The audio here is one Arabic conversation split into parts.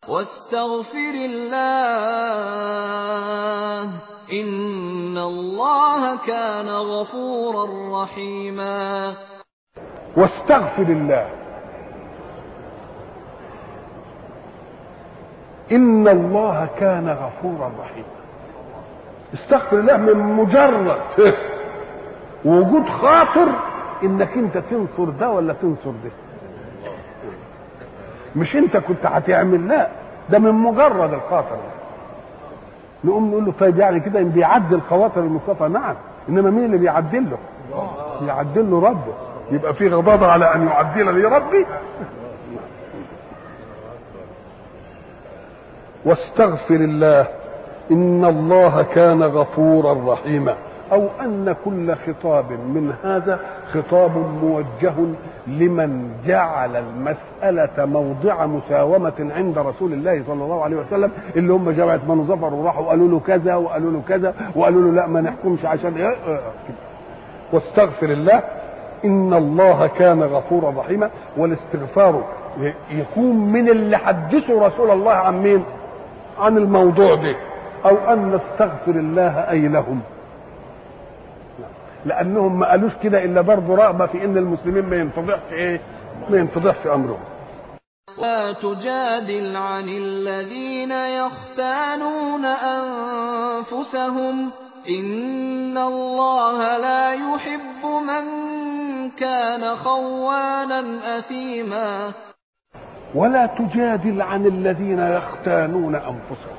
واستغفر الله إن الله كان غفورا رحيما. واستغفر الله إن الله كان غفورا رحيما. استغفر الله من مجرد وجود خاطر انك انت تنصر ده ولا تنصر ده، مش انت كنت هتعمل، لا ده من مجرد الخاطر. نقوم نقول له طيب يعني كده ان بيعدل خواطر المصطفى؟ نعم، انما مين اللي بيعدل له؟ يعدل له ربه. يبقى في غضاضه على ان يعدل لي ربي. واستغفر الله إن الله كان غفورا رحيما. أو أن كل خطاب من هذا خطاب موجه لمن جعل المسألة موضع مساومة عند رسول الله صلى الله عليه وسلم، اللي هم جماعة بنو ظفر وراحوا قالوا له كذا وقالوا له كذا وقالوا له لا ما نحكمش عشان إيه. واستغفر الله إن الله كان غفورا رحيما. والاستغفار يكون من اللي حدثوا رسول الله عن مين؟ عن الموضوع ده. او ان نستغفر الله اي لهم، لانهم ما قالوش كده الا برضه رغبه في ان المسلمين ما ينتضحش ايه؟ ما ينتضحش امرهم. لا تجادل عن الذين يختانون انفسهم ان الله لا يحب من كان خوانا اثيما. ولا تجادل عن الذين يختانون انفسهم،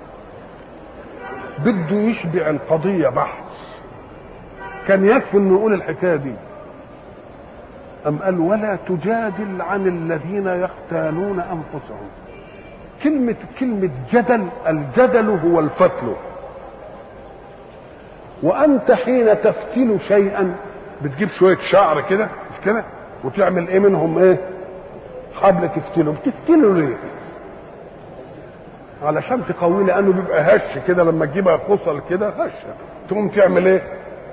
بده يشبع القضيه بحث، كان يكفي انه يقول الحكايه دي. ام قال ولا تجادل عن الذين يختانون انفسهم. كلمه جدل، الجدل هو الفتل. وانت حين تفتل شيئا بتجيب شويه شعر كده مش كده وتعمل ايه منهم؟ ايه؟ حبل تفتله. بتفتله ليه؟ علشان تقويه، لانه بيبقى هش كده، لما تجيبها خصل كده هشه تقوم تعمل ايه؟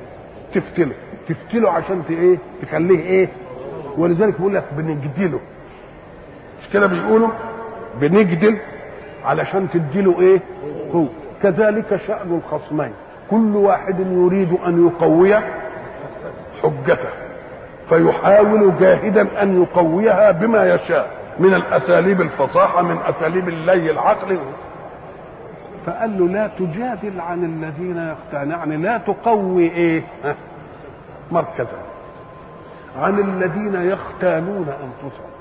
تفتله عشان ايه؟ تخليه ايه؟ ولذلك بيقول لك بنجدله، مش كده بيقولوا؟ بنجدل علشان تديله ايه؟ قوه. كذلك شأن الخصمين، كل واحد يريد ان يقوي حجته فيحاول جاهدا ان يقويها بما يشاء من الاساليب الفصاحه، من اساليب اللي العقل. فقال له لا تجادل عن الذين يختانون، يعني لا تقوي ايه؟ مركزا عن الذين يختانون انفسهم.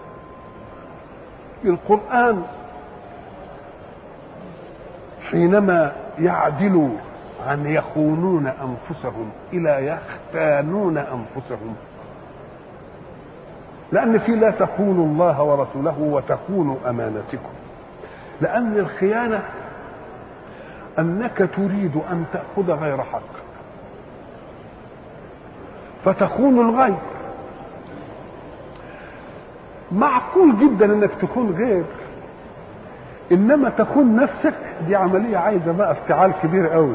القرآن حينما يعدل عن يخونون انفسهم الى يختانون انفسهم، لان في لا تخونوا الله ورسوله وتخونوا امانتكم. لان الخيانه انك تريد ان تاخذ غير حق فتخون الغير. معقول جدا انك تخون غير، انما تخون نفسك دي عمليه عايزه بقى افتعال كبير قوي.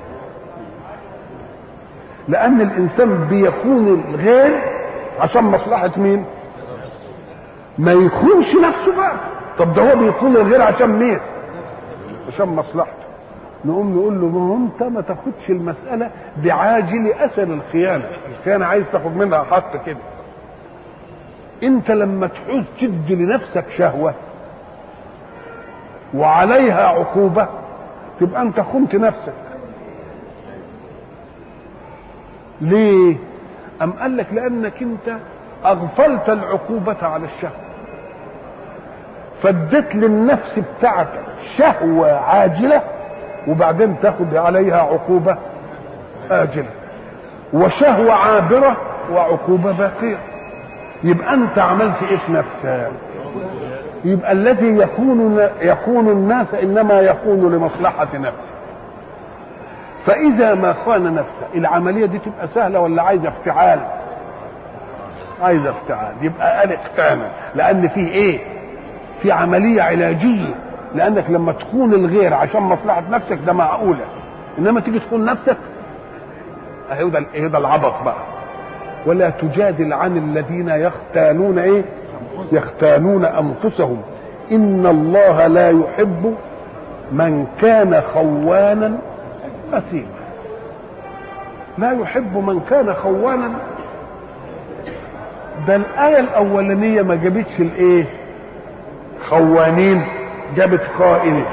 لان الانسان بيخون الغير عشان مصلحه مين؟ ما يخونش نفسه بقى. طب ده هو بيخون الغير عشان مين؟ عشان مصلحته. نقوم نقول له ما انت ما تاخدش المساله بعاجل اثر الخيانه. الخيانه عايز تاخد منها حق كده. انت لما تعوز تدي لنفسك شهوه وعليها عقوبه تبقى انت خنت نفسك. ليه؟ ام قال لك لانك انت اغفلت العقوبه على الشهوه، فاديت للنفس بتاعتك شهوه عاجله وبعدين تاخد عليها عقوبه آجلة، وشهوة عابرة وعقوبة باقية. يبقى أنت عملت إيه في نفسك؟ يبقى الذي يخون الناس إنما يخون لمصلحة نفسه. فإذا ما خان نفسه العملية دي تبقى سهلة ولا عايزة افتعال؟ عايزة افتعال. يبقى قال اختانا، لأن فيه إيه؟ في عملية علاجية. لأنك لما تخون الغير عشان مصلحة نفسك ده معقولة، إنما تيجي تخون نفسك اهي ده العبط بقى. ولا تجادل عن الذين يختانون ايه؟ يختانون انفسهم إن الله لا يحب من كان خوانا أثيما. لا يحب من كان خوانا. ده الآية الأولانية ما جابتش الإيه؟ خوانين، جابت خائنين.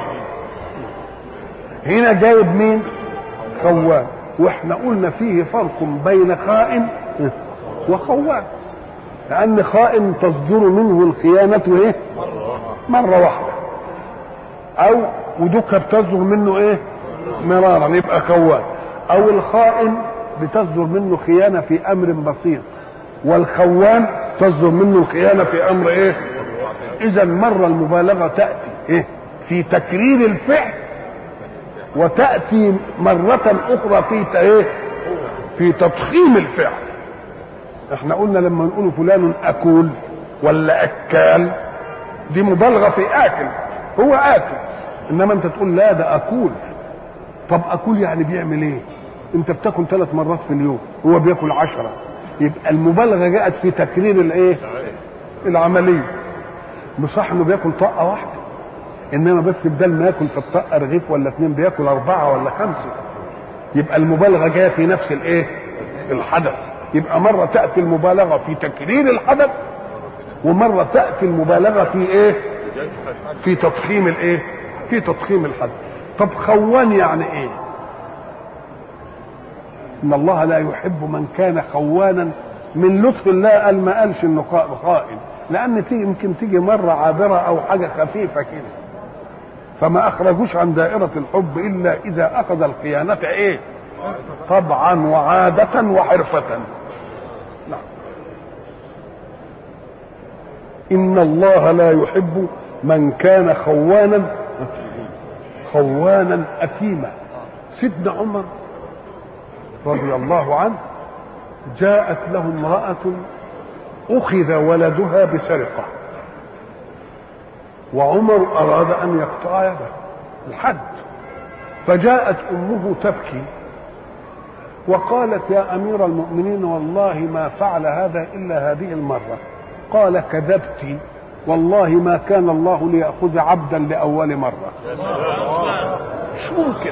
هنا جايب مين؟ خوان. واحنا قلنا فيه فرق بين خائن وخوان، لأن خائن تصدر منه الخيانة إيه؟ مرة واحدة، أو ودك بتصدر منه إيه؟ مرارا، يبقى خوان. أو الخائن بتصدر منه خيانة في أمر بسيط، والخوان تصدر منه الخيانة في أمر إيه؟ إذا مرة المبالغة تأتي إيه؟ في تكرير الفعل، وتأتي مرة أخرى في إيه؟ في تضخيم الفعل. احنا قلنا لما نقول فلان أكول ولا أكال، دي مبالغة في آكل، هو آكل، إنما أنت تقول لا ده أكول. طب أكول يعني بيعمل إيه؟ أنت بتاكل 3 مرات في اليوم، هو بياكل 10. يبقى المبالغة جاءت في تكرير الإيه؟ العملية. مصح إنه بياكل طاقة واحدة، إنما بس بدل ما ياكل في الطاقة رغيف ولا 2 بياكل 4 ولا 5. يبقى المبالغة جاية في نفس الإيه؟ الحدث. يبقى مرة تأتي المبالغة في تكرير الحدث، ومرة تأتي المبالغة في إيه؟ في تضخيم الإيه؟ في تضخيم الحدث. طب خوان يعني إيه؟ إن الله لا يحب من كان خوانا. من لطف الله قال ما قالش إنه خائن، لأن يمكن تيجي مرة عابرة أو حاجة خفيفة كده، فما أخرجوش عن دائرة الحب إلا إذا أخذ الخيانة إيه؟ طبعا وعادة وحرفة. نعم. إن الله لا يحب من كان خوانا أثيما. سيدنا عمر رضي الله عنه جاءت له امرأة أخذ ولدها بسرقة، وعمر أراد أن يقطع يده الحد، فجاءت أمه تبكي وقالت يا أمير المؤمنين والله ما فعل هذا إلا هذه المرة. قال كذبت، والله ما كان الله ليأخذ عبدا لأول مرة. مش ممكن.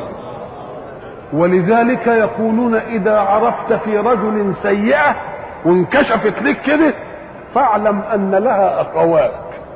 ولذلك يقولون إذا عرفت في رجل سيئة وانكشفت لك كده فاعلم أن لها أخوات.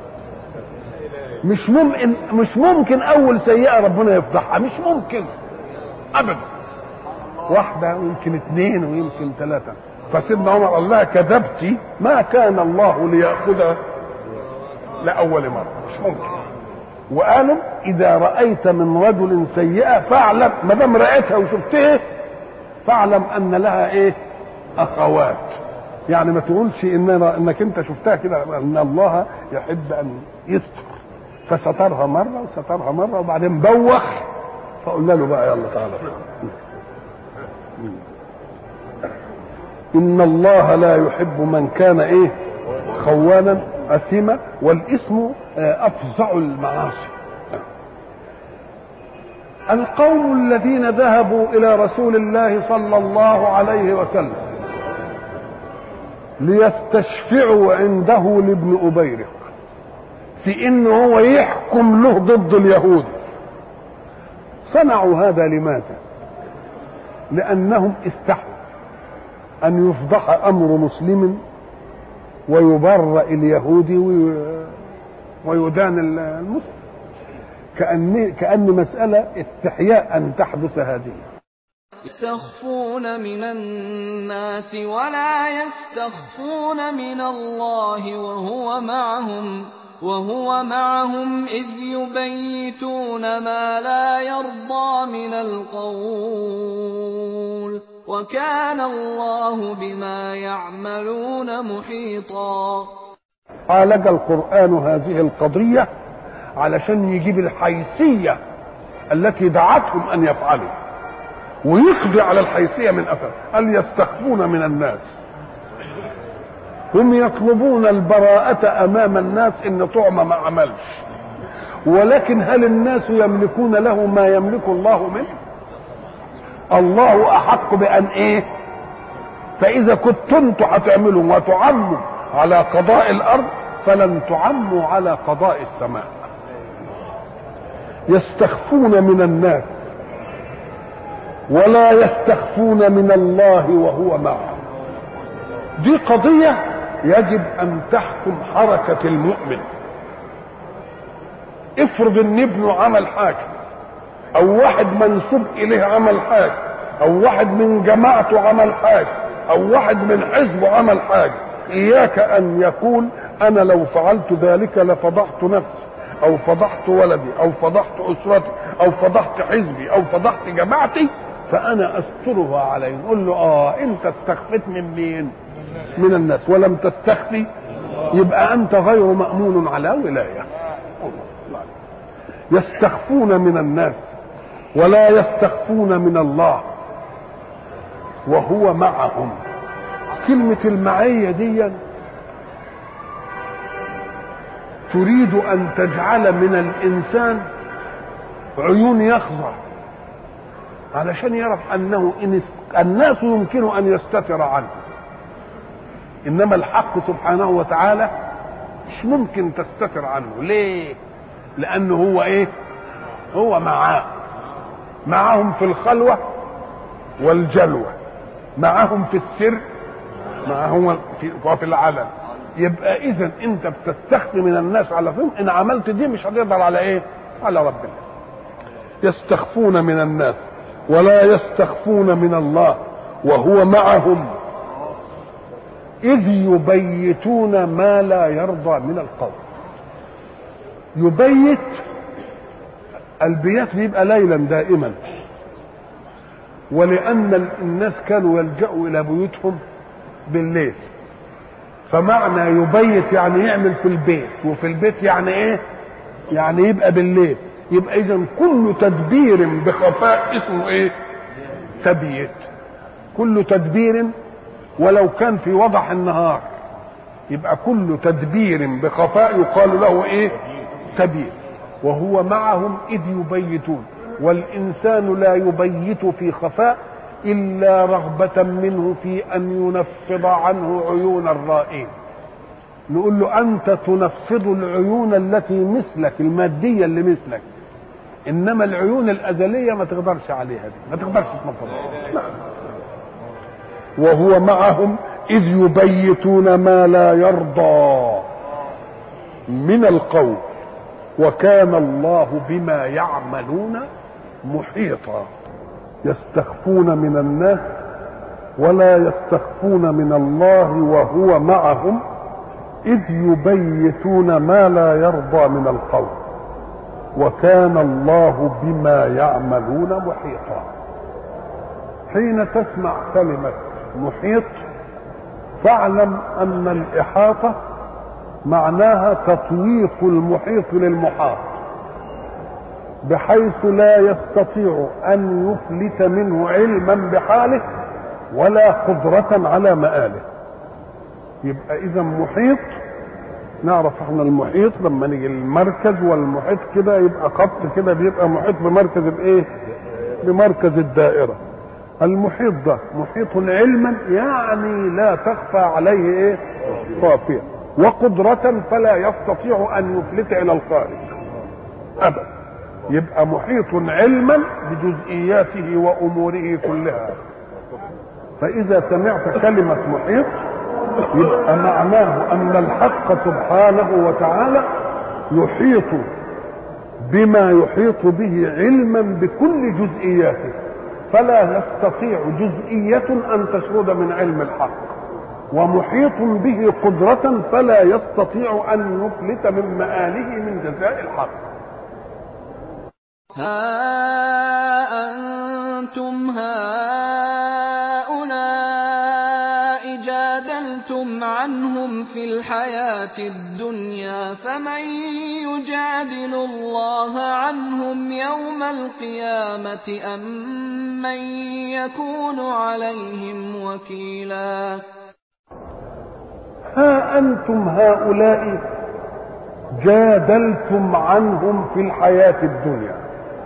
مش ممكن أول سيئة ربنا يفضحها، مش ممكن أبدا. واحدة ويمكن 2 ويمكن 3. فسيدنا عمر قال لها كذبتي، ما كان الله ليأخذها لأول مرة، مش ممكن. وقالوا إذا رأيت من رجل سيئة فاعلم، ما دام رأيتها وشفتها فاعلم أن لها إيه؟ أخوات. يعني ما تقولش إنك أنت شفتها كده، أن الله يحب أن يستر، فسترها مرة وسترها مرة وبعدين بوخ، فقلنا له بقى يلا تعالى. إن الله لا يحب من كان إيه؟ خوانا أثيما. والإثم أفظع المعاصي. القوم الذين ذهبوا إلى رسول الله صلى الله عليه وسلم ليستشفعوا عنده لابن أبيرق في إنه هو يحكم له ضد اليهود، صنعوا هذا لماذا؟ لأنهم استحوا أن يفضح أمر مسلم ويبرأ اليهودي ويدان المسلم، كأن مسألة استحياء أن تحدث هذه. يستخفون من الناس ولا يستخفون من الله وهو معهم إذ يبيتون ما لا يرضى من القول وكان الله بما يعملون محيطا. عالج القرآن هذه القضية علشان يجيب الحيثية التي دعتهم أن يفعلوا ويقضي على الحيثية من أثر. قال يستخفون من الناس، هم يطلبون البراءة أمام الناس إن طعم ما عملش، ولكن هل الناس يملكون له ما يملك الله منه؟ الله أحق بأن إيه؟ فإذا كنتم انتم هتعملوا وتعموا على قضاء الأرض فلن تعموا على قضاء السماء. يستخفون من الناس ولا يستخفون من الله وهو معهم. دي قضية يجب أن تحكم حركة المؤمن. افرض ان ابنه عمل حاجة، او واحد منسوب اليه عمل حاجة، او واحد من جماعته عمل حاجة، او واحد من حزبه عمل حاجة، اياك ان يقول انا لو فعلت ذلك لفضحت نفسي، او فضحت ولدي، او فضحت اسرتي، او فضحت حزبي، او فضحت جماعتي، فانا استرها عليه. نقول له انت استخفيت من مين؟ من الناس ولم تستخفي، يبقى انت غير مأمون على ولاية. يستخفون من الناس ولا يستخفون من الله وهو معهم. كلمة المعية دي تريد أن تجعل من الإنسان عيون يخضع علشان يعرف أنه الناس يمكن أن يستتر عنه، إنما الحق سبحانه وتعالى مش ممكن تستتر عنه. ليه؟ لأنه هو هو معهم في الخلوة والجلوة، معهم في السر، معهم في العلن. يبقى إذن أنت بتستخفي من الناس على فهم إن عملت دي مش هتقدر على على ربنا. يستخفون من الناس ولا يستخفون من الله وهو معهم إذ يبيتون ما لا يرضى من القول. يبيت، البيات بيبقى ليلا دائما، ولأن الناس كانوا يلجأوا إلى بيوتهم بالليل، فمعنى يبيت يعني يعمل في البيت، وفي البيت يعني يعني يبقى بالليل. يبقى إذن كل تدبير بخفاء اسمه تبيت. كل تدبير ولو كان في وضح النهار، يبقى كل تدبير بخفاء يقال له تبيت. وهو معهم إذ يبيتون، والإنسان لا يبيت في خفاء إلا رغبة منه في أن ينفض عنه عيون الرائين. نقول له أنت تنفض العيون التي مثلك المادية اللي مثلك، إنما العيون الأزلية ما تقدرش عليها دي، ما تقدرش تنفضها. وهو معهم إذ يبيتون ما لا يرضى من القول وكان الله بما يعملون محيطا. يستخفون من الناس ولا يستخفون من الله وهو معهم إذ يبيتون ما لا يرضى من القول وكان الله بما يعملون محيطا. حين تسمع كلمة محيط فاعلم أن الإحاطة معناها تطويق المحيط للمحاط، بحيث لا يستطيع أن يفلت منه علما بحاله ولا قدرة على مآله. يبقى إذا محيط، نعرف احنا المحيط لما نيجي المركز والمحيط كده يبقى خط كده بيبقى محيط بمركز بمركز الدائرة. المحيط ده محيط علما يعني لا تخفى عليه خافية، وقدرة فلا يستطيع أن يفلت إلى الخارج أبدا. يبقى محيط علما بجزئياته وأموره كلها. فإذا سمعت كلمة محيط يبقى معناه أن الحق سبحانه وتعالى يحيط بما يحيط به علما بكل جزئياته، فلا يستطيع جزئية أن تشرد من علم الحق، ومحيط به قدرة فلا يستطيع أن يفلت من مآله من جزاء الحق. ها أنتم هؤلاء جادلتم عنهم في الحياة الدنيا فمن يجادل الله عنهم يوم القيامة أم من يكون عليهم وكيلا. ها أنتم هؤلاء جادلتم عنهم في الحياة الدنيا.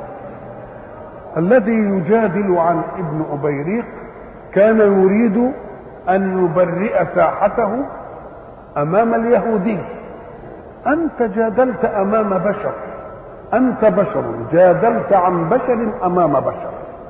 الذي يجادل عن ابن أبيريق كان يريد أن يبرئ ساحته أمام اليهودي. أنت جادلت أمام بشر، أنت بشر جادلت عن بشر أمام بشر.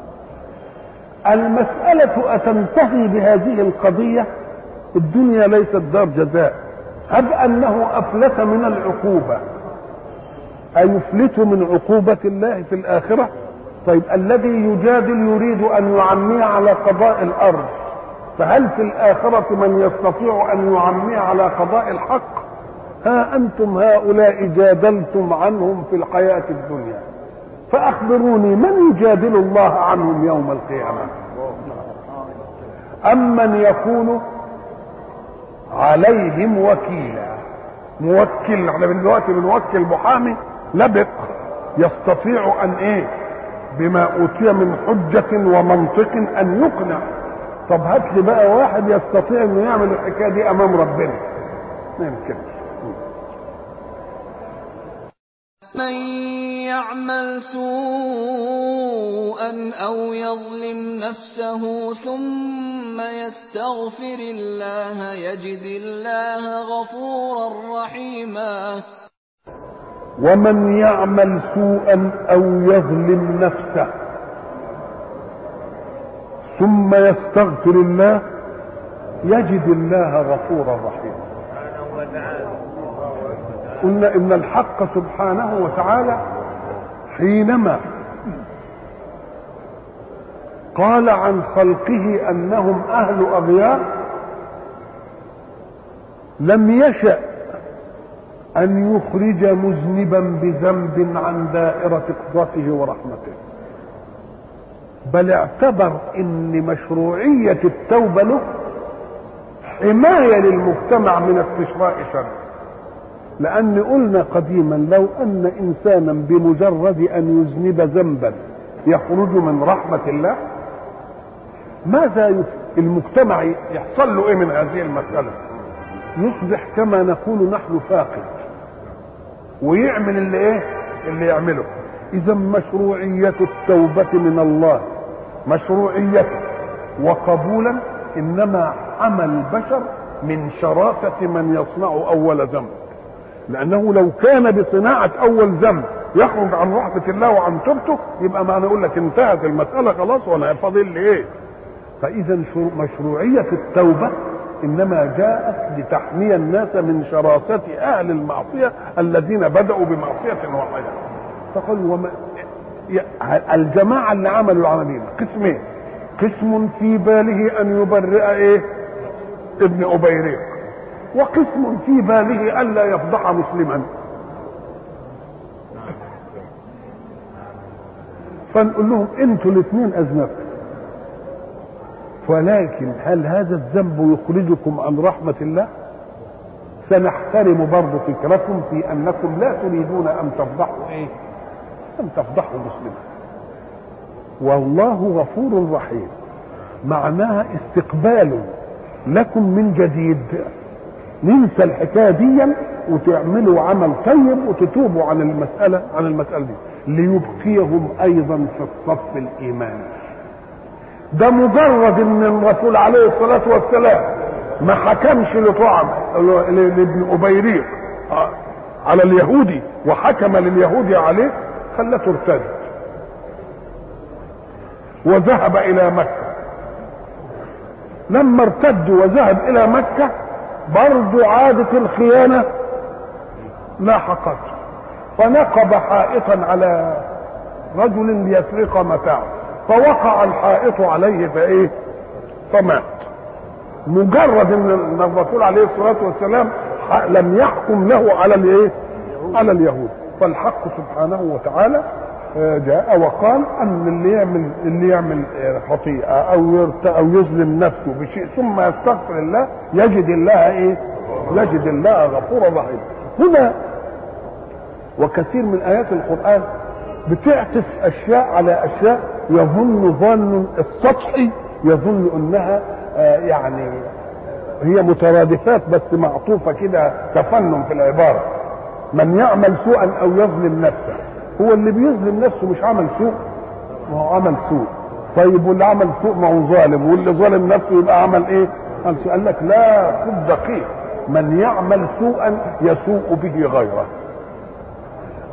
المسألة أتنتهي بهذه القضية؟ الدنيا ليست دار جزاء. هب أنه أفلت من العقوبة، أيفلت من عقوبة الله في الآخرة؟ طيب الذي يجادل يريد أن يعمي على قضاء الأرض، فهل في الآخرة من يستطيع أن يعمي على قضاء الحق؟ ها أنتم هؤلاء جادلتم عنهم في الحياة الدنيا، فأخبروني من يجادل الله عنهم يوم القيامة؟ أمن يكون عليهم وكيلا. موكل، احنا دلوقتي بنوكل محامي لبق يستطيع أن إيه بما أوتي من حجة ومنطق أن يقنع. طب هات لي بقى واحد يستطيع أن يعمل الحكاية دي أمام ربنا، ما يمكنش. من يعمل سوءا أو يظلم نفسه ثم يستغفر الله يجد الله غفورا رحيما. ومن يعمل سوءا أو يظلم نفسه ثم يستغفر الله يجد الله غفورا رحيما. قلنا إن الحق سبحانه وتعالى حينما قال عن خلقه أنهم أهل أغيار لم يشأ أن يخرج مذنبا بذنب عن دائرة قدرته ورحمته، بل اعتبر ان مشروعية التوبة له حماية للمجتمع من استشراء شر. لأن قلنا قديما لو أن إنسانا بمجرد أن يذنب ذنبا يخرج من رحمة الله، ماذا المجتمع يحصل له إيه من هذه المسألة؟ يصبح كما نقول نحن فاقد، ويعمل اللي إيه اللي يعمله. إذا مشروعية التوبة من الله مشروعية وقبولا إنما حمى البشر من شراسة من يصنع أول ذنب، لأنه لو كان بصناعة أول ذنب يخرج عن رحمة الله وعن توبته يبقى ما نقول لك انتهت المسألة خلاص ولا فاضل لي إيه. فإذا مشروعية التوبة إنما جاءت لتحمي الناس من شراسة أهل المعصية الذين بدأوا بمعصية واحدة. فقالوا الجماعة اللي عملوا العملين قسمين: قسم في باله أن يبرئ إيه ابن أبيريق، وقسم في باله ألا يفضح مسلما. فنقول لهم انتوا الاثنين أذنبتم، ولكن هل هذا الذنب يخرجكم عن رحمة الله؟ سنحترم برضو فكركم في أنكم لا تريدون أن تفضحوا إيه؟ أن تفضحوا مسلما. والله غفور رحيم، معناها استقبال لكم من جديد. ننسى الحكاية دي وتعملوا عمل طيب وتتوبوا عن المسألة دي ليبقيهم أيضا في الصف الإيماني. ده مجرد ان الرسول عليه الصلاة والسلام ما حكمش لطعم لابن أبيريق على اليهودي وحكم لليهودي عليه خلته ارتد وذهب إلى مكة. لما ارتد وذهب إلى مكة برضو عادة الخيانة لاحقته، فنقب حائطا على رجل ليسرق متاعه، فوقع الحائط عليه فايه فمات. مجرد ان الرسول عليه الصلاه والسلام لم يحكم له على الايه على اليهود. فالحق سبحانه وتعالى جاء وقال ان اللي يعمل خطيئه او يظلم نفسه بشيء ثم يستغفر الله يجد الله ايه يجد الله غفورا رحيما. هنا وكثير من ايات القران بتعكس اشياء على اشياء يظن ظن السطحي يظن انها يعني هي مترادفات بس معطوفه كده تفنن في العباره. من يعمل سوءا او يظلم نفسه، هو اللي بيظلم نفسه مش عمل سوء؟ ما هو عمل سوء. طيب واللي عمل سوء ما هو ظالم، واللي ظالم نفسه يبقى عمل ايه؟ قال لك لا، خد دقيق. من يعمل سوءا يسوء به غيره.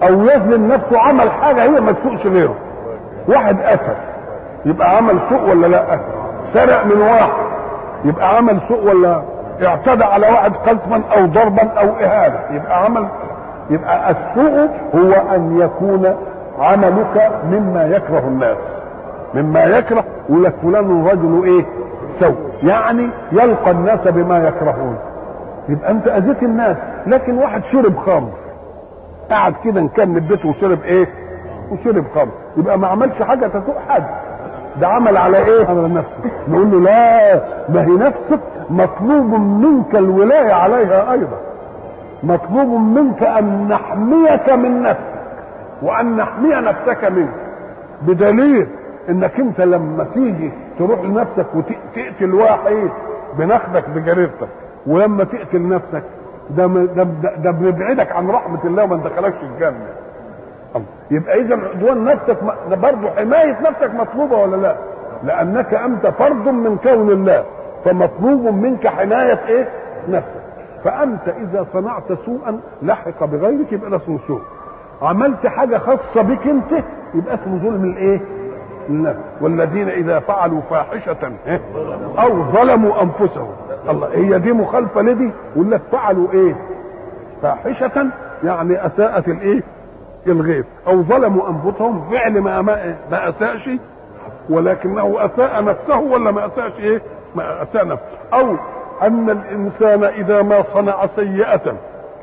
او يظلم نفسه عمل حاجه هي ما تسوقش غيره. واحد قتل يبقى عمل سوء ولا لا؟ سرق من واحد يبقى عمل سوء ولا؟ اعتدى على واحد قذفا او ضربا او اهانه يبقى عمل. يبقى السوء هو ان يكون عملك مما يكره الناس، مما يكره. يقول لك فلان رجل ايه؟ سوء، يعني يلقى الناس بما يكرهون. يبقى انت اذيت الناس. لكن واحد شرب خمر قعد كده نكمل بيته وشرب ايه؟ وشرب خمر، يبقى ما عملش حاجه تسوء حد، ده عمل على ايه؟ على نفسه. نقول له لا، ما هي نفسك مطلوب منك الولايه عليها ايضا، مطلوب منك ان نحميك من نفسك وان نحمي نفسك منك، بدليل انك انت لما تيجي تروح لنفسك وتقتل واحد بنخدك بجريرتك، ولما تقتل نفسك ده بيبعدك عن رحمه الله وما دخلكش الجنه. يبقى اذا عدوان نفسك برضه حمايه نفسك مطلوبه ولا لا؟ لانك انت فرد من كون الله، فمطلوب منك حمايه ايه؟ نفسك. فانت اذا صنعت سوءا لحق بغيرك يبقى ده اسمه سوء. عملت حاجه خاصه بك انت يبقى اسمه ظلم الايه؟ النفس. والذين اذا فعلوا فاحشه او ظلموا انفسهم، الله هي دي مخالفه لدي. يقول لك فعلوا ايه؟ فاحشه يعني اساءت الايه؟ الغيب. او ظلموا انفسهم، فعل ما اساءش ولكنه اساء نفسه، ولا ما اساءش ايه؟ ما اساء نفسه. او ان الانسان اذا ما صنع سيئه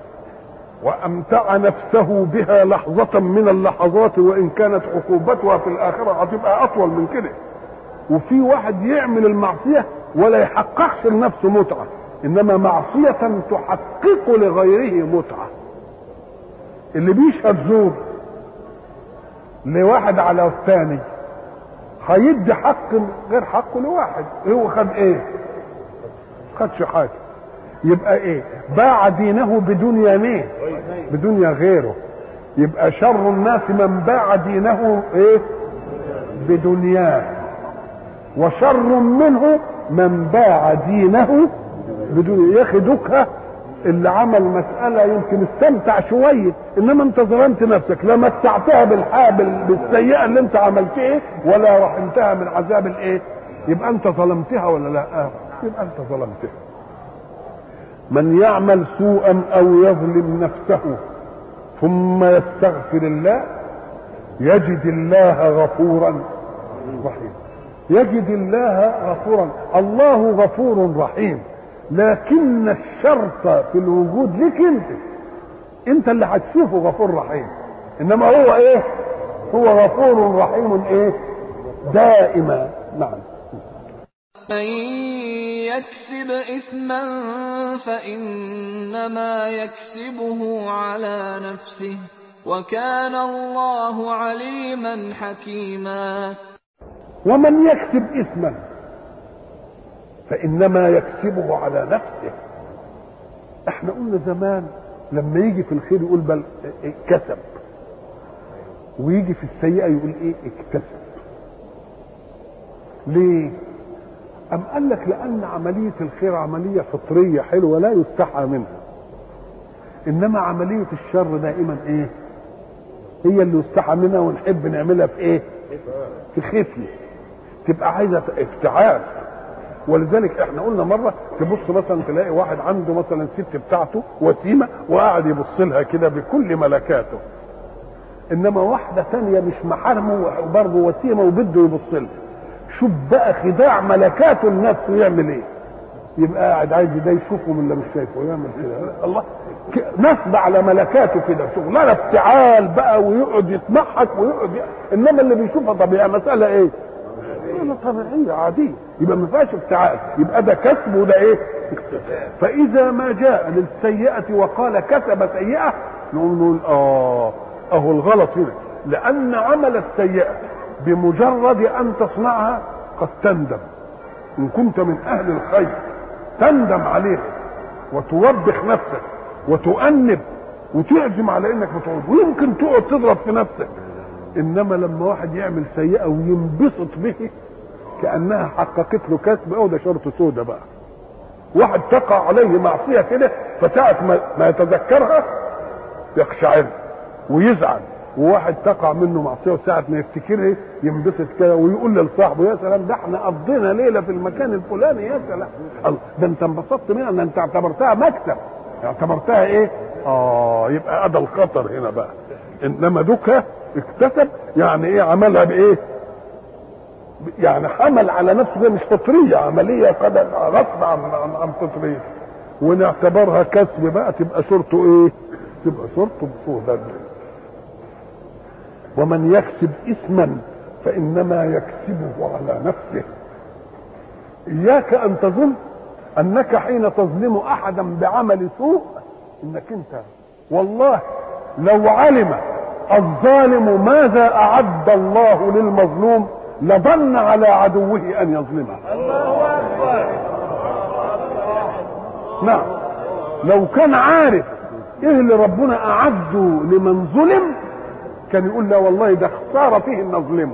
وامتع نفسه بها لحظه من اللحظات، وان كانت عقوبتها في الاخره هتبقى اطول من كده. وفي واحد يعمل المعصيه ولا يحققش لنفسه متعه، انما معصيه تحقق لغيره متعه. اللي بيشهد زور لواحد على الثاني هيدي حق غير حقه لواحد، هو خد ايه؟ خدش حاجه. يبقى ايه؟ باع دينه بدنيا مين؟ بدنيا غيره. يبقى شر الناس من باع دينه ايه؟ بدنياه. وشر منه من باع دينه بدنيا. ياخدك اللي عمل مسألة يمكن استمتع شوية، انما انت ظلمت نفسك، لا متعتها بالسيئة اللي انت عملتها ولا رحمتها من عذاب الايه؟ يبقى انت ظلمتها ولا لا؟ يبقى انت ظلمتها. من يعمل سوءا او يظلم نفسه ثم يستغفر الله يجد الله غفورا رحيما. يجد الله غفورا. الله غفور رحيم، لكن الشرط في الوجود لك انت اللي هتشوفه غفور رحيم، انما هو ايه؟ هو غفور رحيم ايه؟ دائما. نعم. من يكسب إثما فإنما يكسبه على نفسه وكان الله عليما حكيما. ومن يكسب إثما فإنما يكسبه على نفسه. احنا قلنا زمان لما يجي في الخير يقول بل كسب، ويجي في السيئة يقول ايه؟ اكتسب. ليه؟ أم قال لك لأن عملية الخير عملية فطرية حلوة لا يستحى منها، إنما عملية الشر دائما إيه؟ هي اللي يستحى منها ونحب نعملها في إيه؟ في خفية، تبقى عايزة افتعال. ولذلك احنا قلنا مرة تبص مثلا تلاقي واحد عنده مثلا الست بتاعته وسيمة وقاعد يبص لها كده بكل ملكاته، إنما واحدة تانية مش محارمه وبرضه وسيمة وبده يبص لها. شوف بقى خداع ملكاته النفس يعمل ايه؟ يبقى قاعد عايز ده يشوفه من اللي مش شايفه يعمل كده. الله نصب على ملكاته كده، شغلانه افتعال بقى ويقعد يتمحك ويقعد انما اللي بيشوفها طبيعيه مساله ايه؟ طبيعيه عاديه، يبقى ما فيهاش افتعال، يبقى ده كسب وده ايه؟ فاذا ما جاء للسيئه وقال كسب سيئه نقول اهو الغلط هنا، لان عمل السيئه بمجرد ان تصنعها قد تندم. ان كنت من اهل الخير تندم عليها وتوبخ نفسك وتؤنب وتعزم على انك بتعود، ويمكن تقعد تضرب في نفسك. انما لما واحد يعمل سيئه وينبسط به كانها حققت له كسب، ده شرط سودة بقى. واحد تقع عليه معصيه كده فساعه ما يتذكرها يقشعر ويزعل، وواحد تقع منه معصيه وساعه ما يفتكرها ينبسط كده ويقول لصاحبه يا سلام ده احنا قضينا ليله في المكان الفلاني، يا سلام ده انت انبسطت منها، ده انت اعتبرتها مكسب، اعتبرتها ايه؟ يبقى هذا الخطر هنا بقى. انما دوكا اكتسب يعني ايه؟ عملها بايه؟ يعني حمل على نفسه، ده مش فطريه، عمليه قد غصب عن فطريه، ونعتبرها كسب بقى، تبقى صورته ايه؟ تبقى صورته بصوره. ومن يكسب اثما فانما يكسبه على نفسه. اياك ان تظن انك حين تظلم احدا بعمل سوء انك انت، والله لو علم الظالم ماذا اعد الله للمظلوم لظن على عدوه ان يظلمه. الله اكبر. نعم، لو كان عارف ايه اللي ربنا اعده لمن ظلم كان يقول لا والله ده خساره فيه ان نظلمه.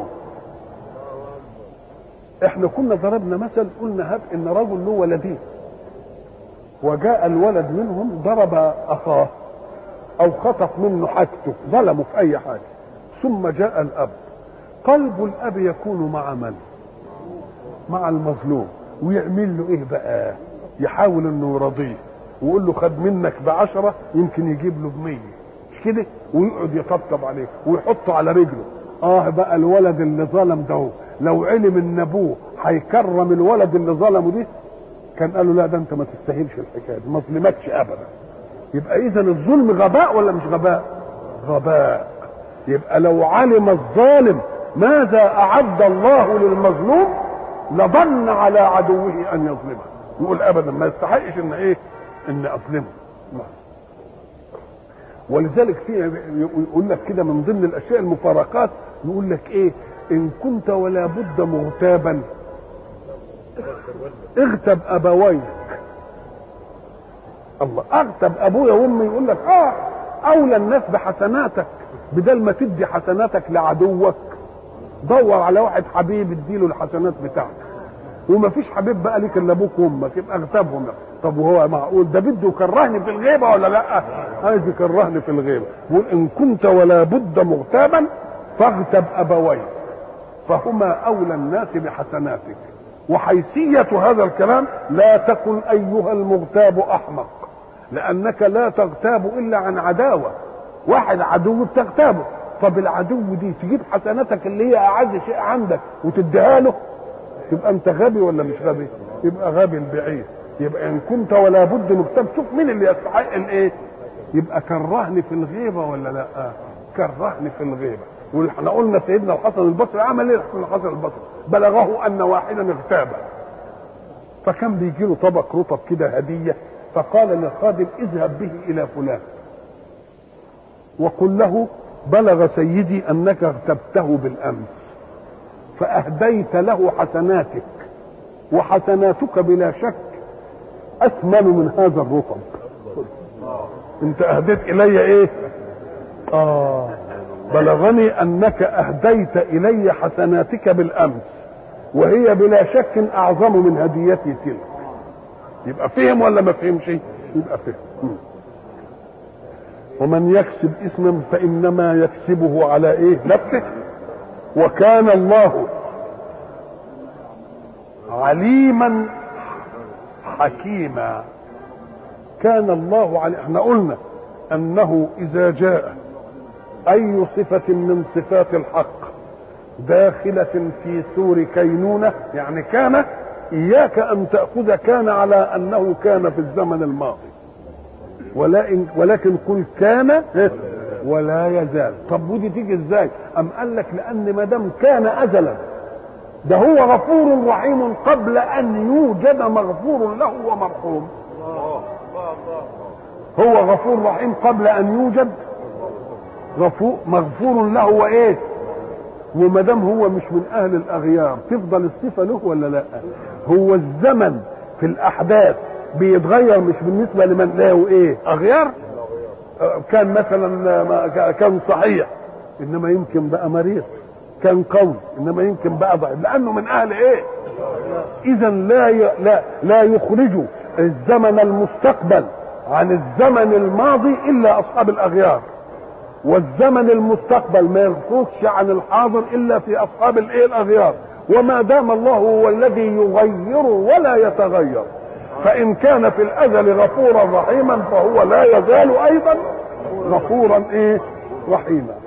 احنا كنا ضربنا مثل، قلنا هب ان رجل له ولدين وجاء الولد منهم ضرب اخاه او خطف منه حاجته، ظلمه في اي حاجه، ثم جاء الاب. قلب الاب يكون مع من؟ مع المظلوم، ويعمل له ايه بقى؟ يحاول انه يرضيه ويقول له خد منك ب10 يمكن يجيب له ب100، مش كده؟ ويقعد يطبطب عليه ويحطه على رجله. بقى الولد اللي ظلم ده لو علم ان ابوه هيكرم الولد اللي ظلمه دي كان قال له لا ده انت ما تستاهلش الحكايه دي، ما ظلمكش ابدا. يبقى اذا الظلم غباء ولا مش غباء؟ غباء. يبقى لو علم الظالم ماذا اعد الله للمظلوم لظن على عدوه ان يظلمه، يقول ابدا ما يستحقش ان ايه؟ ان اظلمه. ولذلك في يقول لك كده من ضمن الاشياء المفارقات، يقول لك ايه؟ ان كنت ولا بد مغتابا اغتب ابويك. الله، اغتب ابويا وامي، يقول لك اولى الناس بحسناتك، بدل ما تدي حسناتك لعدوك دور على واحد حبيب اديله الحسنات بتاعتك، وما فيش حبيب بقى ليك الا ابوك وامك، يبقى اغتابهم. طب وهو معقول ده بده يكرهني في الغيبه ولا لا؟ عايز يكرهني في الغيبه. يقول ان كنت ولا بد مغتابا فاغتب ابويك فهما اولى الناس بحسناتك. وحيثيه هذا الكلام لا تكن ايها المغتاب احمق، لانك لا تغتاب الا عن عداوه، واحد عدو بتغتابه. طب العدو دي تجيب حسناتك اللي هي اعز شيء عندك وتديها له، تبقى انت غبي ولا مش غبي؟ يبقى غبي البعيد. يبقى ان كنت ولا بد مغتاب، شوف مين اللي يستحق الايه؟ يبقى كرهني في الغيبه ولا لا؟ كرهني في الغيبه. واحنا قلنا سيدنا الحسن البصري عمل ايه؟ الحسن البصري بلغه ان واحدا اغتاب، فكان بيجي له طبق رطب كده هديه، فقال للخادم اذهب به الى فلان وقل له بلغ سيدي انك اغتبته بالامس فاهديت له حسناتك، وحسناتك بلا شك اثمن من هذا الرطب. انت اهديت الي ايه؟ بلغني انك اهديت الي حسناتك بالامس وهي بلا شك اعظم من هديتي تلك. يبقى فهم ولا ما فهمش؟ يبقى فهم. ومن يكسب اثما فانما يكسبه على ايه؟ نفسه، وكان الله عليما حكيما. كان الله عليما. احنا قلنا انه اذا جاء اي صفة من صفات الحق داخلة في سور كينونة، يعني كان، اياك ان تأخذ كان على انه كان في الزمن الماضي، ولكن قل كان ولا يزال. طب ودي تيجي ازاي؟ ام قال لك لان ما دام كان ازلا، ده هو غفور رحيم قبل ان يوجد مغفور له ومرحوم. هو غفور رحيم قبل ان يوجد مغفور له وايه؟ وما دام هو مش من اهل الاغيار تفضل الصفه له ولا لا؟ هو الزمن في الاحداث بيتغير مش بالنسبه لمن له ايه؟ اغيار. كان مثلا كان صحيح انما يمكن بقى مريض، كان قوي انما يمكن بقى ضعيف، لانه من اهل ايه؟ اذا لا يخرج الزمن المستقبل عن الزمن الماضي الا اصحاب الاغيار. والزمن المستقبل ما يخرجش عن الحاضر الا في اصحاب الاغيار. وما دام الله هو الذي يغير ولا يتغير، فان كان في الازل غفورا رحيما فهو لا يزال ايضا غفورا رحيما.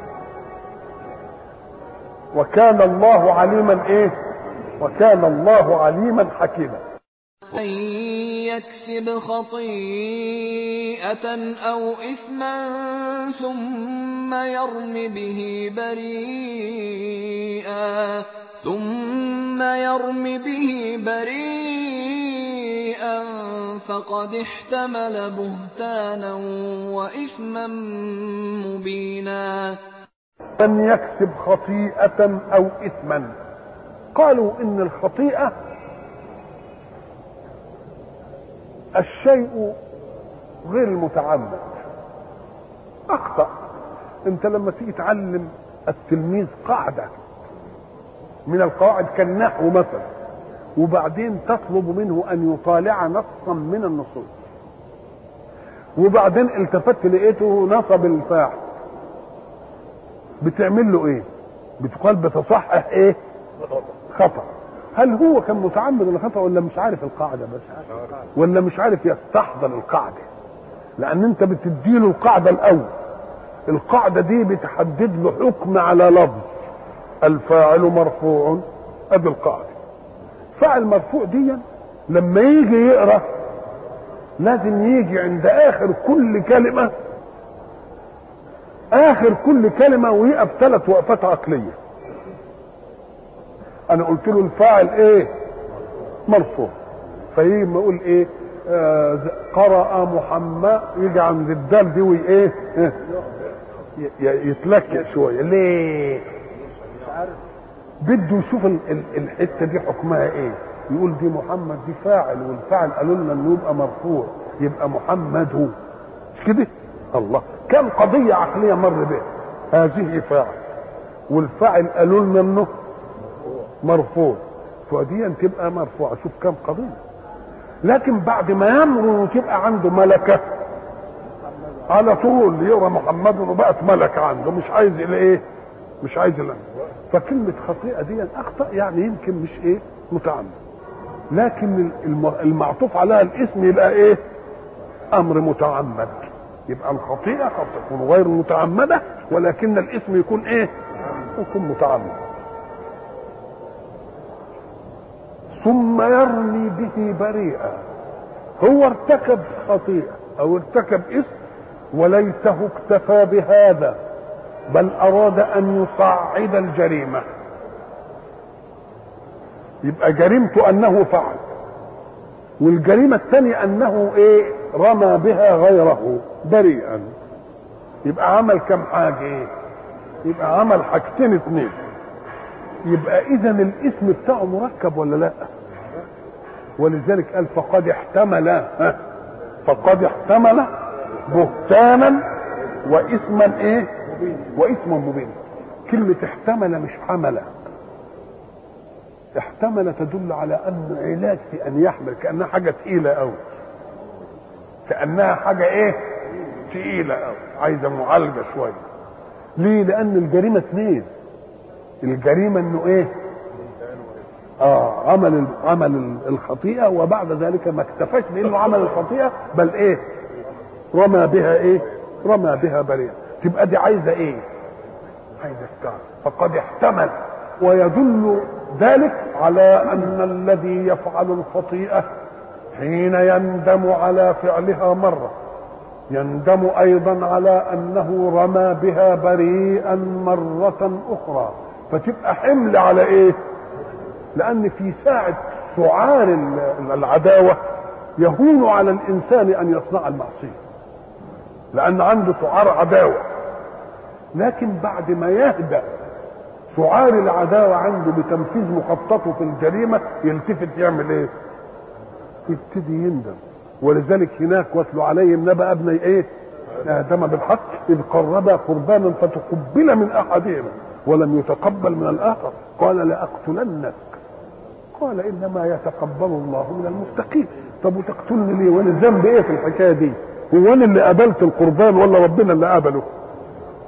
وكان الله عليما وكان الله عليما حكيما. من يكسب خطيئة أو إثما ثم يرم به بريئا فقد احتمل بهتانا وإثما مبينا. من يكسب خطيئة أو إثما، قالوا إن الخطيئة الشيء غير المتعمد، أخطأ. أنت لما تيجي تعلم التلميذ قاعدة من القواعد كالنحو مثلا، وبعدين تطلب منه أن يطالع نصا من النصوص، وبعدين التفت لقيته نصب الفاعل، بتعمل له ايه؟ بتقال بتصحح خطأ. هل هو كان متعمد الخطأ ولا مش عارف القاعدة بس، ولا مش عارف يستحضر القاعدة؟ لأن أنت بتديله القاعدة الأول، القاعدة دي بتحدد له حكم على لفظ الفاعل مرفوع، أدي القاعدة. فاعل مرفوع دي لما يجي يقرأ لازم يجي عند آخر كل كلمة ويقف 3 وقفات عقلية. أنا قلت له الفاعل مرفوع، فيجي ما يقول قرأ محمد، يجي عند الدال دي يتلكع شوية. ليه؟ بده يشوف الحتة دي حكمها يقول دي محمد دي فاعل، والفاعل قالوا لنا انه يبقى مرفوع، يبقى محمد هو، مش كده؟ الله، كم قضية عقلية مر بها. هذه فاعل، والفاعل قالوا لنا انه مرفوع، فدي تبقى مرفوعة. شوف كم قضية. لكن بعد ما يمر وتبقى عنده ملكة على طول يقرا محمد وبقت ملكة عنده، مش عايز مش عايز فكلمة خطيئة دي أخطأ، يعني يمكن مش متعمد، لكن المعطوف عليها الاسم يبقى أمر متعمد. يبقى الخطيئة قد تكون غير متعمدة، ولكن الاسم يكون يكون متعمد. ثم يرمي به بريئا، هو ارتكب خطيئة أو ارتكب اسم، وليته اكتفى بهذا، بل أراد أن يصعد الجريمة. يبقى جريمته أنه فعل، والجريمة الثانية أنه رمى بها غيره بريئا. يبقى عمل كم حاجة؟ يبقى عمل حاجتين 2. يبقى إذا الاسم بتاعه مركب ولا لا؟ ولذلك قال فقد احتمل بهتانا واسما واسما مبين. كلمة احتمل مش حمل. احتمل تدل على ان علاج في ان يحمل، كأنها حاجة تقيلة قوي، كأنها حاجة تقيلة قوي، عايزة معالجة شوية. ليه؟ لان الجريمة 2. الجريمة انه عمل الخطيئة، وبعد ذلك ما اكتفاش بانه عمل الخطيئة، بل رمى بها بريئا. تبقى دي عايزة عايزة استعمال. فقد احتمل، ويدل ذلك على ان الذي يفعل الخطيئة حين يندم على فعلها مرة يندم ايضا على انه رمى بها بريئا مرة اخرى، فتبقى حمل على لان في ساعة سعار العداوة يهون على الانسان ان يصنع المعصية، لان عنده سعار عداوة. لكن بعد ما يهدأ سعار العداوة عنده بتنفيذ مخططه في الجريمة، يلتفت يعمل يبتدي يندم. ولذلك هناك واتلو عليهم نبأ ابني آدم بالحق إذ قربا قربانا فتقبل من أحدهما ولم يتقبل من الآخر قال لأقتلنك، قال إنما يتقبل الله من المتقين. طب وتقتلني ليه؟ وانا الذنب في الحكاية دي؟ هو انا اللي قبلت القربان ولا ربنا اللي قبله؟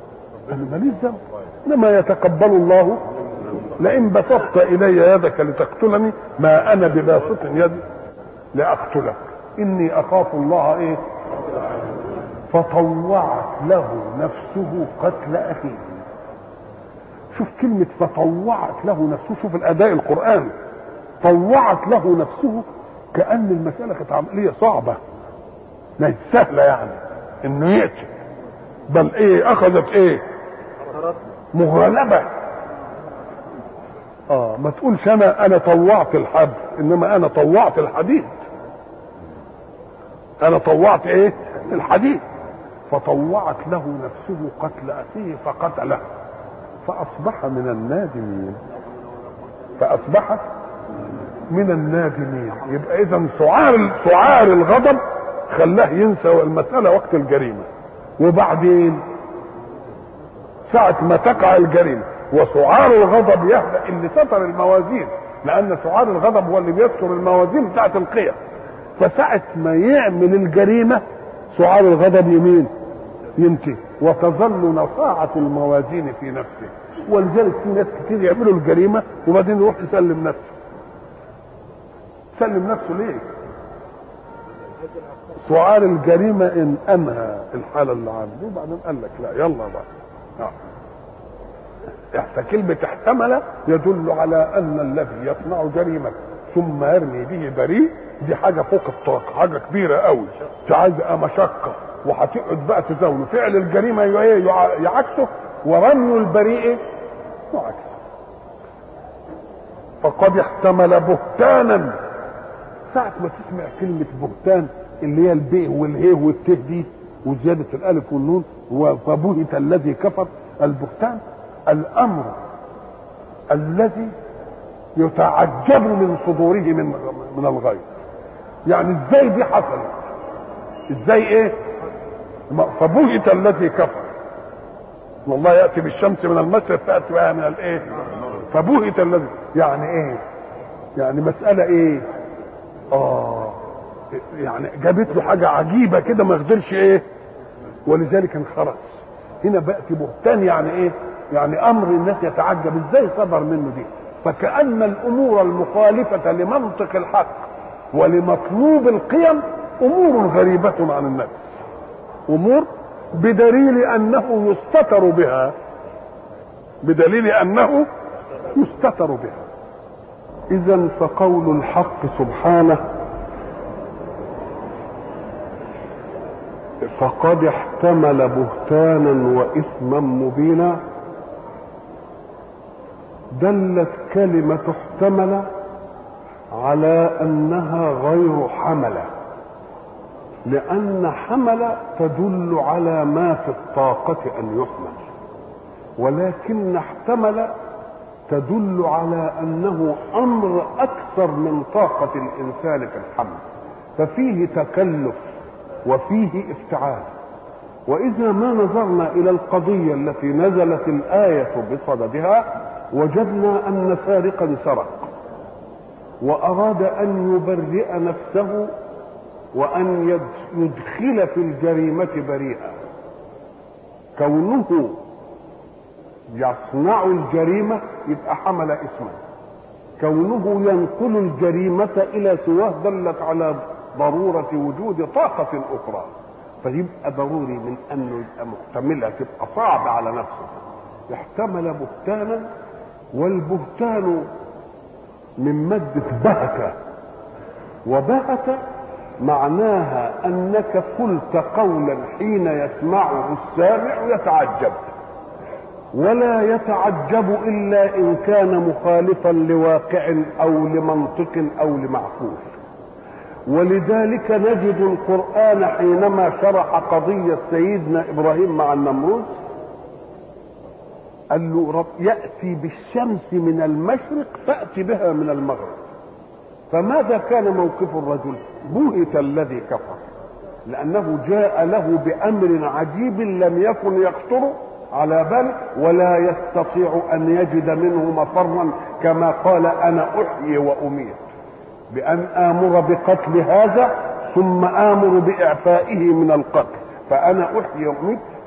انا ماليش ذنب، انما يتقبل الله. لئن بسطت الي يدك لتقتلني ما انا بباسط يدي لاقتلك اني اخاف الله ايه. فطوعت له نفسه قتل اخيه. شوف كلمة فطوعت له نفسه، شوف الاداء القرآني. طوعت له نفسه كأن المسألة كانت عملية صعبة ما سهلة يعني انه يأتي، بل ايه اخذت ايه مغالبة. ما تقولش انا طوعت الحبل، انما انا طوعت الحديد. انا طوعت ايه الحديد. فطوعت له نفسه قتل اخيه فقتله فاصبح من النادمين. فاصبح من النادمين. يبقى اذا سعار الغضب خلاه ينسى المسألة وقت الجريمة، وبعدين ساعة ما تقع الجريمة وسعار الغضب يهدأ اللي ستر الموازين، لأن سعار الغضب هو اللي بيستر الموازين بتاعت القيم. فساعة ما يعمل الجريمة سعار الغضب يمين ينتهي وتظل نصاعة الموازين في نفسه. ولذلك في ناس كتير يعملوا الجريمة وبعدين يروح يسلم نفسه. سلم نفسه ليه؟ سعار الجريمة ان انهى الحالة اللي عنده وبعدين قال لك لا يلا بقى. كلمة احتمل يدل على ان الذي يصنع جريمة ثم يرمي به بريء دي حاجة فوق الطاقة، حاجة كبيرة قوي عايز مشقة، وهتقعد بقى تزاوله. فعل الجريمة يعكسه ورمي البريء يعكسه. فقد احتمل بهتانا. ساعة ما تسمع كلمة بهتان اللي هي الباء والهاء والتاء دي وزيادة الألف والنون وبهت الذي كفر. البهتان الأمر الذي يتعجب من صدوره من الغيب. يعني ازاي دي حصلت؟ ازاي ايه؟ فبهت الذي كفر. والله يأتي بالشمس من المشرق تأتي بها من الايه؟ فبهت الذي يعني ايه؟ يعني مسألة ايه؟ يعني جابت له حاجة عجيبة كده ما يقدرش ايه، ولذلك انخرس. هنا بأتي بهتان يعني ايه؟ يعني امر الناس يتعجب ازاي صدر منه دي. فكأن الامور المخالفة لمنطق الحق ولمطلوب القيم امور غريبة عن الناس، امور بدليل انه يستتر بها، بدليل انه يستتر بها. اذا فقول الحق سبحانه فقد احتمل بهتانا واثما مبينا دلت كلمة احتمل على انها غير حملة، لان حمل تدل على ما في الطاقة ان يحمل، ولكن احتمل تدل على انه امر اكثر من طاقة الانسان في الحمل، ففيه تكلف وفيه افتعال. واذا ما نظرنا الى القضية التي نزلت الآية بصددها وجدنا ان سارقا سرق واراد ان يبرئ نفسه وان يدخل في الجريمة بريئا. كونه يصنع الجريمة يبقى حمل اسما، كونه ينقل الجريمة الى سواه دلت على ضرورة وجود طاقة اخرى، فيبقى ضروري من انه يبقى محتملها، تبقى صعب على نفسه. احتمل بهتانا، والبهتان من مادة بهت، وبهت معناها انك قلت قولا حين يسمعه السامع يتعجب، ولا يتعجب الا ان كان مخالفا لواقع او لمنطق او لمعقول. ولذلك نجد القرآن حينما شرح قضية سيدنا إبراهيم مع النمرود قال له رب يأتي بالشمس من المشرق فأتي بها من المغرب. فماذا كان موقف الرجل؟ بهت الذي كفر، لأنه جاء له بأمر عجيب لم يكن يخطر على بال ولا يستطيع أن يجد منه مفرا، كما قال أنا أحيي وأميت، بأن آمر بقتل هذا ثم آمر بإعفائه من القتل، فأنا أحيي وأميت.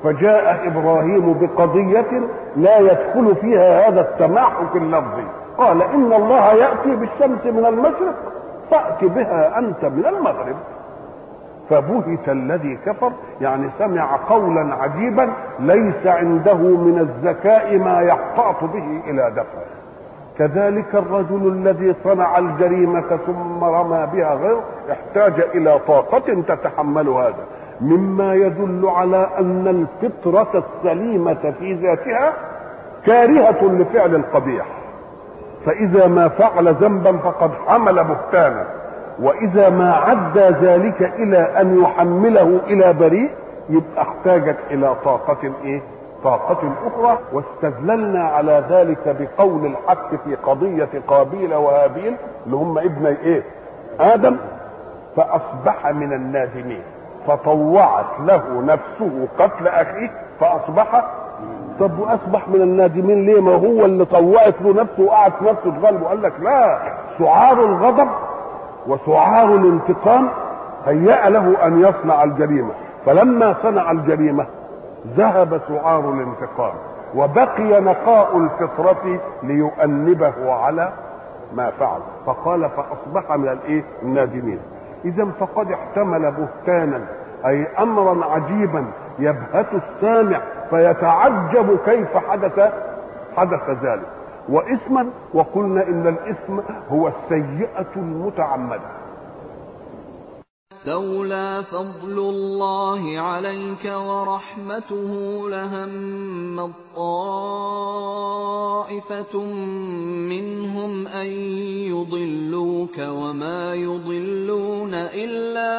فجاء إبراهيم بقضية لا يدخل فيها هذا التماحك اللفظي، قال إن الله يأتي بالشمس من المشرق فأت بها أنت من المغرب. فبهت الذي كفر، يعني سمع قولا عجيبا ليس عنده من الذكاء ما يحتاط به إلى دفعه. كذلك الرجل الذي صنع الجريمة ثم رمى بها غيره احتاج إلى طاقة تتحمل هذا، مما يدل على أن الفطرة السليمة في ذاتها كارهة لفعل القبيح، فإذا ما فعل ذنبا فقد حمل بهتانا، وإذا ما عدى ذلك إلى أن يحمله إلى بريء يبقى احتاجت إلى طاقة طاقة أخرى. واستدللنا على ذلك بقول الحق في قضية قابيل وهابيل اللي هم ابني آدم، فأصبح من النادمين، فطوعت له نفسه قتل أخيه فأصبح. طب وأصبح من النادمين ليه؟ ما هو اللي طوعت له نفسه وقعت نفسه تغلبه. قال لك لا، سعار الغضب وسعار الانتقام هيأ له أن يصنع الجريمة، فلما صنع الجريمة ذهب سعار الانتقام وبقي نقاء الفطرة ليؤنبه على ما فعل، فقال فأصبح من النادمين. إذا فقد احتمل بهتانا، أي أمرا عجيبا يبهت السامع فيتعجب كيف حدث ذلك، وإثما. وقلنا إن الإثم هو السيئة المتعمدة. لولا فضل الله عليك ورحمته لهم طائفة منهم أن يضلوك وما يضلون إلا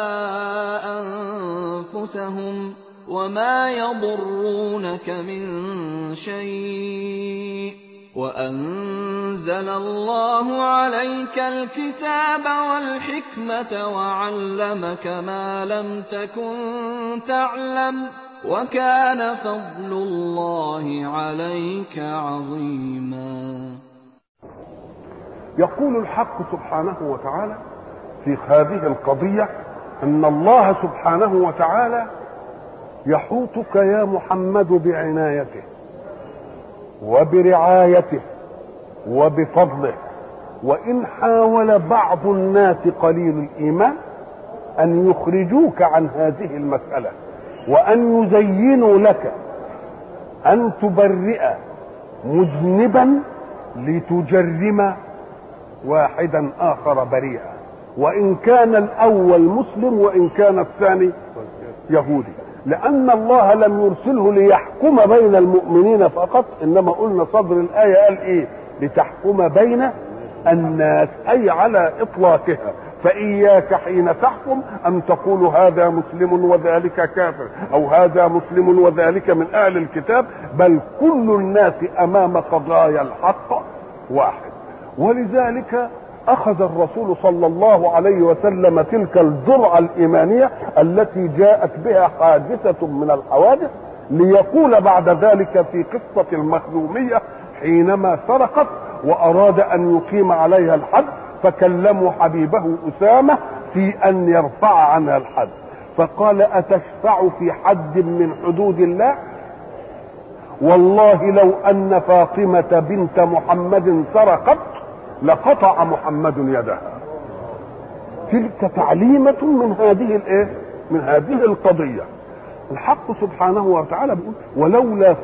أنفسهم وما يضرونك من شيء، وأنزل الله عليك الكتاب والحكمة وعلمك ما لم تكن تعلم، وكان فضل الله عليك عظيما. يقول الحق سبحانه وتعالى في هذه القضية أن الله سبحانه وتعالى يحوطك يا محمد بعنايته وبرعايته وبفضله. وإن حاول بعض الناس قليل الإيمان أن يخرجوك عن هذه المسألة وأن يزينوا لك أن تبرئ مذنبا لتجرم واحدا آخر بريئا، وإن كان الأول مسلم وإن كان الثاني يهودي، لأن الله لم يرسله ليحكم بين المؤمنين فقط، إنما قلنا صدر الآية قال لتحكم بين الناس، أي على إطلاقها. فإياك حين تحكم أن تقول هذا مسلم وذلك كافر، أو هذا مسلم وذلك من أهل الكتاب، بل كل الناس أمام قضايا الحق واحد. ولذلك أخذ الرسول صلى الله عليه وسلم تلك الجرعة الإيمانية التي جاءت بها حادثة من الحوادث، ليقول بعد ذلك في قصة المخزومية حينما سرقت وأراد أن يقيم عليها الحد، فكلموا حبيبه أسامة في أن يرفع عنها الحد، فقال أتشفع في حد من حدود الله؟ والله لو أن فاطمة بنت محمد سرقت لقطع محمد يدها. تلك تعليمة من هذه القضية. الحق سبحانه وتعالى بيقول ولولا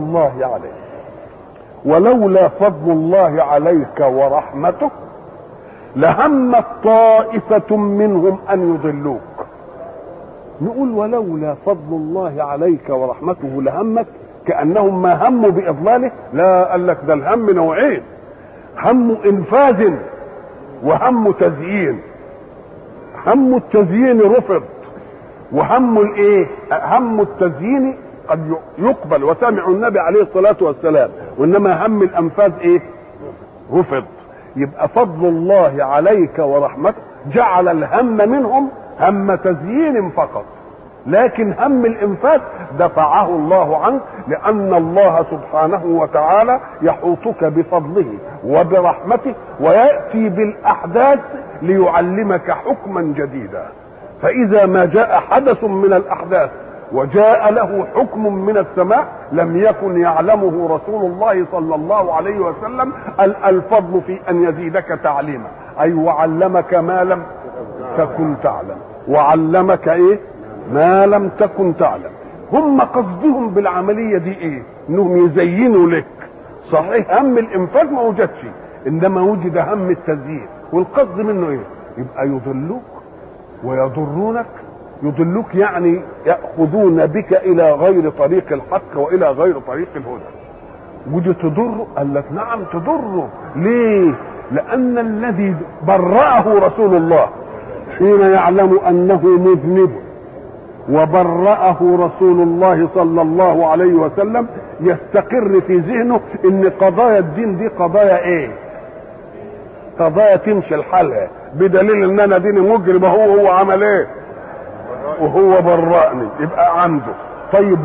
فضل الله عليك ورحمته لهمت طائفة منهم أن يضلوك. نقول ولولا فضل الله عليك ورحمته لهمت، كأنهم ما هموا بإضلاله. لا، قال لك ده الهم نوعين، هم إنفاذ وهم تزيين. هم التزيين رفض، وهم هم التزيين قد يقبل وسمع النبي عليه الصلاة والسلام، وإنما هم الأنفاذ رفض. يبقى فضل الله عليك ورحمته جعل الهم منهم هم تزيين فقط، لكن هم الانفاذ دفعه الله عنك، لان الله سبحانه وتعالى يحوطك بفضله وبرحمته وياتي بالاحداث ليعلمك حكما جديدا. فاذا ما جاء حدث من الاحداث وجاء له حكم من السماء لم يكن يعلمه رسول الله صلى الله عليه وسلم. الفضل في ان يزيدك تعليما، اي وعلمك ما لم تكن تعلم، وعلمك ايه ما لم تكن تعلم. هم قصدهم بالعملية دي ايه؟ انهم يزينوا لك. صحيح هم الانفاق ما وجدش، انما وجد هم التزيين، والقصد منه ايه؟ يبقى يضلوك ويضرونك. يضلوك يعني يأخذون بك الى غير طريق الحق والى غير طريق الهدى. ودي تضر؟ قال لك نعم تضر. ليه؟ لان الذي برأه رسول الله حين يعلم انه مذنب وبرأه رسول الله صلى الله عليه وسلم يستقر في ذهنه ان قضايا الدين دي قضايا ايه؟ قضايا تمشي لحالها، بدليل ان انا ديني مجرم، هو عمل ايه؟ وهو برأني، يبقى عنده. طيب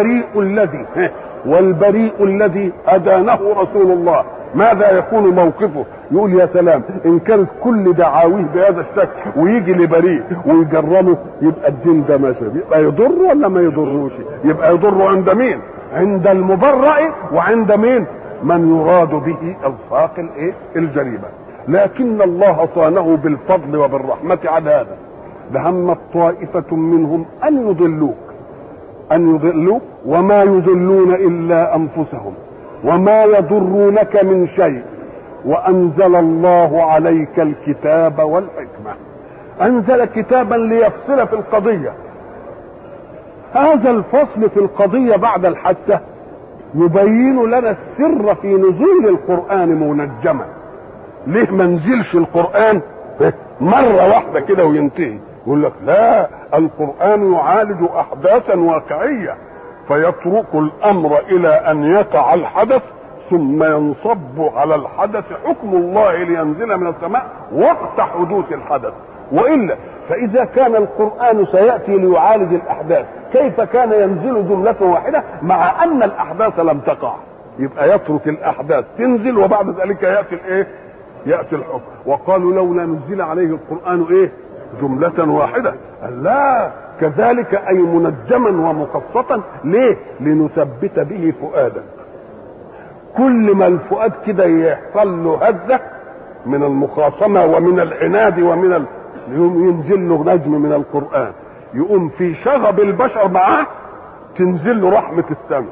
والبريء الذي أدانه رسول الله ماذا يكون موقفه؟ يقول يا سلام ان كانت كل دعاويه بهذا الشكل ويجي لبريء ويجرمه، يبقى الدين ده ماشي، يبقى يضر ولا ما يضروش؟ يبقى يضر عند مين؟ عند المبرئ، وعند مين؟ من يراد به الصاق الايه؟ الجريمه. لكن الله صانه بالفضل وبالرحمه على هذا. لهمت طائفة منهم أن يضلوك وما يضلون إلا أنفسهم وما يضرونك من شيء، وأنزل الله عليك الكتاب والحكمة. أنزل كتابا ليفصل في القضية. هذا الفصل في القضية بعد الحادثة يبين لنا السر في نزول القرآن منجما. ليه ما نزلش القرآن مرة واحدة كده وينتهي؟ يقول لك لا، القرآن يعالج أحداثا واقعية، فيترك الأمر إلى أن يقع الحدث ثم ينصب على الحدث حكم الله لينزل من السماء وقت حدوث الحدث. وإلا فإذا كان القرآن سيأتي ليعالج الأحداث، كيف كان ينزل جملة واحدة مع أن الأحداث لم تقع؟ يبقى يترك الأحداث تنزل وبعد ذلك يأتي الإيه؟ يأتي الحكم. وقالوا لولا نزل عليه القرآن إيه؟ جملة واحدة. لا، كذلك أي منجما ومقسطا. ليه؟ لنثبت به فؤادك. كل ما الفؤاد كده يحصل له هزة من المخاصمة ومن العناد ومن ينزل له نجم من القرآن، يقوم في شغب البشر معاه تنزل له رحمة السماء.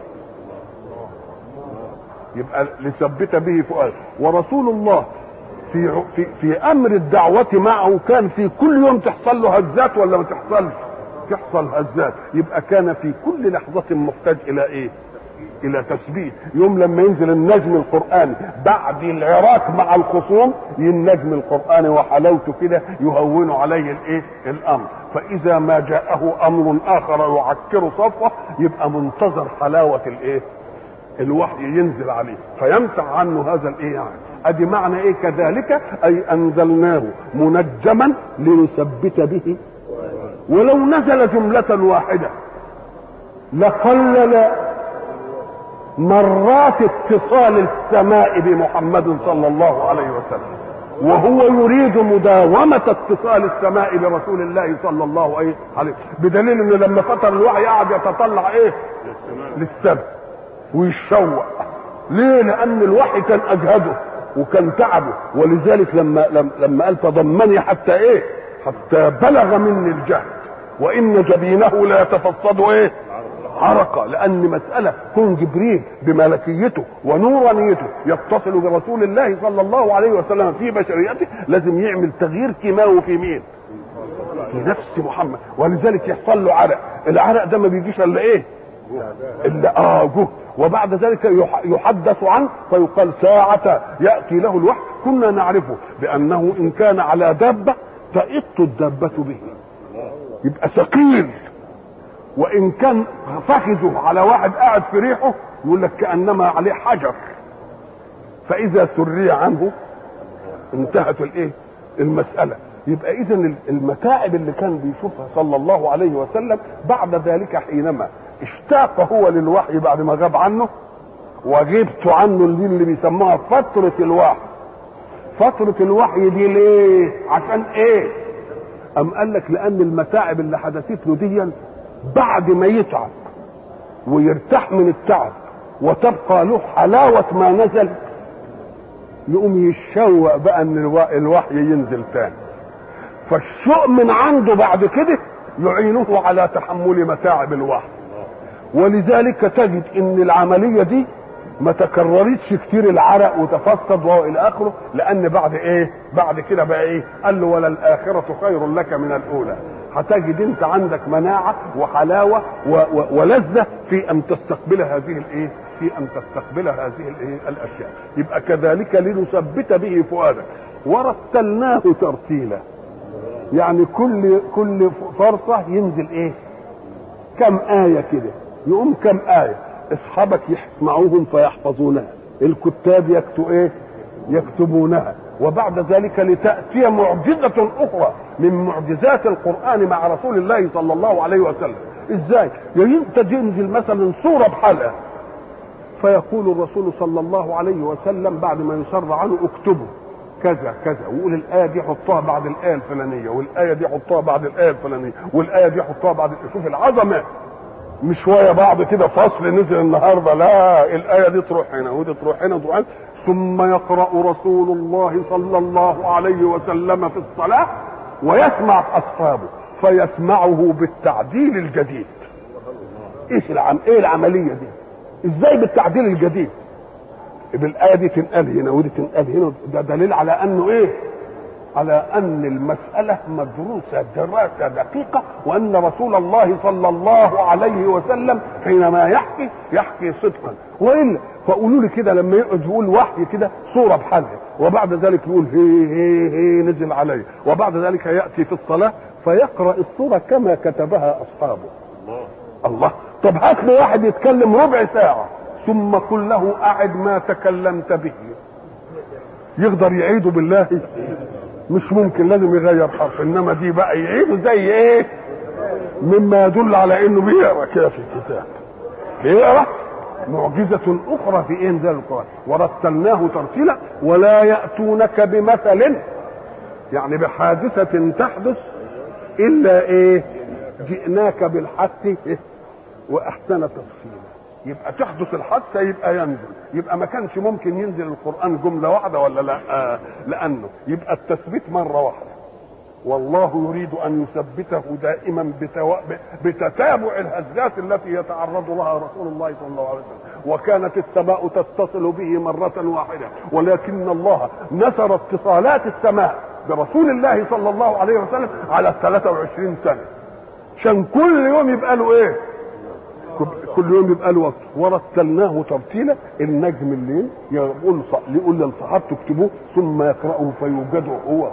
يبقى لثبت به فؤاد. ورسول الله في امر الدعوة معه كان في كل يوم تحصل له هزات ولا ما تحصلش؟ تحصل هزات. يبقى كان في كل لحظة محتاج الى ايه؟ الى تثبيت. يوم لما ينزل النجم القرآني بعد العراك مع الخصوم، النجم القرآني وحلاوته كده يهون عليه الايه؟ الامر. فاذا ما جاءه امر اخر يعكر صفه، يبقى منتظر حلاوة الايه؟ الوحي ينزل عليه فيمسح عنه هذا الايه يعني. ادي معنى ايه كذلك؟ اي انزلناه منجما لنثبت به. ولو نزل جملة واحدة لقلل مرات اتصال السماء بمحمد صلى الله عليه وسلم، وهو يريد مداومة اتصال السماء برسول الله صلى الله عليه وسلم، بدليل انه لما فتر الوحي قعد يتطلع ايه؟ للسماء ويشوق. ليه؟ لان الوحي كان اجهده وكان تعبه. ولذلك لما قال تضمني حتى ايه؟ حتى بلغ مني الجهد وان جبينه لا يتفصد ايه؟ عرقا. لان مسألة كون جبريل بملكيته ونورانيته يتصل برسول الله صلى الله عليه وسلم في بشريته، لازم يعمل تغيير كيماوي في مين؟ في نفس محمد. ولذلك يحصل له عرق. العرق ده ما بيجيش الا ايه؟ الا جهد. وبعد ذلك يحدث عنه فيقال ساعة يأتي له الوحي كنا نعرفه بأنه إن كان على دابة تئط الدابة به، يبقى ثقيل. وإن كان فخذه على واحد قاعد في ريحه يقول لك كأنما عليه حجر. فإذا سري عنه انتهت الايه؟ المسألة. يبقى إذا المتاعب اللي كان بيشوفها صلى الله عليه وسلم بعد ذلك حينما اشتاق هو للوحي بعد ما غاب عنه وغيبت عنه اللي بيسموها فترة الوحي. فترة الوحي دي ليه؟ عشان ايه؟ قال لك لان المتاعب اللي حدثت له دي بعد ما يتعب ويرتاح من التعب وتبقى له حلاوة ما نزل، يقوم يتشوق بقى ان الوحي ينزل تاني. فالشوق من عنده بعد كده يعينه على تحمل متاعب الوحي. ولذلك تجد ان العملية دي ما تكررتش كتير، العرق وتفقد والى اخره، لان بعد كده بقى ايه؟ قال له ولا الاخرة خير لك من الاولى. هتجد انت عندك مناعة وحلاوة ولذة في ان تستقبل هذه الاشياء. يبقى كذلك لنثبت به فؤادك ورتلناه ترتيلا. يعني كل فرصة ينزل كم آية كده، يقوم كم آية اصحابك يسمعوهم فيحفظونها، الكتاب يكتبونها، وبعد ذلك لتأتي معجزة أخرى من معجزات القرآن مع رسول الله صلى الله عليه وسلم. ازاي؟ ينزل مثلا سورة بحلقة، فيقول الرسول صلى الله عليه وسلم بعد ما يسر عنه اكتبوا كذا كذا، ويقول الآية دي حطها بعد الآية الفلانية، والآية دي حطها بعد الآية الفلانية، والآية دي حطها بعد. شوف العظمة، مش شوية بعض كده فصل نزل النهارده، لا، الآية دي تروح هنا ودي تروح هنا وتروح هنا. ثم يقرأ رسول الله صلى الله عليه وسلم في الصلاة ويسمع أصحابه فيسمعه بالتعديل الجديد. ايه العملية دي؟ ازاي بالتعديل الجديد؟ بالآية دي تنقل هنا ودي تنقل هنا. ده دليل على انه على ان المسألة مدروسة دراسة دقيقة، وان رسول الله صلى الله عليه وسلم حينما يحكي صدقا. وإلا فقولوا لي كده لما يقعد يقول وحي كده صورة بحالها، وبعد ذلك يقول هي نزل عليه، وبعد ذلك يأتي في الصلاة فيقرأ الصورة كما كتبها أصحابه. الله. طب هات لي واحد يتكلم ربع ساعة ثم قل له أعد ما تكلمت به، يقدر يعيده بالله؟ مش ممكن، لازم يغير حرف. انما دي بقى يعيده زي مما يدل على انه بيقرا كده في الكتاب، بيقرا معجزة اخرى في انزال القرآن. ورتلناه ترتيلا ولا يأتونك بمثل، يعني بحادثة تحدث الا جئناك بالحق واحسن تفصيلا. يبقى تحدث الحادثة يبقى ينزل، يبقى ما كانش ممكن ينزل القرآن جملة واحدة ولا لا؟ لأنه يبقى التثبيت مرة واحدة، والله يريد أن يثبته دائما بتتابع الهزات التي يتعرض لها رسول الله صلى الله عليه وسلم. وكانت السماء تتصل به مرة واحدة، ولكن الله نشر اتصالات السماء برسول الله صلى الله عليه وسلم على 23 سنة، عشان كل يوم يبقى له كل يوم يبقى له وقت. ورتلناه ترتيلا. النجم الليل يقول للصحابة اكتبوه ثم يقرأه فيوجد هو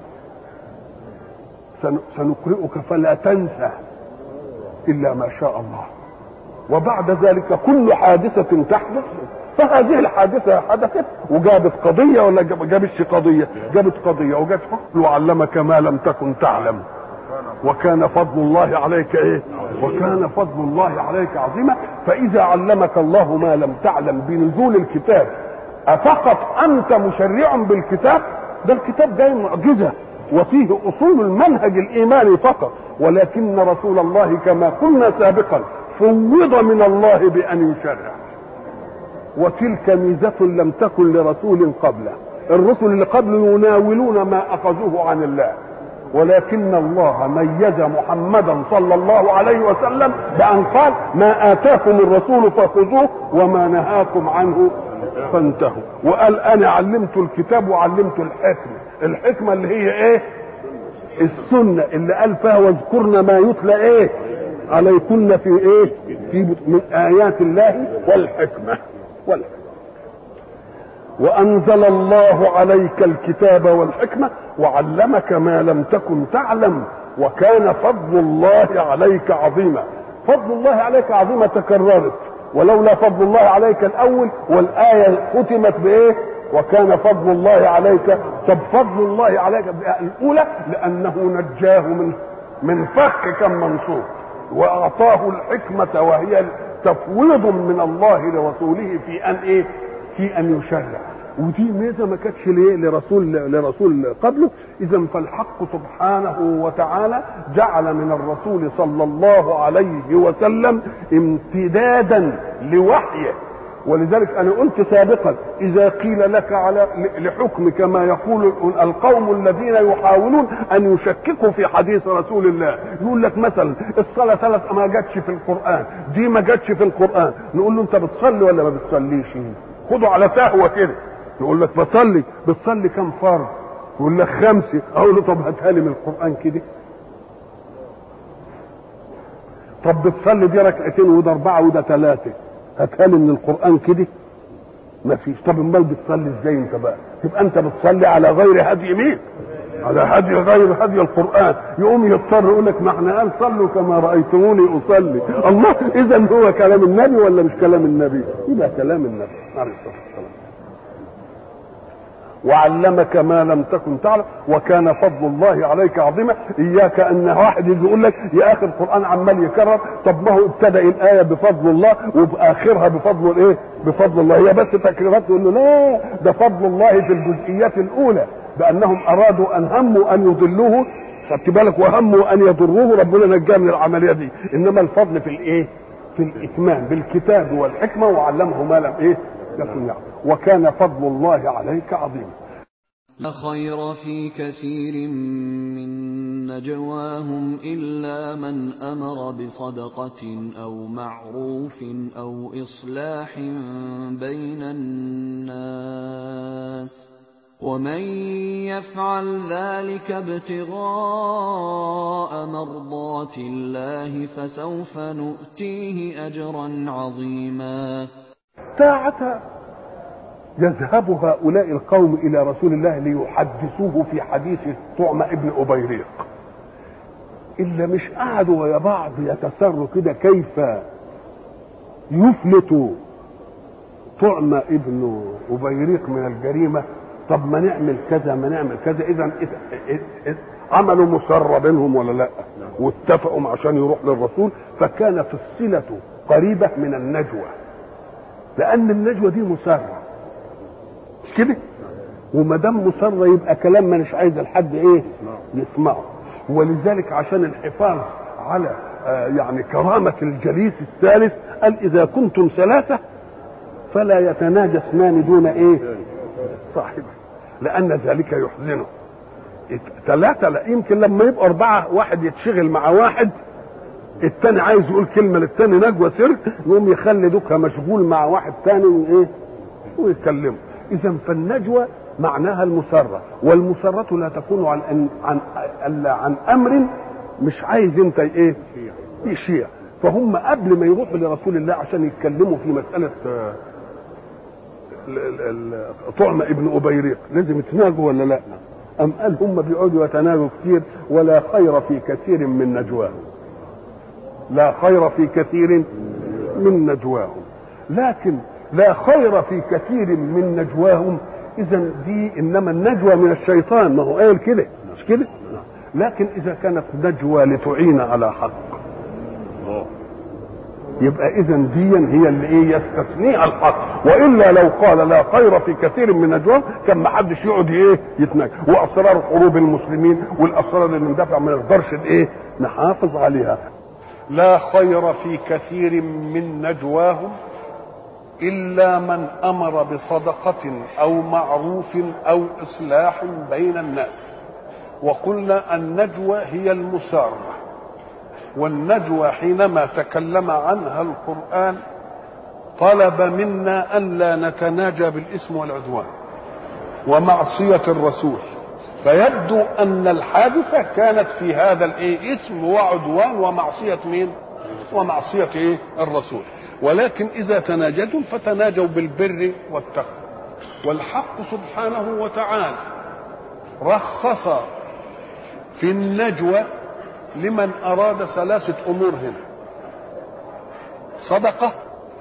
سنقرئك فلا تنسى إلا ما شاء الله. وبعد ذلك كل حادثة تحدث، فهذه الحادثة حدثت وجابت قضية ولا جابتش قضية؟ جابت قضية وجابت حكم. وعلمك ما لم تكن تعلم وكان فضل الله عليك وكان فضل الله عليك عظيما. فإذا علمك الله ما لم تعلم بنزول الكتاب، أفقط أنت مشرع بالكتاب؟ ده الكتاب جاي معجزة وفيه أصول المنهج الإيماني فقط، ولكن رسول الله كما قلنا سابقا فوض من الله بأن يشرع، وتلك ميزة لم تكن لرسول قبله. الرسل اللي قبله يناولون ما أخذوه عن الله، ولكن الله ميز محمدا صلى الله عليه وسلم بأن قال ما آتاكم الرسول فخذوه وما نهاكم عنه فانتهوا. وقال أنا علمت الكتاب وعلمت الحكمة اللي هي السنة اللي قال فيها واذكرن ما يتلى عليكن في من آيات الله والحكمة. وأنزل الله عليك الكتاب والحكمة وعلمك ما لم تكن تعلم وكان فضل الله عليك عظيما. فضل الله عليك عظيما تكررت، ولولا فضل الله عليك الأول، والآية ختمت وكان فضل الله عليك. طب فضل الله عليك الأولى لأنه نجاه من فخ كم منصور، وأعطاه الحكمة وهي تفويض من الله لرسوله في أن يشرع. ودي ميزه ما كانتش لرسول قبله. اذا فالحق سبحانه وتعالى جعل من الرسول صلى الله عليه وسلم امتدادا لوحيه. ولذلك انا قلت سابقا اذا قيل لك على لحكم كما يقول القوم الذين يحاولون ان يشككوا في حديث رسول الله، يقول لك مثلا الصلاه 3 ما جاتش في القران، دي ما جاتش في القران، نقول له انت بتصلي ولا ما بتصليش؟ خده على سهوه كده، يقول لك بصلي. بتصلي كم فرض؟ يقول لك 5. اقول له طب هاتها لي من القران كده. طب بتصلي دي 2 وده 4 وده 3، هاتها لي من القران كده. ما فيش. طب امال بتصلي ازاي انت بقى؟ تبقى انت بتصلي على غير هدي مين؟ على هدي غير هدي القران. يقوم يضطر يقول لك ما احنا قال صلوا كما رايتموني اصلي. الله، اذا هو كلام النبي ولا مش كلام النبي؟ يبقى كلام النبي عليه الصلاه والسلام. وعلمك ما لم تكن تعلم وكان فضل الله عليك عظيما. اياك ان واحد يجي يقول لك يا اخي القران عمال يكرر، طب ما هو ابتدا الايه بفضل الله وباخرها بفضل الايه؟ بفضل الله. هي بس تكريرات. تقول له لا، ده فضل الله في الجزئيات الاولى بانهم ارادوا ان هموا ان يضلوه، خدت بالك، وهموا ان يضروه، ربنا نجاه من العمليه دي. انما الفضل في الايه؟ في الاتمام بالكتاب والحكمه، وعلمه ما لم ايه؟ يكن يعلم. وكان فضل الله عليك عظيما. لا خير في كثير من نجواهم إلا من أمر بصدقة أو معروف أو إصلاح بين الناس ومن يفعل ذلك ابتغاء مرضات الله فسوف نؤتيه أجرا عظيما. ساعة يذهب هؤلاء القوم إلى رسول الله ليحدثوه في حديث طعم ابن أبيريق، إلا مش قعدوا ويا بعض يتسروا كده كيف يفلت طعم ابن أبيريق من الجريمة. طب ما نعمل كذا ما نعمل كذا. إذا عملوا مسرة بينهم ولا لا؟ واتفقوا عشان يروح للرسول. فكانت الصلة قريبة من النجوى، لأن النجوى دي مسرة مش كده؟ وما دام مسرة يبقى كلام ما مش عايز الحد ايه؟ يسمعه. ولذلك عشان الحفاظ على يعني كرامة الجليس الثالث قال إذا كنتم 3 فلا يتناجى 2 دون ايه؟ صاحبه، لأن ذلك يحزنه. 3 لا يمكن لما يبقى 4 واحد يتشغل مع واحد، التاني عايز يقول كلمة للتاني نجوى سر، يقوم يخلي دوكها مشغول مع واحد تاني وايه؟ ويتكلموا. إذا فالنجوى معناها المسرة، والمسرة لا تكون عن أمر مش عايز انت ايه؟ يشيع. فهم قبل ما يروحوا لرسول الله عشان يتكلموا في مسألة طعم ابن أبيريق لازم يتناجوا ولا لا؟ أم قال هم بيقعدوا يتناجوا كتير ولا خير في كثير من نجواهم. لا خير في كثير من نجواهم، لكن لا خير في كثير من نجواهم. إذا دي إنما النجوى من الشيطان، ما هو قال كده مش كده؟ لكن إذا كانت نجوى لتعين على حق يبقى إذا دي هي اللي إيه؟ يستثنيها الحق. وإلا لو قال لا خير في كثير من نجواهم كان ما حدش يقعد إيه؟ يتناجى. وأسرار حروب المسلمين والأسرار اللي ندافع ما نقدرش إيه؟ نحافظ عليها. لا خير في كثير من نجواهم إلا من أمر بصدقة أو معروف أو إصلاح بين الناس. وقلنا النجوى هي المسارة، والنجوى حينما تكلم عنها القرآن طلب منا أن لا نتناجى بالإثم والعدوان ومعصية الرسول. فيبدو أن الحادثة كانت في هذا الإيه؟ إثم وعدوان ومعصية مين؟ ومعصية إيه؟ الرسول. ولكن إذا تناجتم فتناجوا بالبر والتقوى. والحق سبحانه وتعالى رخص في النجوى لمن أراد 3 أمور هنا: صدقة،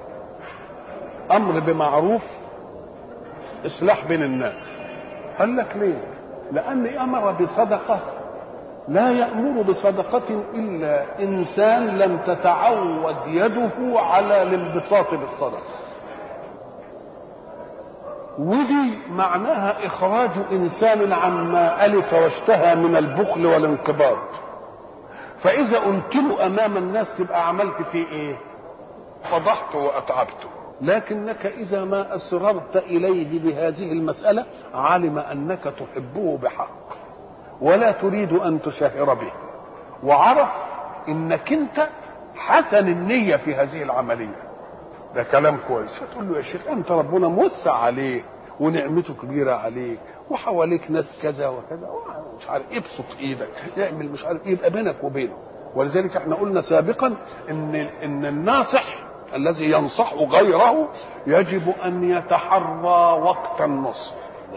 أمر بمعروف، إصلاح بين الناس. قال لك ليه؟ لأن أمر بصدقة لا يأمر بصدقة إلا إنسان لم تتعود يده على الانبساط بالصدقة. ودي معناها إخراج إنسان عما ألف واشتهى من البخل والانقباض. فإذا قلت له أمام الناس تبقى عملت فيه إيه؟ فضحته وأتعبته. لكنك إذا ما أسررت إليه بهذه المسألة علم أنك تحبه بحق ولا تريد أن تشهر به، وعرف إنك أنت حسن النية في هذه العملية. ده كلام كويس. فتقول له يا شيخ أنت ربنا موسع عليك ونعمته كبيرة عليك وحواليك ناس كذا وكذا مش عارف، ابسط ايدك يعمل مش عارف، يبقى بينك وبينه. ولذلك احنا قلنا سابقا ان الناصح الذي ينصح غيره يجب ان يتحرى وقت النصح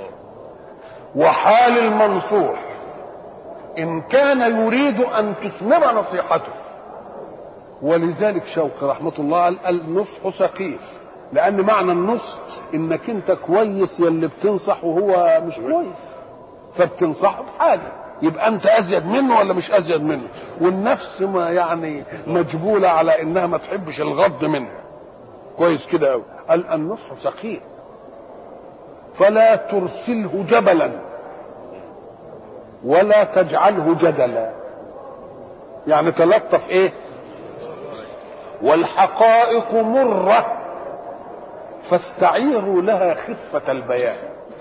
وحال المنصوح ان كان يريد ان تثمر نصيحته. ولذلك شوقي رحمه الله قال النصح ثقيل، لان معنى النصح انك انت كويس يلي بتنصح وهو مش كويس، فبتنصحه بحاجه يبقى انت ازيد منه ولا مش ازيد منه. والنفس ما يعني مجبوله على انها ما تحبش الغض منه. كويس كده قوي. قال النصح ثقيل فلا ترسله جبلا ولا تجعله جدلا. يعني تلطف ايه؟ والحقائق مره فاستعيروا لها خفة البيان.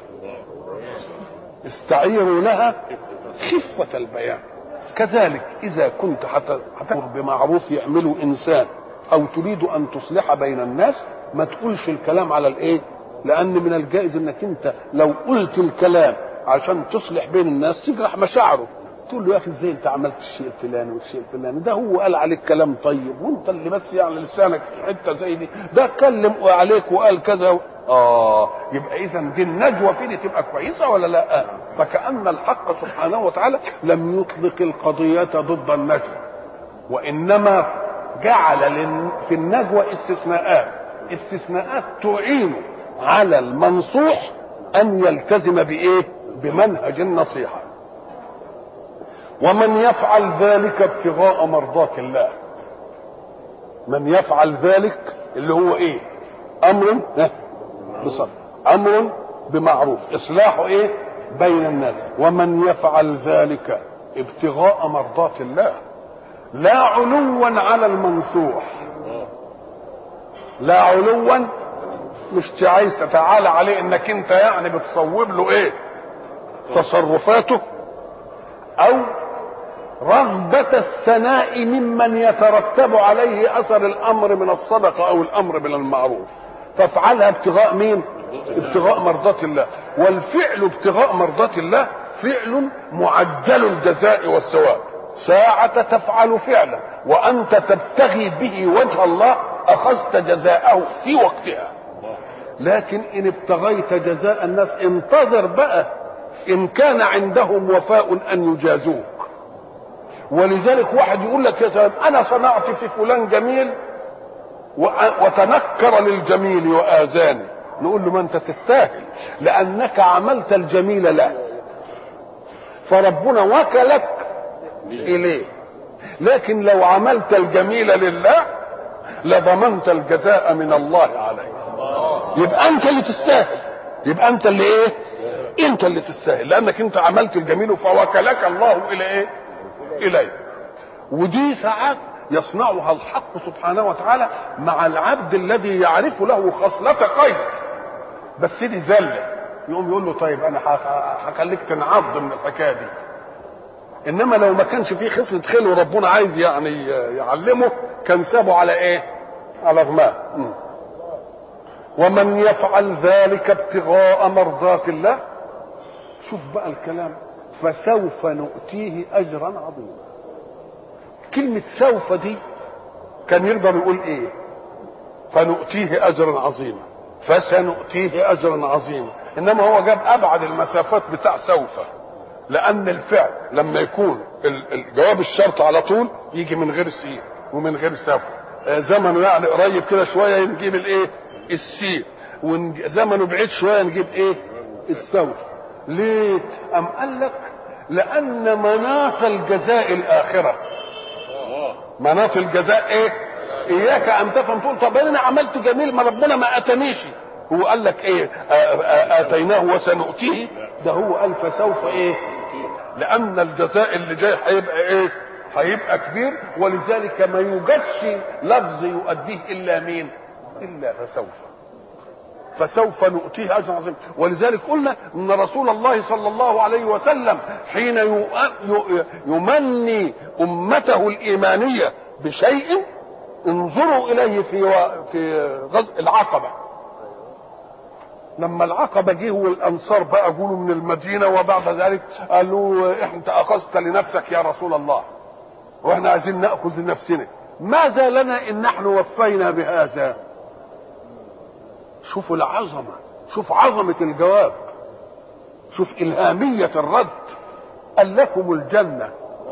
استعيروا لها خفة البيان. كذلك إذا كنت هتأمر بمعروف يعمله إنسان أو تريد أن تصلح بين الناس ما تقولش الكلام على الإيه؟ لأن من الجائز إنك أنت لو قلت الكلام عشان تصلح بين الناس تجرح مشاعره. تقول له يا أخي إزاي أنت عملت الشيء الفلاني والشيء الفلاني، ده هو قال عليك كلام طيب وأنت اللي بس يعني لسانك في حتة زي دي، ده اتكلم عليك وقال كذا يبقى إذا دي النجوى فيه تبقى كويسة ولا لا؟ فكأن الحق سبحانه وتعالى لم يطلق القضية ضد النجوى، وإنما جعل في النجوى استثناءات تعين على المنصوح أن يلتزم بإيه؟ بمنهج النصيحة. ومن يفعل ذلك ابتغاء مرضات الله، من يفعل ذلك اللي هو ايه؟ امر بمعروف، اصلاحه ايه؟ بين الناس. ومن يفعل ذلك ابتغاء مرضات الله لا علوا على المنصوح، لا علوا مش عايز تتعالى عليه انك انت يعني بتصوب له ايه؟ تصرفاته، او رغبة الثناء ممن يترتب عليه أثر الأمر من الصدقة أو الأمر بالمعروف، فافعلها ابتغاء مين؟ ابتغاء مرضات الله. والفعل ابتغاء مرضات الله فعل معجل الجزاء والثواب. ساعة تفعل فعلا وأنت تبتغي به وجه الله أخذت جزاءه في وقتها. لكن إن ابتغيت جزاء الناس انتظر بقى إن كان عندهم وفاء أن يجازوك. ولذلك واحد يقول لك يا سلام انا صنعت في فلان جميل وتنكر للجميل واذاني، نقول له ما انت تستاهل لانك عملت الجميل له فربنا وكلك اليه. لكن لو عملت الجميل لله لضمنت الجزاء من الله عليه. يبقى انت اللي تستاهل، يبقى انت اللي ايه؟ انت اللي تستاهل لانك انت عملت الجميل فوكلك الله الى ايه؟ إليه. ودي ساعات يصنعها الحق سبحانه وتعالى مع العبد الذي يعرف له خصلة خير بس دي زلة، يقوم يقول له طيب أنا هخليك تنعض من الحكاية دي. إنما لو ما كانش فيه خصلة خير وربنا عايز يعني يعلمه كان سابه على إيه؟ على غماه. ومن يفعل ذلك ابتغاء مرضات الله، شوف بقى الكلام، فسوف نؤتيه اجرا عظيما. كلمة سوف دي كان يقدر يقول ايه؟ فنؤتيه اجرا عظيما، فسنؤتيه اجرا عظيما. انما هو جاب ابعد المسافات بتاع سوف، لان الفعل لما يكون الجواب الشرط على طول يجي من غير سين ومن غير سوف. زمنه يعني قريب كده شويه نجيب الايه؟ السين، وزمنه بعيد شويه نجيب ايه؟ السوف. ليه؟ أم قال لك لأن مناط الجزاء الآخرة. مناط الجزاء إيه؟ إياك أن تفهم تقول طب أنا عملت جميل ما ربنا ما أتنيش. هو قال لك ايه اتيناه وسنؤتيه؟ ده هو قال فسوف ايه؟ لان الجزاء اللي جاي هيبقى ايه؟ هيبقى كبير. ولذلك ما يوجدش لفظ يؤديه الا مين؟ الا فسوف نؤتيه اجرا عظيما. ولذلك قلنا ان رسول الله صلى الله عليه وسلم حين يمني امته الايمانيه بشيء انظروا اليه في غزو العقبه. لما العقبه جه والانصار بقى جولوا من المدينه وبعد ذلك قالوا انت اخذت لنفسك يا رسول الله واحنا عايزين ناخذ لنفسنا، ماذا لنا ان نحن وفينا بهذا؟ شوفوا العظمه، شوف عظمه الجواب، شوف الهاميه الرد. قال لكم الجنه،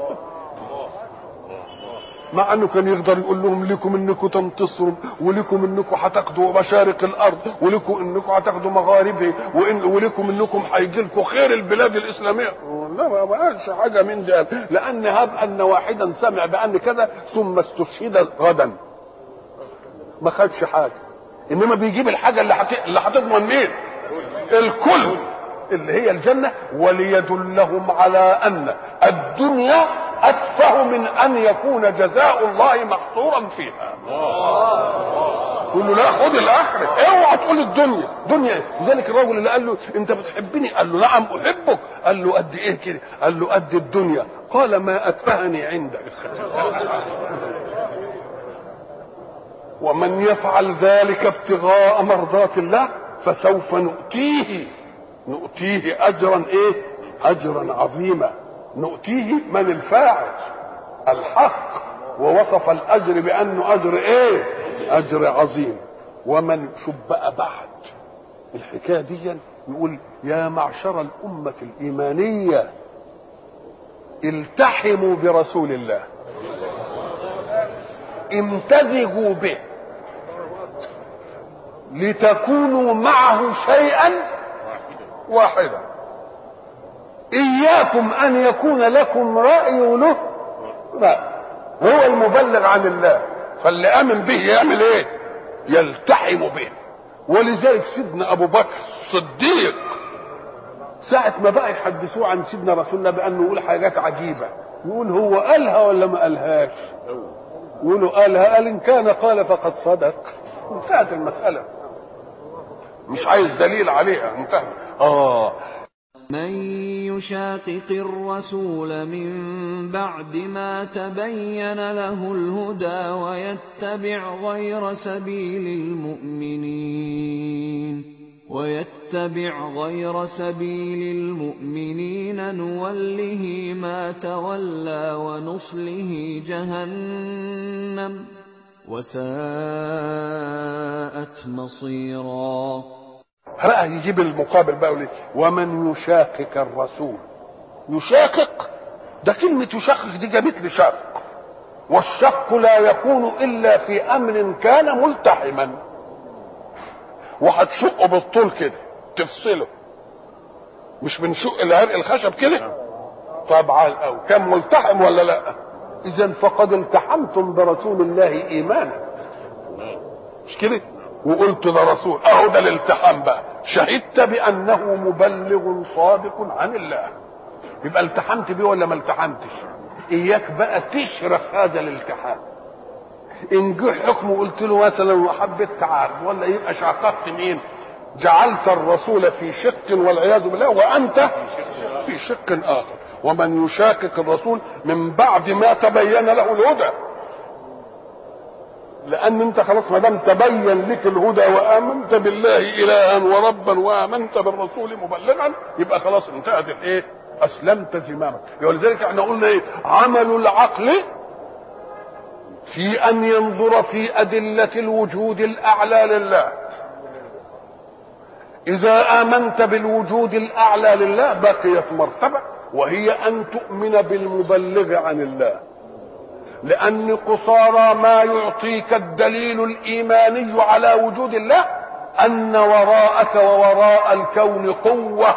مع انه كان يقدر يقول لهم لكم انكم تنتصروا ولكم انكم هتاخدوا مشارق الارض ولكم انكم هتاخدوا مغاربها ولكم انكم هيجي لكم خير البلاد الاسلاميه. لا ما قالش حاجه من ده، لان هب ان واحدا سمع بان كذا ثم استشهد غدا ما خدش حاجه، انما بيجيب الحاجه اللي هتضمن مين؟ الكل، اللي هي الجنه. وليدلهم على ان الدنيا اتفه من ان يكون جزاء الله محصورا فيها. يقول له لا خد الاخره، اوعى تقول الدنيا دنيا. لذلك الرجل اللي قال له انت بتحبني؟ قال له نعم احبك. قال له قد ايه كده؟ قال له قد الدنيا. قال ما اتفهني عندك. ومن يفعل ذلك ابتغاء مرضات الله فسوف نؤتيه اجرا ايه؟ اجرا عظيما. نؤتيه من الفاعل؟ الحق، ووصف الاجر بانه اجر ايه؟ اجر عظيم. ومن شوف بقى بعد الحكايه دي يقول يا معشر الامه الايمانيه التحموا برسول الله، امتزجوا به لتكونوا معه شيئا واحدا. إياكم أن يكون لكم رأي له رأي، هو المبلغ عن الله، فاللي آمن به يعمل إيه؟ يلتحم به. ولذلك سيدنا أبو بكر الصديق ساعة ما بقى يحدثوه عن سيدنا رسول الله بأنه يقول حاجات عجيبة، يقول هو قالها ولا ما قالهاش؟ يقولوا قالها، قال إن كان قال فقد صدق. انتهت المسألة، مش عايز دليل عليها، انتهت. من يشاقق الرسول من بعد ما تبين له الهدى ويتبع غير سبيل المؤمنين نوله ما تولى ونصله جهنم وساءت مصيرا. بقى يجيب المقابل بقى وليه ومن يشاقق الرسول. يشاقق ده كلمة يشاقق دي جابت لي شق، والشق لا يكون إلا في أمر كان ملتحما، وهتشقه بالطول كده تفصله، مش بنشق العرق الخشب كده طبعا، أو كان ملتحم ولا لا؟ إذا فقد التحمتم برسول الله إيمانا، مش كده؟ وقلت ده رسول، اهو ده الالتحام بقى، شهدت بانه مبلغ صادق عن الله، يبقى التحمت بيه ولا ما التحمتش؟ اياك بقى تشرح هذا الالتحام. ان جه حكم وقلت له مثلا وحبيت تعارض ولا يبقى شققت مين؟ جعلت الرسول في شق والعياذ بالله وانت في شق اخر. ومن يشاقق الرسول من بعد ما تبين له الهدى، لان انت خلاص ما دام تبين لك الهدى وامنت بالله الها وربا وامنت بالرسول مبلغا، يبقى خلاص انتهت الايه؟ اسلمت زمامك. ولذلك احنا قلنا ايه؟ عمل العقل في ان ينظر في ادله الوجود الاعلى لله. اذا امنت بالوجود الاعلى لله بقيت مرتبه، وهي ان تؤمن بالمبلغ عن الله، لأن قصارى ما يعطيك الدليل الإيماني على وجود الله أن وراءك ووراء الكون قوة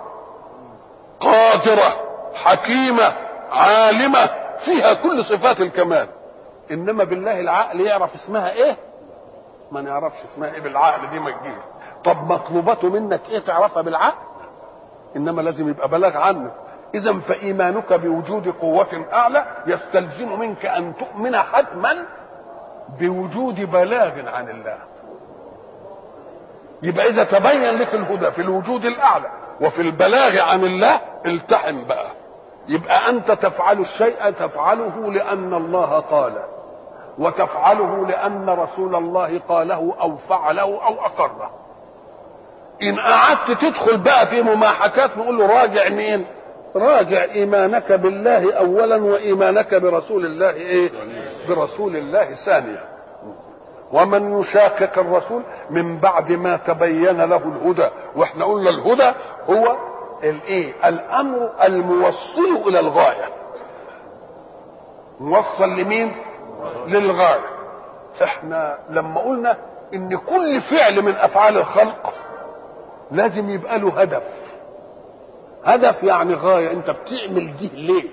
قادرة حكيمة عالمة فيها كل صفات الكمال. إنما بالله العقل يعرف اسمها إيه؟ ما نعرفش اسمها إيه بالعقل، دي ما تجيش. طب مطلوباته منك ايه تعرفها بالعقل؟ انما لازم يبقى بلاغ عنه. اذا فايمانك بوجود قوة اعلى يستلزم منك ان تؤمن حتما بوجود بلاغ عن الله. يبقى اذا تبين لك الهدى في الوجود الاعلى وفي البلاغ عن الله التحم بقى. يبقى انت تفعل الشيء تفعله لان الله قال، وتفعله لان رسول الله قاله او فعله او اقره. ان قعدت تدخل بقى في مماحكات نقول له راجع مين؟ راجع ايمانك بالله اولا وايمانك برسول الله ايه؟ برسول الله ثانيا. ومن يشاقق الرسول من بعد ما تبين له الهدى، واحنا قلنا الهدى هو الايه؟ الامر الموصل الى الغايه. موصل لمين؟ للغايه. احنا لما قلنا ان كل فعل من افعال الخلق لازم يبقى له هدف. هدف يعني غايه، انت بتعمل دي ليه؟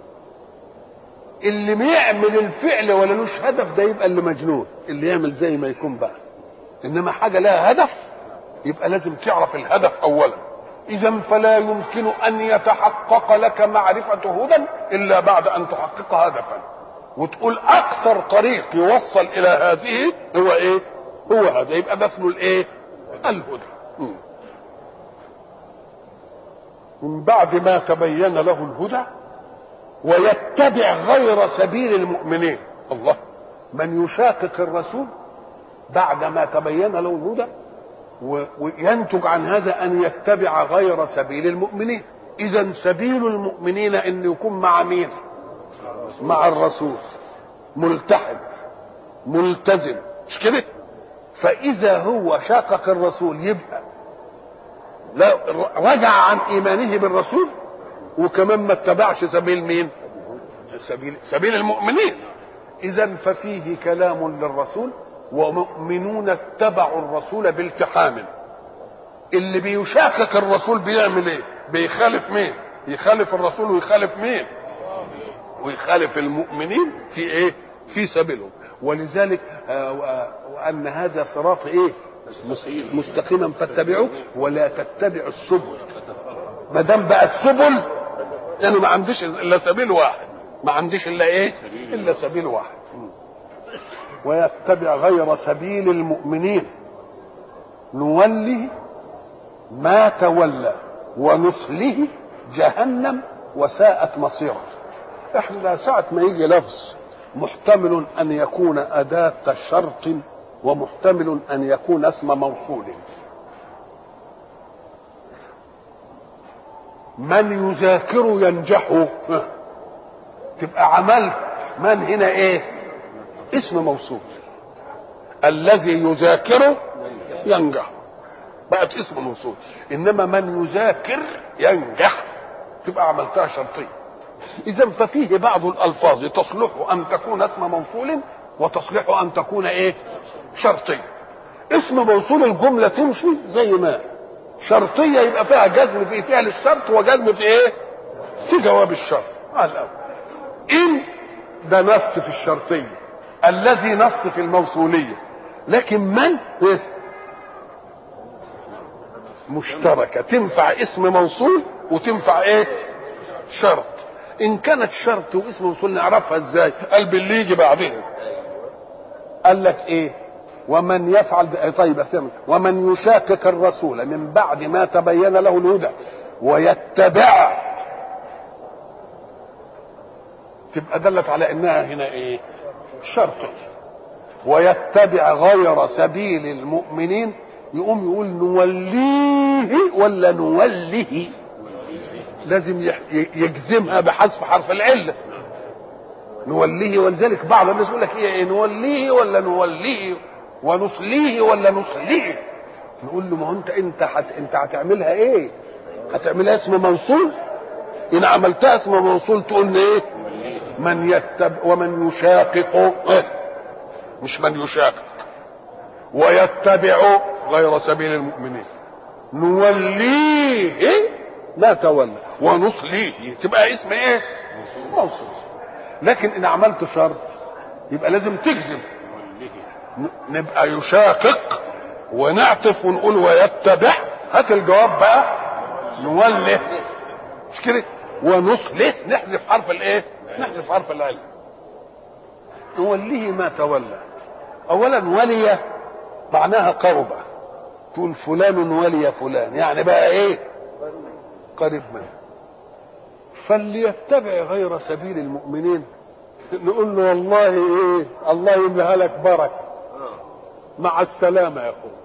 اللي بيعمل الفعل ولا لوش هدف ده يبقى اللي مجنون، اللي يعمل زي ما يكون بقى. انما حاجه لها هدف يبقى لازم تعرف الهدف اولا. اذا فلا يمكن ان يتحقق لك معرفه هدى الا بعد ان تحقق هدفا، وتقول اكثر طريق يوصل الى هذه هو ايه؟ هو هذا. يبقى ده اسمه الايه؟ الهدى. من بعد ما تبين له الهدى ويتبع غير سبيل المؤمنين. الله، من يشاقق الرسول بعد ما تبين له الهدى وينتج عن هذا ان يتبع غير سبيل المؤمنين. اذا سبيل المؤمنين ان يكون مع مين؟ مع الرسول، ملتحد ملتزم، مش كده؟ فاذا هو شاقق الرسول يبقى لا رجع عن ايمانه بالرسول، وكمان ما اتبعش سبيل مين؟ سبيل المؤمنين. اذا ففيه كلام للرسول، ومؤمنون اتبعوا الرسول بالتحام. اللي بيشاقق الرسول بيعمل ايه؟ بيخالف مين؟ يخالف الرسول ويخالف مين؟ ويخالف المؤمنين في ايه؟ في سبيلهم. ولذلك وان هذا صراط ايه؟ مستقيما فاتبعوه ولا تتبعوا السبل. ما دام بقت سبل يعني ما عنديش الا سبيل واحد، ما عنديش الا ايه؟ الا سبيل واحد. ويتبع غير سبيل المؤمنين نوله ما تولى ونصله جهنم وساءت مصيره. احنا ساعة ما يجي لفظ محتمل ان يكون اداة شرط ومحتمل ان يكون اسم موصول. من يذاكر ينجح، تبقى عملت من هنا ايه؟ اسم موصول. الذي يذاكر ينجح بقت اسم موصول. انما من يذاكر ينجح تبقى عملتها شرطيه. اذا ففيه بعض الالفاظ تصلح ان تكون اسم موصول وتصلح ان تكون ايه؟ شرطيه. اسم موصول الجمله تمشي زي ما شرطيه يبقى فيها جزم في فعل الشرط وجزم في ايه؟ في جواب الشرط. الأول ان ده نص في الشرطيه، الذي نص في الموصوليه، لكن من إيه؟ مشتركه تنفع اسم موصول وتنفع ايه؟ شرط. ان كانت شرط واسم موصول نعرفها ازاي؟ قال باللي يجي بعدين. قال لك ايه؟ ومن يفعل طيب اسمع، ومن يشاقق الرسول من بعد ما تبين له الهدى ويتبع، تبقى دلت على انها هنا ايه؟ شرط. ويتبع غير سبيل المؤمنين يقوم يقول نوليه ولا نوله؟ لازم يجزمها بحذف حرف العله. نوليه. ولذلك بعض الناس يقول لك ايه؟ نوليه ولا نوليه؟ ونصليه ولا نصليه؟ نقول له ما هو انت هتعملها ايه؟ هتعملها اسم موصول. ان عملتها اسم موصول تقول ايه؟ من يتبع ومن يشاقق، مش من يشاقق. ويتبع غير سبيل المؤمنين نوليه ما تولى ونصليه، تبقى اسم ايه؟ موصول. لكن ان عملت شرط يبقى لازم تجزم. نبقى يشاقق ونعطف ونقول ويتبع. هات الجواب بقى. نوله مش كده، ونصله نحذف حرف الايه؟ نحذف حرف العلم. نوليه ما تولى. اولا ولي معناها قرب، تقول فلان ولي فلان، يعني بقى ايه؟ قريب منه. فليتبع غير سبيل المؤمنين، نقول له والله ايه، الله يملها لك بركه، مع السلامه يا اخويا.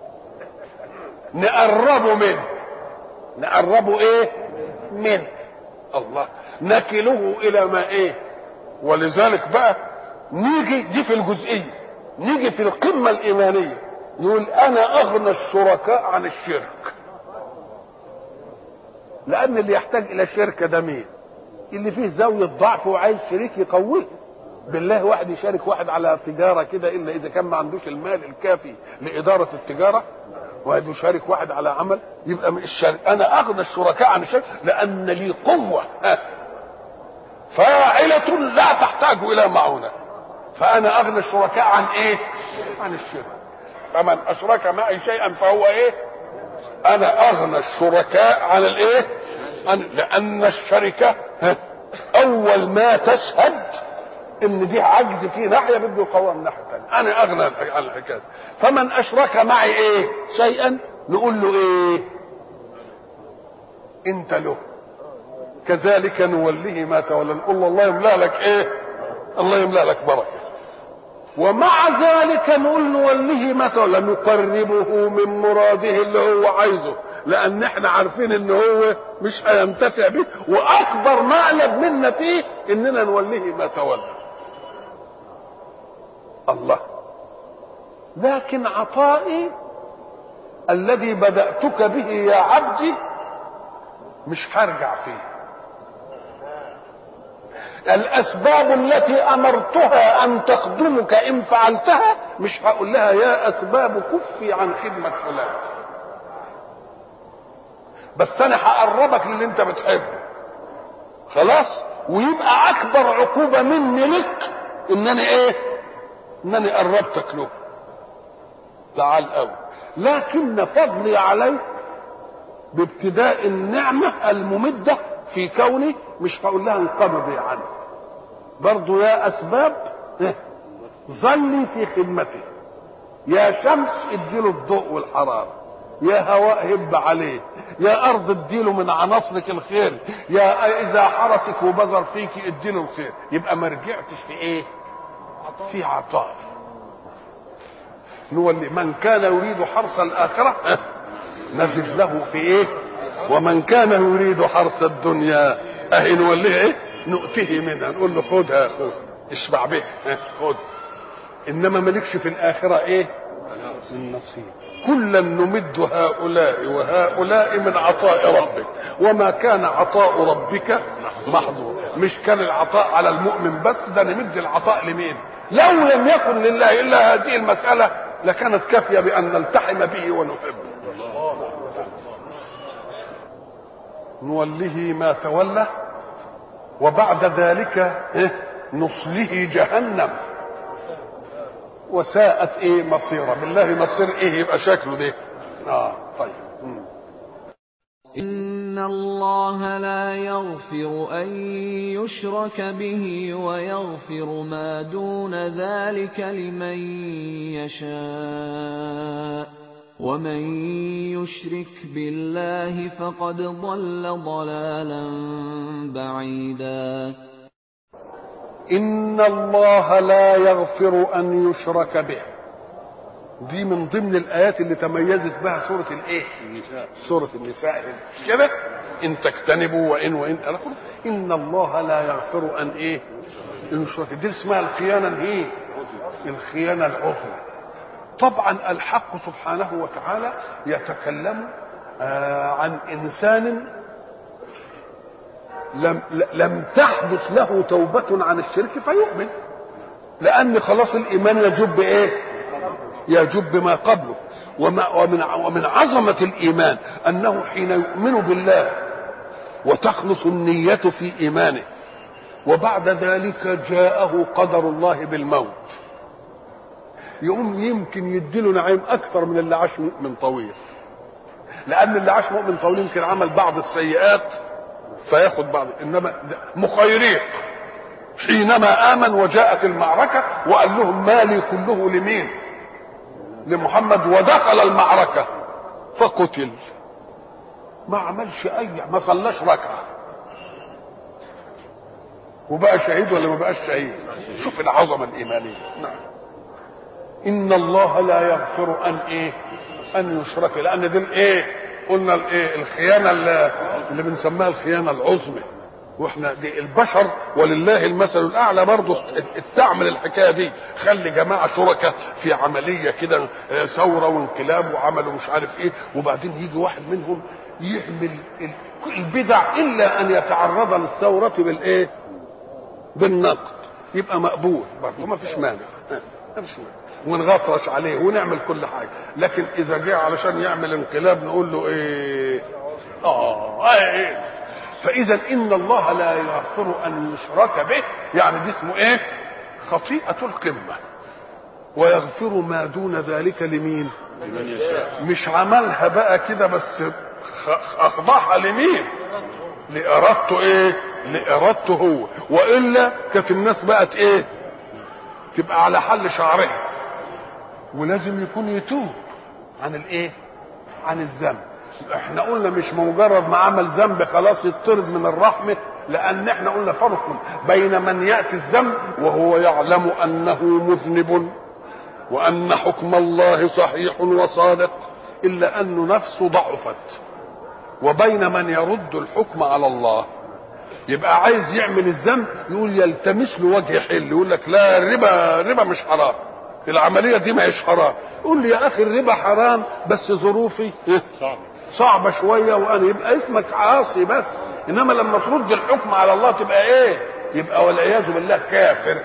نقربه منه، نقربه ايه؟ منه. الله، نكله الى ما ايه؟ ولذلك بقى نيجي دي في الجزئيه، نيجي في القمه الايمانيه يقول انا اغنى الشركاء عن الشرك. لان اللي يحتاج الى شركه ده مين؟ اللي فيه زاويه ضعف وعايز شريك يقويه. بالله واحد يشارك واحد على تجاره كده الا اذا كان ما عندوش المال الكافي لاداره التجاره، واحد يشارك واحد على عمل، يبقى من الشرك. انا اغنى الشركاء عن الشرك لان لي قوه فاعله لا تحتاج الى معونه. فانا اغنى الشركاء عن ايه؟ عن الشرك. فمن اشرك معي شيئا فهو ايه؟ انا اغنى الشركاء عن الايه؟ لان الشركه اول ما تشهد ان دي عجز في ناحيه بده يقوم ناحيه ثانيه. انا اغنى عن الحكايه. فمن اشرك معي ايه؟ شيئا، نقول له ايه؟ انت له. كذلك نوليه ما تولى، نقول له الله يملا لك ايه؟ الله يملا لك بركه. ومع ذلك نقول نوليه ما تولى، نقربه من مراده اللي هو عايزه، لان احنا عارفين ان هو مش هينتفع به، واكبر مقلب منا فيه اننا نوليه ما تولى. الله. لكن عطائي الذي بدأتك به يا عبدي مش هرجع فيه. الاسباب التي امرتها ان تخدمك ان فعلتها مش هقول لها يا اسباب كفي عن خدمة فلان، بس انا هقربك للي انت بتحبه خلاص. ويبقى اكبر عقوبة مني لك انني ايه؟ انني قربتك له. تعال قوي. لكن فضلي عليك بابتداء النعمة الممدة في كوني مش هقول لها انقبضي عنه، برضو يا اسباب ظلي في خدمته. يا شمس اديله الضوء والحرارة، يا هواء هب عليه، يا ارض اديله من عناصرك الخير، يا اذا حرسك وبذر فيك اديله الخير. يبقى ما رجعتش في ايه؟ في عطاء. نولي من كان يريد حرث الاخره نزد له في ايه؟ ومن كان يريد حرث الدنيا اهي نوليه ايه؟ نؤتيه منها، نقول له خدها يا خد اشبع به خد. انما مالكش في الاخره ايه؟ من نصيب. كلا نمد هؤلاء وهؤلاء من عطاء ربك وما كان عطاء ربك محظورا. مش كان العطاء على المؤمن بس، ده نمد العطاء لمين؟ لو لم يكن لله الا هذه المساله لكانت كافيه بان نلتحم به ونحبه. نوليه ما تولى وبعد ذلك نصله جهنم وساءت ايه مصيره. بالله مصير ايه يبقى شكله ده؟ طيب. إن الله لا يغفر أن يشرك به ويغفر ما دون ذلك لمن يشاء ومن يشرك بالله فقد ضل ضلالا بعيدا. إن الله لا يغفر أن يشرك به، دي من ضمن الآيات اللي تميزت بها سورة الإيه؟ سورة النساء. مش كده؟ إن تجتنبوا وإن إن الله لا يغفر أن إيه؟ أن يشرك. دي اسمها الخيانة إيه؟ الخيانة العظمى. طبعا الحق سبحانه وتعالى يتكلم عن إنسان لم تحدث له توبة عن الشرك فيؤمن، لأن خلاص الإيمان يجب إيه؟ يجب ما قبله. ومن عظمة الإيمان أنه حين يؤمن بالله وتخلص النية في إيمانه وبعد ذلك جاءه قدر الله بالموت، يقوم يمكن يديله نعيم اكثر من اللي عاش مؤمن طويل، لان اللي عاش مؤمن طويل يمكن عمل بعض السيئات فياخد بعض، انما مخيريق حينما امن وجاءت المعركه وقال لهم مالي كله لمين؟ لمحمد، ودخل المعركه فقتل، ما عملش ما صلاش ركعه وبقى شهيد ولا ما بقاش شهيد؟ شوف العظمه الايمانيه. نعم. ان الله لا يغفر ان يشرك، لان دي قلنا الخيانه اللي بنسميها الخيانه العظمى، واحنا دي البشر ولله المثل الاعلى برضه استعمل الحكايه دي، خلي جماعه شركاء في عمليه كده ثوره وانقلاب وعملوا مش عارف ايه، وبعدين يجي واحد منهم يعمل البدع الا ان يتعرض للثوره بالنقد، يبقى مقبول برضه ما فيش مانع، ونغطرش عليه ونعمل كل حاجه. لكن اذا جه علشان يعمل انقلاب نقول له فاذا ان الله لا يغفر ان يشرك به، يعني دي اسمه خطيئه القمه. ويغفر ما دون ذلك لمين؟ مش عملها بقى كده بس، اخضعها لمين؟ لارادته لارادته هو، والا كانت الناس بقت تبقى على حل شعرها. ولازم يكون يتوب عن عن الذنب. احنا قلنا مش مجرد ما عمل ذنب خلاص يطرد من الرحمه، لان احنا قلنا فرق بين من ياتي الذنب وهو يعلم انه مذنب وان حكم الله صحيح وصادق الا ان نفسه ضعفت، وبين من يرد الحكم على الله. يبقى عايز يعمل الذنب يقول يلتمس له وجه حل، يقول لك لا الربا مش حرام، العمليه دي ما هيش حرام. يقول لي يا اخي الربا حرام بس ظروفي صعبه شويه وانا، يبقى اسمك عاصي بس، انما لما ترد الحكم على الله تبقى يبقى والعياذ بالله كافر.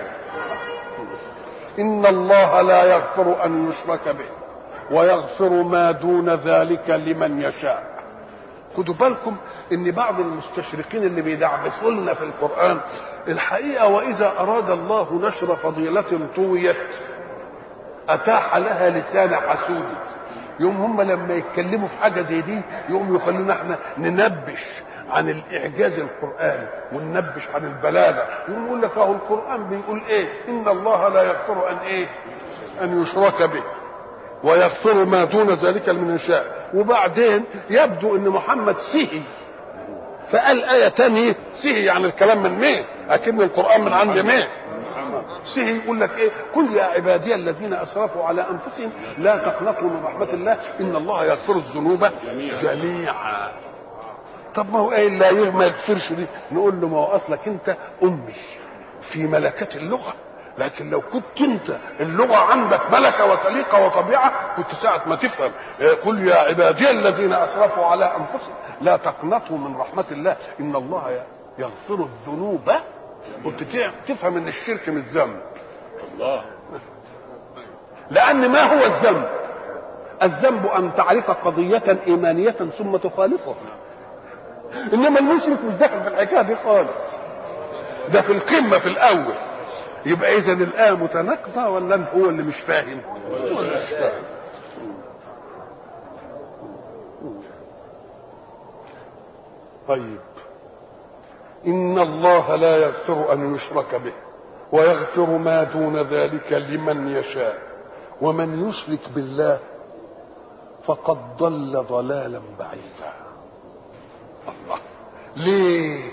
ان الله لا يغفر ان يشرك به ويغفر ما دون ذلك لمن يشاء. خدوا بالكم ان بعض المستشرقين اللي بيدعبسوا لنا في القران الحقيقه، واذا اراد الله نشر فضيله طويت اتاح لها لسان حسود. يوم هم لما يتكلموا في حاجه زي دي يقوم يخلونا احنا ننبش عن الاعجاز القراني وننبش عن البلاغه، يقوم يقول لك اهو القران بيقول ان الله لا يغفر ان يشرك به ويغفر ما دون ذلك لمن يشاء. وبعدين يبدو ان محمد سهي فقال آية تانية، سهي يعني الكلام من مين؟ أكن القرآن من عند مين؟ سهي يقول لك قل يا عبادي الذين أسرفوا على أنفسهم لا تقنطوا من رحمة الله إن الله يغفر الذنوب جميعا. طب ما هو لا ما يغفرش دي؟ نقول له ما هو أصلك أنت أمي في ملكة اللغة، لكن لو كنت انت اللغه عندك ملكه وسليقه وطبيعه كنت ساعه ما تفهم قل يا عبادي الذين اسرفوا على انفسهم لا تقنطوا من رحمه الله ان الله يغفر الذنوب، كنت تفهم ان الشرك مش ذنب. الله، لان ما هو الذنب؟ الذنب ان تعرف قضيه ايمانيه ثم تخالفها، انما المشرك مش داخل في الحكايه دي خالص، ده في القمه في الاول. يبقى اذا الآية متناقضة ولا هو اللي مش فاهم؟ هو اللي مش فاهم. طيب، إن الله لا يغفر أن يشرك به ويغفر ما دون ذلك لمن يشاء ومن يشرك بالله فقد ضل ضلالا بعيدا. الله، ليه؟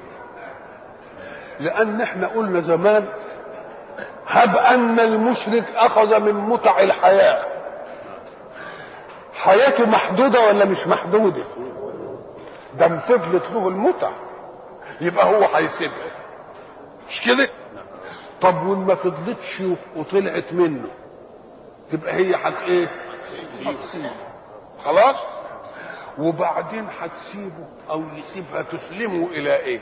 لأن احنا قلنا زمان هب أن المشرك أخذ من متع الحياة، حياته محدودة ولا مش محدودة؟ ده فضلت له المتع يبقى هو هيسيبها، مش كده؟ طب وإن ما فضلتش وطلعت منه تبقى هي هتسيبه خلاص، وبعدين هتسيبه أو يسيبها تسلمه إلى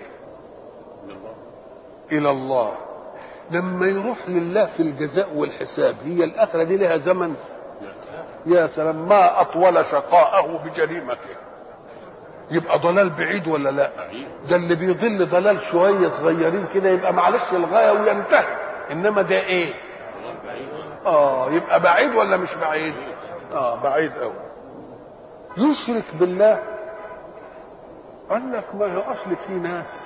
إلى الله. لما يروح لله في الجزاء والحساب، هي الآخرة دي لها زمن؟ يا سلام، ما أطول شقاءه بجريمته. يبقى ضلال بعيد ولا لا؟ ده اللي بيضل ضلال شوية صغيرين كده يبقى معلش الغاية وينتهي، إنما ده يبقى بعيد ولا مش بعيد؟ بعيد قوي. يشرك بالله، قال لك ما هي اصل في ناس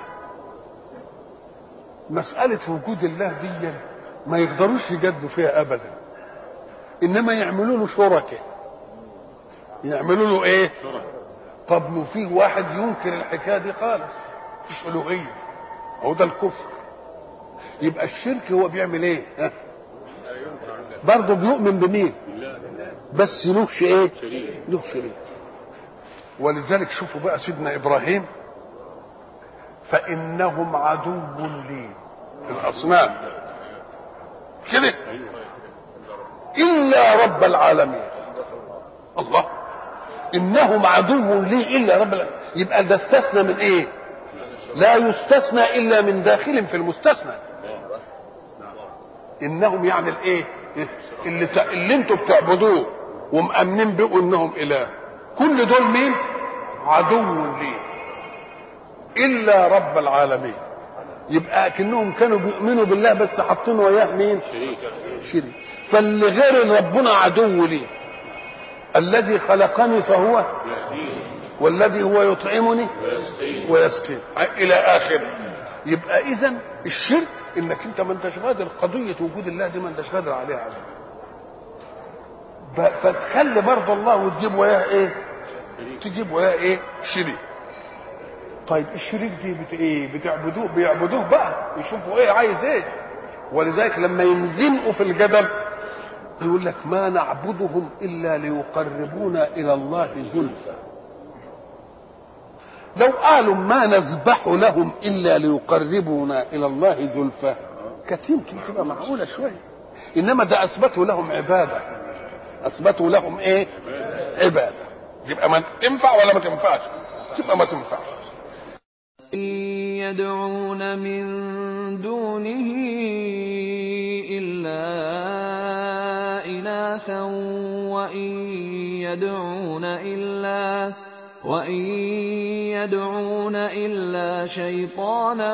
مسألة وجود الله دي ما يقدروش يجدوا فيها ابدا، انما يعملوا له شركاء. يعملوا له ايه؟ طب لو فيه واحد ينكر الحكايه دي خالص، مفيش الوهيه، هو ده الكفر. يبقى الشرك هو بيعمل ايه؟ برضه بيؤمن بمين؟ بس لهش ايه؟ له شريك. ولذلك شوفوا بقى سيدنا ابراهيم، فانهم عدو لي، الاصنام كده، الا رب العالمين. الله، انهم عدو لي الا رب العالمين. يبقى ده استثنى من ايه؟ لا يستثنى الا من داخل في المستثنى. انهم يعني الايه؟ اللي انتوا بتعبدوه ومأمنين بيه انهم اله، كل دول مين؟ عدو لي الا رب العالمين. يبقى كأنهم كانوا بيؤمنوا بالله بس حاطين وياه مين؟ شريك. فاللي غير ربنا عدو لي، الذي خلقني فهو، والذي هو يطعمني ويسقين الى اخره. يبقى اذا الشرك انك انت ما انتش قادر، قضيه وجود الله دي ما انتش قادر عليها ابدا، فتخلي برضه الله وتجيب وياه ايه؟ تجيب وياه ايه؟ شريك. طيب الشريك دي بتعبدوه، بيعبدوه بقى، يشوفوا ايه عايز ايه. ولذلك لما ينزنقوا في الجدل يقول لك ما نعبدهم الا ليقربونا الى الله زلفى. لو قالوا ما نذبح لهم الا ليقربونا الى الله زلفى كانت يمكن تبقى معقوله شويه، انما ده اثبتوا لهم عباده، اثبتوا لهم ايه؟ عباده. يبقى ما تنفع ولا ما تنفعش؟ تبقى ما تنفعش. يدعون من دونه إلا إناثا وإن يدعون إلا شيطانا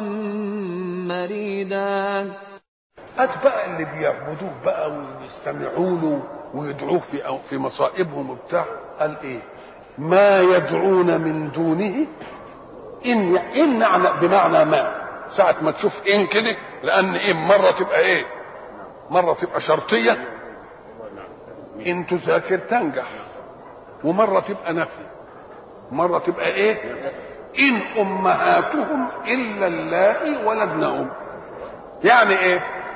مريدا. أتباع اللي بيعبدوه بقى ويستمعوا له ويدعوه في مصائبهم وبتاع، قال إيه؟ ما يدعون من دونه إن معنى بمعنى ما، ساعة ما تشوف إن كده، لأن إن مرة تبقى إيه؟ مرة تبقى شرطية، إن تذاكر تنجح، ومرة تبقى نفي، مرة تبقى إيه؟ إن أمهاتهم إلا اللائي ولدنهم. يعني إيه؟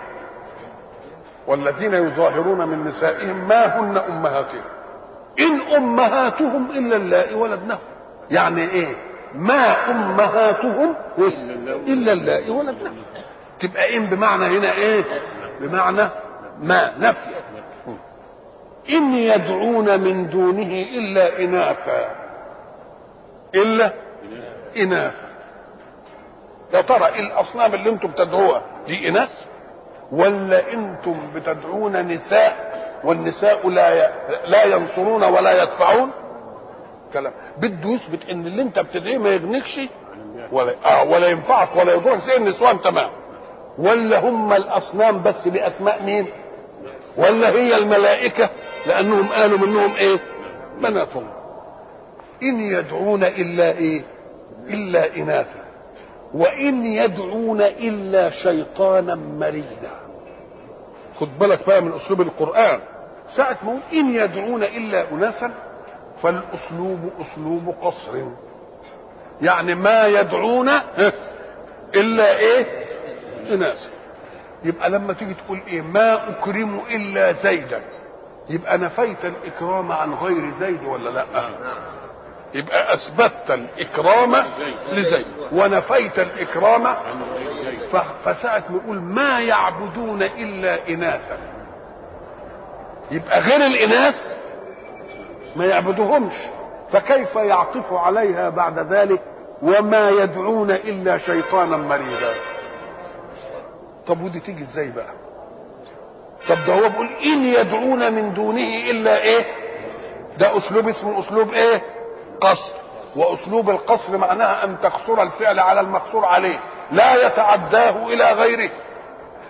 والذين يظاهرون من نسائهم ما هن أمهاتهم إن أمهاتهم إلا اللائي ولدنهم. يعني إيه؟ ما أمهاتهم إلا اللائي ولدنهم. تبقى إن بمعنى هنا إيه؟ بمعنى ما، نفي. إن يدعون من دونه إلا إناثا، إلا إناثا. يا ترى الأصنام اللي أنتم بتدعوها دي إناث ولا أنتم بتدعون نساء والنساء لا ينصرون ولا يدفعون؟ كلام بده يثبت ان اللي انت بتدعيه ما يغنيكش ولا ينفعك ولا يضرك زي النسوان تمام. ولا هم الاصنام بس باسماء مين؟ ولا هي الملائكه لانهم قالوا منهم ايه؟ بناتهم. ان يدعون الا ايه؟ الا اناثا وان يدعون الا شيطانا مريدا. خد بالك بقى من اسلوب القران، ساعه ما يقول ان يدعون الا اناثا فالاسلوب اسلوب قصر، يعني ما يدعون الا ايه؟ اناثا. يبقى لما تيجي تقول ايه؟ ما اكرم الا زيدا، يبقى نفيت الاكرام عن غير زيد ولا لا؟ يبقى اثبتت الاكرام لزيد ونفيت الاكرام فساعة ما يقول ما يعبدون الا اناثا، يبقى غير الاناث ما يعبدوهمش، فكيف يعطف عليها بعد ذلك وما يدعون الا شيطانا مريدا؟ طب ودي تيجي ازاي بقى؟ طب ده هو بيقول ان يدعون من دونه الا ايه؟ ده اسلوب اسمه اسلوب ايه؟ قصر. واسلوب القصر معناها ان تقصر الفعل على المقصور عليه، لا يتعداه الى غيره.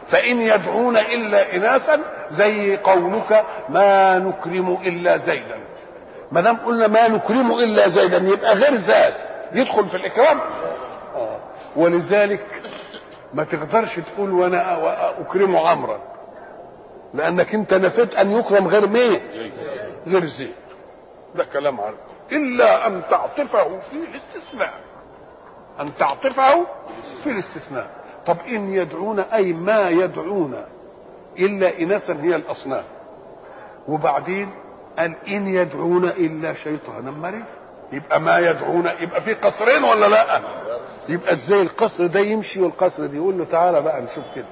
فإن يدعون إلا إناثا، زي قولك ما نكرم إلا زيدا. ما دام قلنا ما نكرم إلا زيدا يبقى غير زاد يدخل في الإكرام. ولذلك ما تقدرش تقول وانا اكرم عمرا، لانك انت نفيت ان يكرم غير مين؟ غير زيد. ده كلام عنه. الا ان تعطفه في الاستثناء، ان تعطفه في الاستثناء. طب ان يدعون اي ما يدعون الا اناثا هي الاصنام، وبعدين قال ان يدعون الا شيطانا مريضا. يبقى ما يدعون يبقى في قصرين ولا لا؟ يبقى ازاي القصر ده يمشي والقصر دي؟ يقول له تعالى بقى نشوف كده.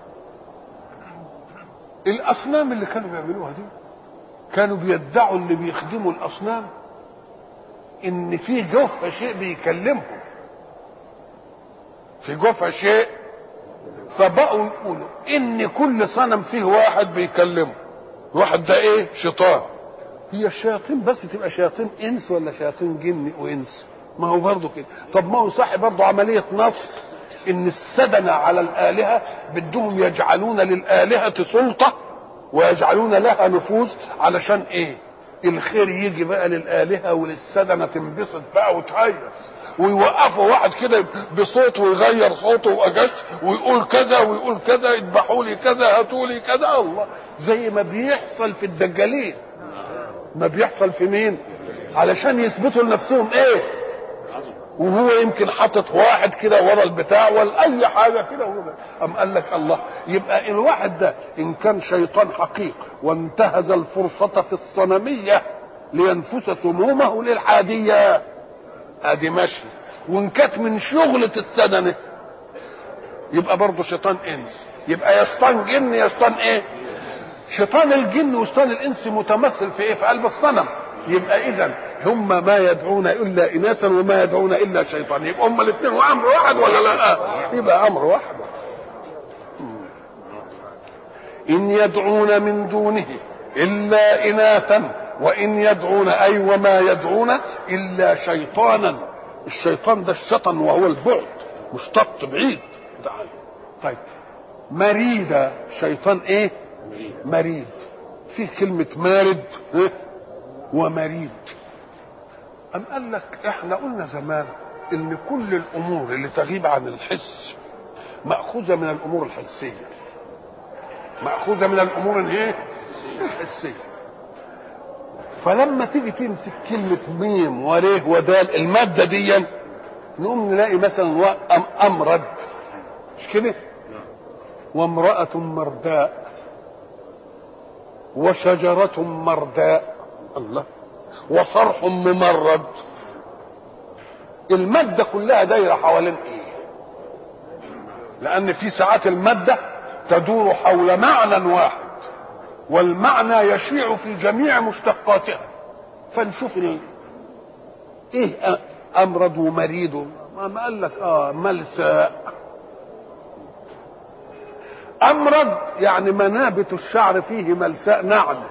الاصنام اللي كانوا بيعملوها دي كانوا بيدعوا اللي بيخدموا الاصنام ان في جوفها شيء بيكلمهم، في جوفها شيء، فبقوا يقولوا ان كل صنم فيه واحد بيكلمه. الواحد ده ايه؟ شيطان. هي الشياطين بس تبقى شياطين انس ولا شياطين جن وانس؟ ما هو برضه كده. طب ما هو صح برضه عمليه نصب، ان السدنه على الالهه بدهم يجعلون للالهه سلطه ويجعلون لها نفوذ، علشان ايه؟ الخير يجي بقى للالهه وللسدنه تنبسط بقى وتهيص، ويوقفوا واحد كده بصوت ويغير صوته واجش ويقول كذا ويقول كذا، يذبحوا لي كذا، هاتوا لي كذا. الله، زي ما بيحصل في الدجالين. ما بيحصل في مين؟ علشان يثبتوا لنفسهم ايه؟ وهو يمكن حاطط واحد كده ورا البتاع ولا اي حاجه كده. ام قال لك الله، يبقى الواحد ده ان كان شيطان حقيق وانتهز الفرصه في الصنميه لينفس سمومه للحاديه، ادي ماشي. وان كانت من شغله السدنه يبقى برضه شيطان انس. يبقى يشطان جن يشطان ايه؟ شيطان الجن وشيطان الانس متمثل في ايه؟ في قلب الصنم. يبقى اذا هم ما يدعون الا اناثا وما يدعون الا شيطان. يبقى هم الاثنين وامر واحد ولا لا؟ يبقى امر واحد. ان يدعون من دونه الا اناثا وان يدعون اي وما يدعون الا شيطانا. الشيطان ده الشطن وهو البعد، مشتق بعيد. طيب مريدا، شيطان ايه؟ مريد. فيه كلمة مارد ومريد. أم قال لك احنا قلنا زمان ان كل الامور اللي تغيب عن الحس مأخوذة من الامور الحسية، مأخوذة من الامور الايه؟ الحسية. فلما تيجي تمسك كلمة ميم وريه ودال المادة دي، نقوم نلاقي مثلا امرد، مش كده؟ وامرأة مرداء وشجرة مرداء، الله، وصرح ممرد. المادة كلها دايرة حوالين ايه؟ لان في ساعات المادة تدور حول معنى واحد والمعنى يشيع في جميع مشتقاتها. فنشوف ايه امرد ومريد. ما قال لك ملساء. امرد يعني منابت الشعر فيه ملساء ناعم.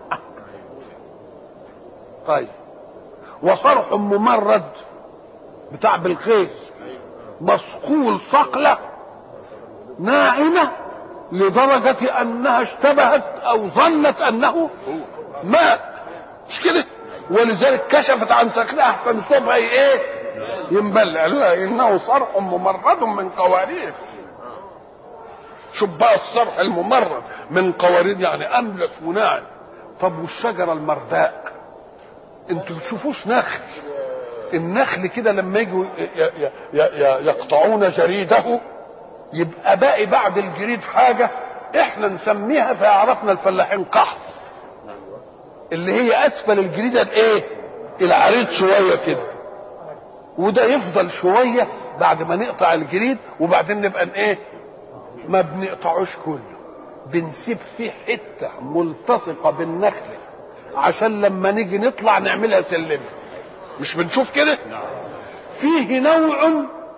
طيب وصرح ممرد بتاع بالقيس، مصقول صقلة ناعمة لدرجة انها اشتبهت او ظنت انه ماء، مش كده؟ ولذلك كشفت عن ساقها احسن صبها ايه؟ ينبل. قالوا انه صرح ممرد من قوارير. شوف بقى الصرح الممرد من قوارير يعني املس وناعم. طب والشجره المرداء؟ انتوا بتشوفوش نخل؟ النخل كده لما يجوا يقطعون جريده يبقى باقي بعد الجريد حاجه احنا نسميها فيعرفنا الفلاحين قحط، اللي هي اسفل الجريده الايه؟ العريض شويه كده. وده يفضل شويه بعد ما نقطع الجريد وبعدين نبقى ايه؟ ما بنقطعوش كله، بنسيب فيه حته ملتصقه بالنخل عشان لما نيجي نطلع نعملها سلم. مش بنشوف كده؟ فيه نوع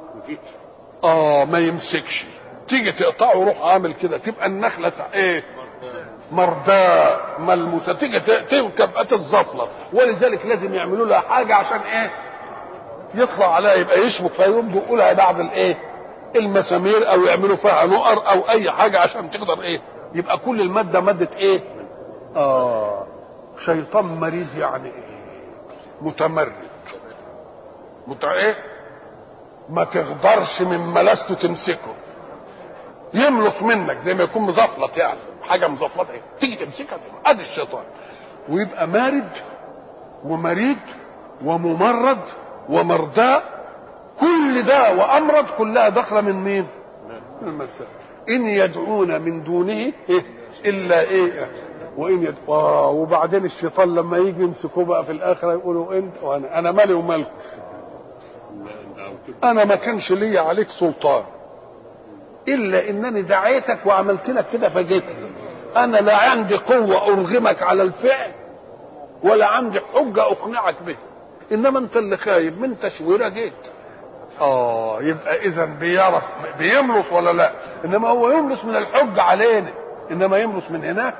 ما يمسكش، تيجي تقطعه وروح عامل كده تبقى النخله ايه؟ مرداء ملموسه، تيجي تركب تتزفلط. ولذلك لازم يعملوا لها حاجه عشان ايه؟ يطلع عليها يبقى يشبك فيقوم يقولها بعد الايه؟ المسامير او يعملوا فيها نقر او اي حاجه عشان تقدر ايه، يبقى كل الماده ماده ايه؟ شيطان مريض يعني ايه؟ متمرد. ايه؟ ما تقدرش من ملاسته تمسكه، يملص منك زي ما يكون مزفلط، يعني حاجه مزفلطه ايه تيجي تمسكها، ادي الشيطان. ويبقى مارد ومريض وممرض ومرداء، كل ده وامرض كلها داخله من مين؟ من المساء. ان يدعون من دونه إيه؟ الا ايه؟ وان وبعدين الشيطان لما يجي يمسكوه بقى في الاخره يقولوا انت وانا، انا مالي ومالكم، انا ما كانش لي عليك سلطان الا انني دعيتك وعملت لك كده فجيتني، انا لا عندي قوه ارغمك على الفعل ولا عندي حجه اقنعك به، انما انت اللي خايب من تشويره جيت. يبقى اذا بيعرف بيملص ولا لا؟ انما هو يملص من الحج علينا، انما يملص من هناك.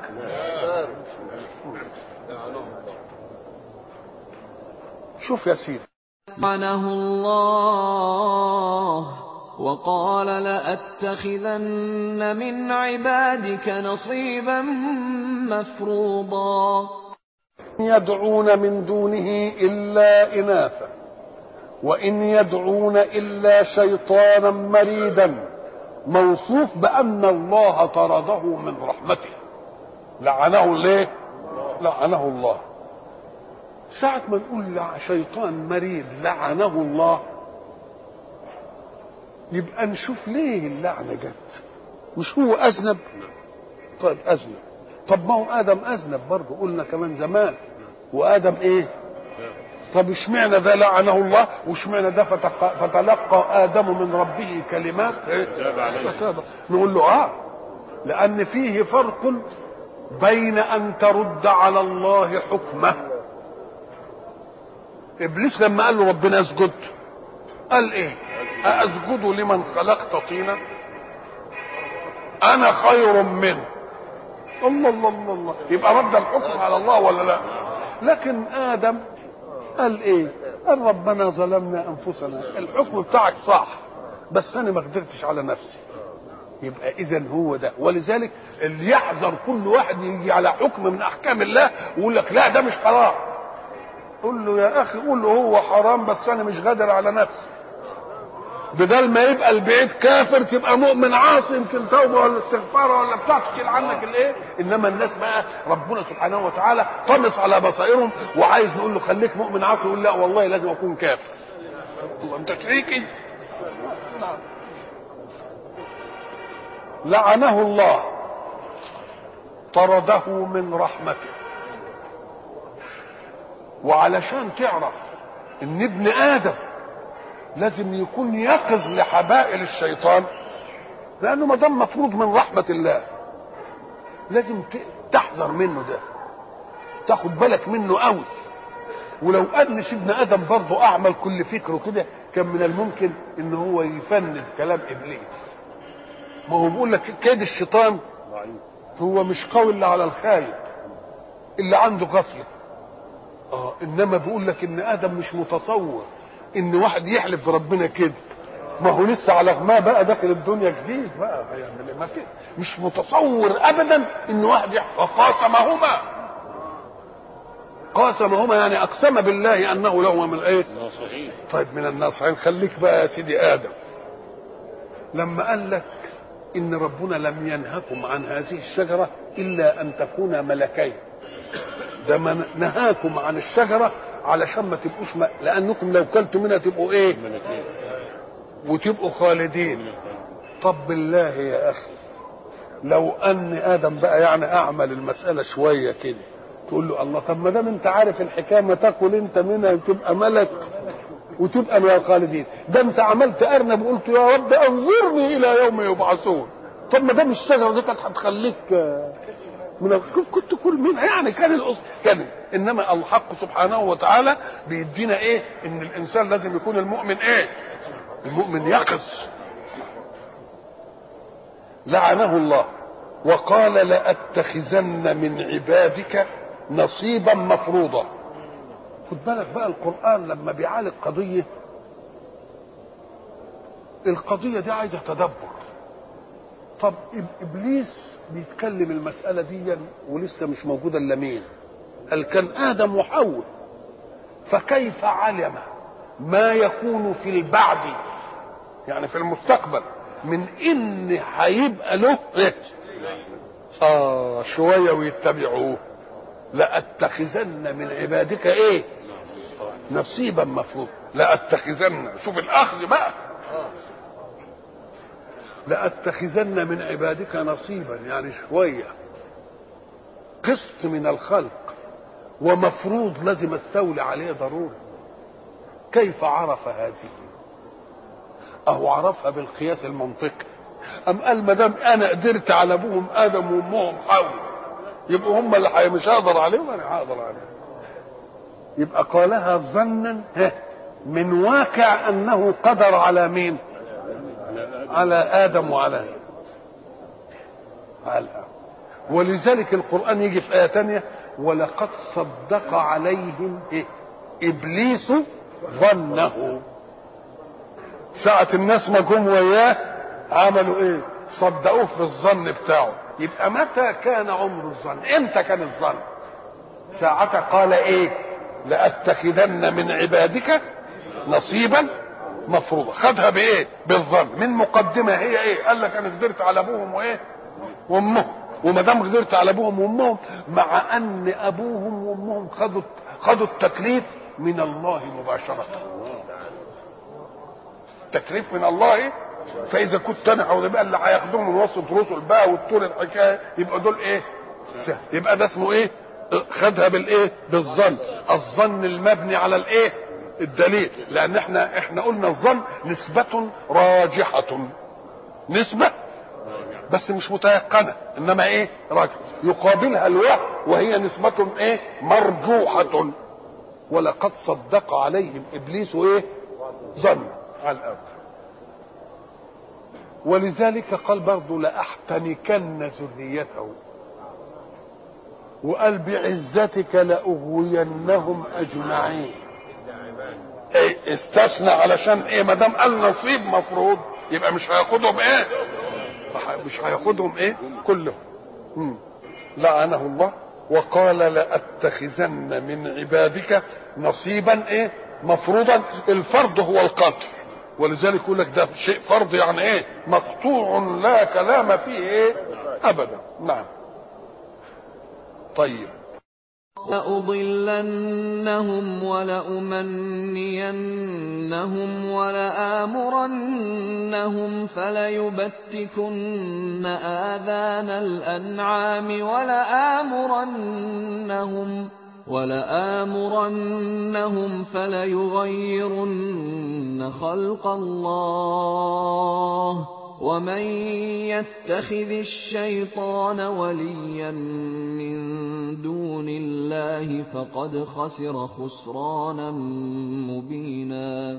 شوف يا سيدي، لعنه الله وقال لأتخذن من عبادك نصيبا مفروضا. يدعون من دونه إلا إناثا وإن يدعون إلا شيطانا مريدا، موصوف بأن الله طرده من رحمته، لعنه ليه؟ لعنه الله. ساعة ما نقول شيطان مريد لعنه الله، يبقى نشوف ليه اللعنة جت. مش هو أذنب؟ طيب أذنب، طب ما هو آدم أذنب برضه، قلنا كمان زمان، وآدم إيه؟ طب اشمعنى ده لعنه الله واشمعنى ده فتلقى آدم من ربه كلمات فتاب؟ نقول له لأن فيه فرق بين أن ترد على الله حكمه. إبليس لما قال له ربنا اسجد، قال إيه؟ أسجد لمن خلقت طينا أنا خير منه. الله الله الله الله، يبقى رد الحكم على الله ولا لا؟ لكن آدم قال ايه؟ قال ربنا ظلمنا انفسنا، الحكم بتاعك صح بس انا ما قدرتش على نفسي. يبقى اذا هو ده، ولذلك اللي يحذر كل واحد يجي على حكم من احكام الله ويقول لك لا ده مش حرام، قول له يا اخي، قول له هو حرام بس انا مش قادر على نفسي، بدل ما يبقى البعيد كافر تبقى مؤمن عاصي، يمكن توبه ولا استغفار ولا بتاع تشيل عنك الايه. انما الناس بقى ربنا سبحانه وتعالى طمس على بصائرهم وعايز نقول له خليك مؤمن عاصي، يقول لا والله لازم اكون كافر. الله انت شريكي. لعنه الله، طرده من رحمته. وعلشان تعرف ان ابن ادم لازم يكون يقظ لحبائل الشيطان، لانه ما دام مطرود من رحمه الله لازم تحذر منه، ده تاخد بالك منه قوي. ولو ان سيدنا ادم برضه اعمل كل فكره كده كان من الممكن ان هو يفند كلام ابليس. ما هو بيقول لك كيد الشيطان هو مش قوي الا على الخايب اللي عنده غفله. انما بيقول لك ان ادم مش متصور ان واحد يحلف بربنا كده، ما هو لسه على ما بقى داخل الدنيا جديد بقى، يعني ما في، مش متصور ابدا ان واحد قاسمهما يعني اقسم بالله انه له من ايه؟ طيب من الناصحين. خليك بقى يا سيدي ادم، لما قال لك ان ربنا لم ينهكم عن هذه الشجره الا ان تكونا ملكين، ده ما نهاكم عن الشجره علشان ما تبقوش لانكم لو كلتوا منها تبقوا ايه؟ وتبقوا خالدين. طب بالله يا اخي لو ان ادم بقى يعني اعمل المساله شويه كده، تقول له الله طب ما دام انت عارف الحكايه ما تاكل انت منها وتبقى ملك وتبقى من الخالدين، ده انت عملت ارنب وقلت يا رب انظرني الى يوم يبعثون. طب ما دام الشجره دي كانت هتخليك كنت كل منها، يعني كان الاصل كان. انما الحق سبحانه وتعالى بيدينا ايه؟ ان الانسان لازم يكون المؤمن ايه؟ المؤمن يقظ. لعنه الله وقال لأتخذن من عبادك نصيبا مفروضا. خد بالك بقى القرآن لما بيعالج قضية القضية دي عايزة تدبر. طب إبليس بيتكلم المسألة دي ولسه مش موجودة إلا مين؟ قال كان آدم وحواء، فكيف علم ما يكون في البعد، يعني في المستقبل، من إن هيبقى له شوية ويتبعوه؟ لأتخذن من عبادك نصيبا مفروض. لأتخذن، شوف الأخذ بقى، لأتخذن من عبادك نصيبا، يعني شوية قسط من الخلق ومفروض لازم استولي عليه ضروري. كيف عرف هذه؟ أهو عرفها بالقياس المنطقي. أم قال ما دام أنا قدرت على أبوهم آدم وأمهم حواء، يبقوا هم اللي مش هقدر عليهم، أنا هقدر عليهم. يبقى قالها ظنا من واقع أنه قدر على مين؟ على آدم وعلى ولذلك القرآن يجي في آية تانية ولقد صدق عليهم إبليس ظنه. ساعة الناس ما جم وياه عملوا صدقوه في الظن بتاعه. يبقى متى كان عمر الظن؟ امتى كان الظن؟ ساعتها قال لأتخذن من عبادك نصيبا مفروضا. خدها بالظن. من مقدمة هي قال لك انا قدرت على ابوهم وامهم، وما دام قدرت على ابوهم وامهم، مع ان ابوهم وامهم خدوا التكليف من الله مباشرة. تكليف من الله. فاذا كنت انا يبقى اللي هياخدوهم من وسط رسل بقى والطول الحكايه، يبقى دول سهل. يبقى ده اسمه خدها بالظن. الظن المبني على الدليل. لان احنا قلنا الظن نسبة راجحة، نسبة بس مش متيقنة، انما راجح. يقابلها الوهم وهي نسبة مرجوحة. ولقد صدق عليهم ابليس ظن على الأرض. ولذلك قال برضه لأحتنكن ذريته، وقال بعزتك لأغوينهم أجمعين. استثنى علشان ما دام قال نصيب مفروض يبقى مش هياخدهم مش هياخدهم كلهم. لعنه الله وقال لأتخذن من عبادك نصيبا مفروضا. الفرض هو القتل، ولذلك يقول لك ده شيء فرض، يعني مقطوع لا كلام فيه ابدا. نعم. طيب لأضلنهم ولأمنينهم ولآمرنهم فليبتكن آذان الأنعام ولآمرنهم فليغيرن خلق الله ومن يتخذ الشيطان وليا من دون الله فقد خسر خسرانا مبينا.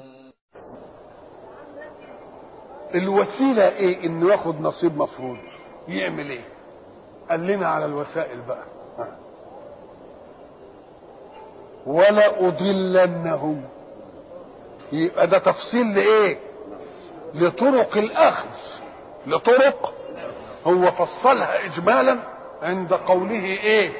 الوسيلة انه ياخد نصيب مفروض يعمل قال لنا على الوسائل بقى. ولا أضلنهم، يبقى ده تفصيل لطرق الأخذ. لطرق هو فصلها إجمالا عند قوله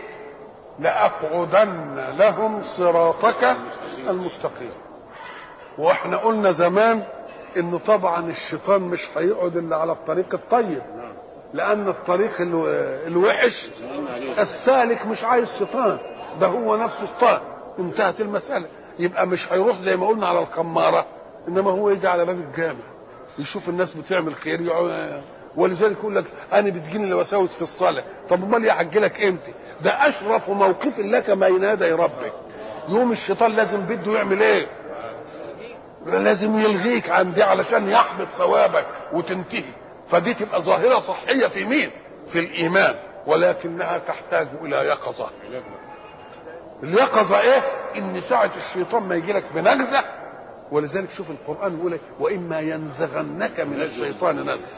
لأقعدن لهم صراطك المستقيم. واحنا قلنا زمان انه طبعا الشيطان مش هيقعد الا على الطريق الطيب، لان الطريق الوحش السالك مش عايز شيطان، ده هو نفسه شيطان. انتهت المسألة. يبقى مش هيروح زي ما قلنا على الخمارة، انما هو يجي على باب الجامع يشوف الناس بتعمل خير ولذلك يقول لك انا بتجيني الوساوس في الصلاة. طب امال يعجلك امتى؟ ده اشرف موقف لك بين يدي ربك. يوم الشيطان لازم بده يعمل لازم يلغيك عن دي علشان يحبط ثوابك وتنتهي. فدي تبقى ظاهرة صحية في مين؟ في الإيمان، ولكنها تحتاج إلى يقظة. اليقظة إن ساعة الشيطان ما يجي لك بنغزة. ولذلك شوف القرآن يقول وإما ينزغنك من الشيطان نزغ.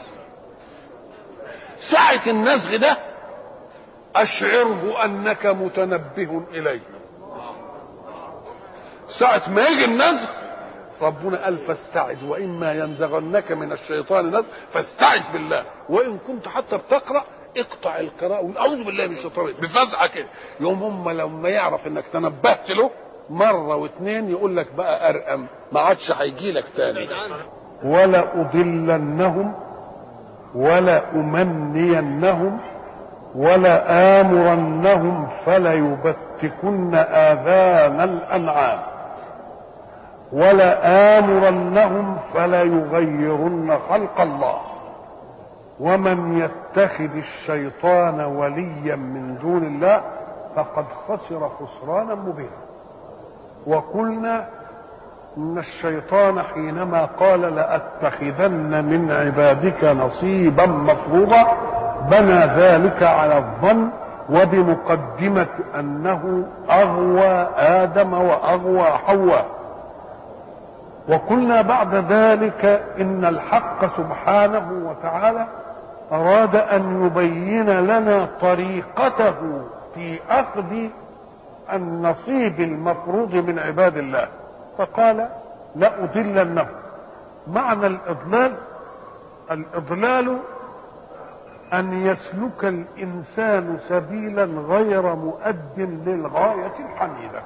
ساعة النزغ ده أشعره أنك متنبه إليه. ساعة ما يجي النزغ ربنا قال فاستعذ وإما ينزغنك من الشيطان نزغ فاستعذ بالله. وإن كنت حتى بتقرأ اقطع القراءة وقول أعوذ بالله من الشيطان بفزعة كده. يوم هم لما يعرف إنك تنبهت له مرة واثنين يقول لك بقى أرقم، ما عادش هيجي لك تاني. ولا أضلنهم ولا أمنينهم ولا آمرنهم فليبتكن آذان الأنعام ولا آمرنهم فليغيرن خلق الله ومن يتخذ الشيطان وليا من دون الله فقد خسر خسرانا مبينا. وقلنا إن الشيطان حينما قال لأتخذن من عبادك نصيبا مفروضا بنى ذلك على الظن وبمقدمة أنه أغوى آدم وأغوى حواء. وقلنا بعد ذلك إن الحق سبحانه وتعالى أراد أن يبين لنا طريقته في أخذ النصيب المفروض من عباد الله، فقال لأضلنهم. معنى الإضلال أن يسلك الإنسان سبيلا غير مؤد للغاية الحميدة.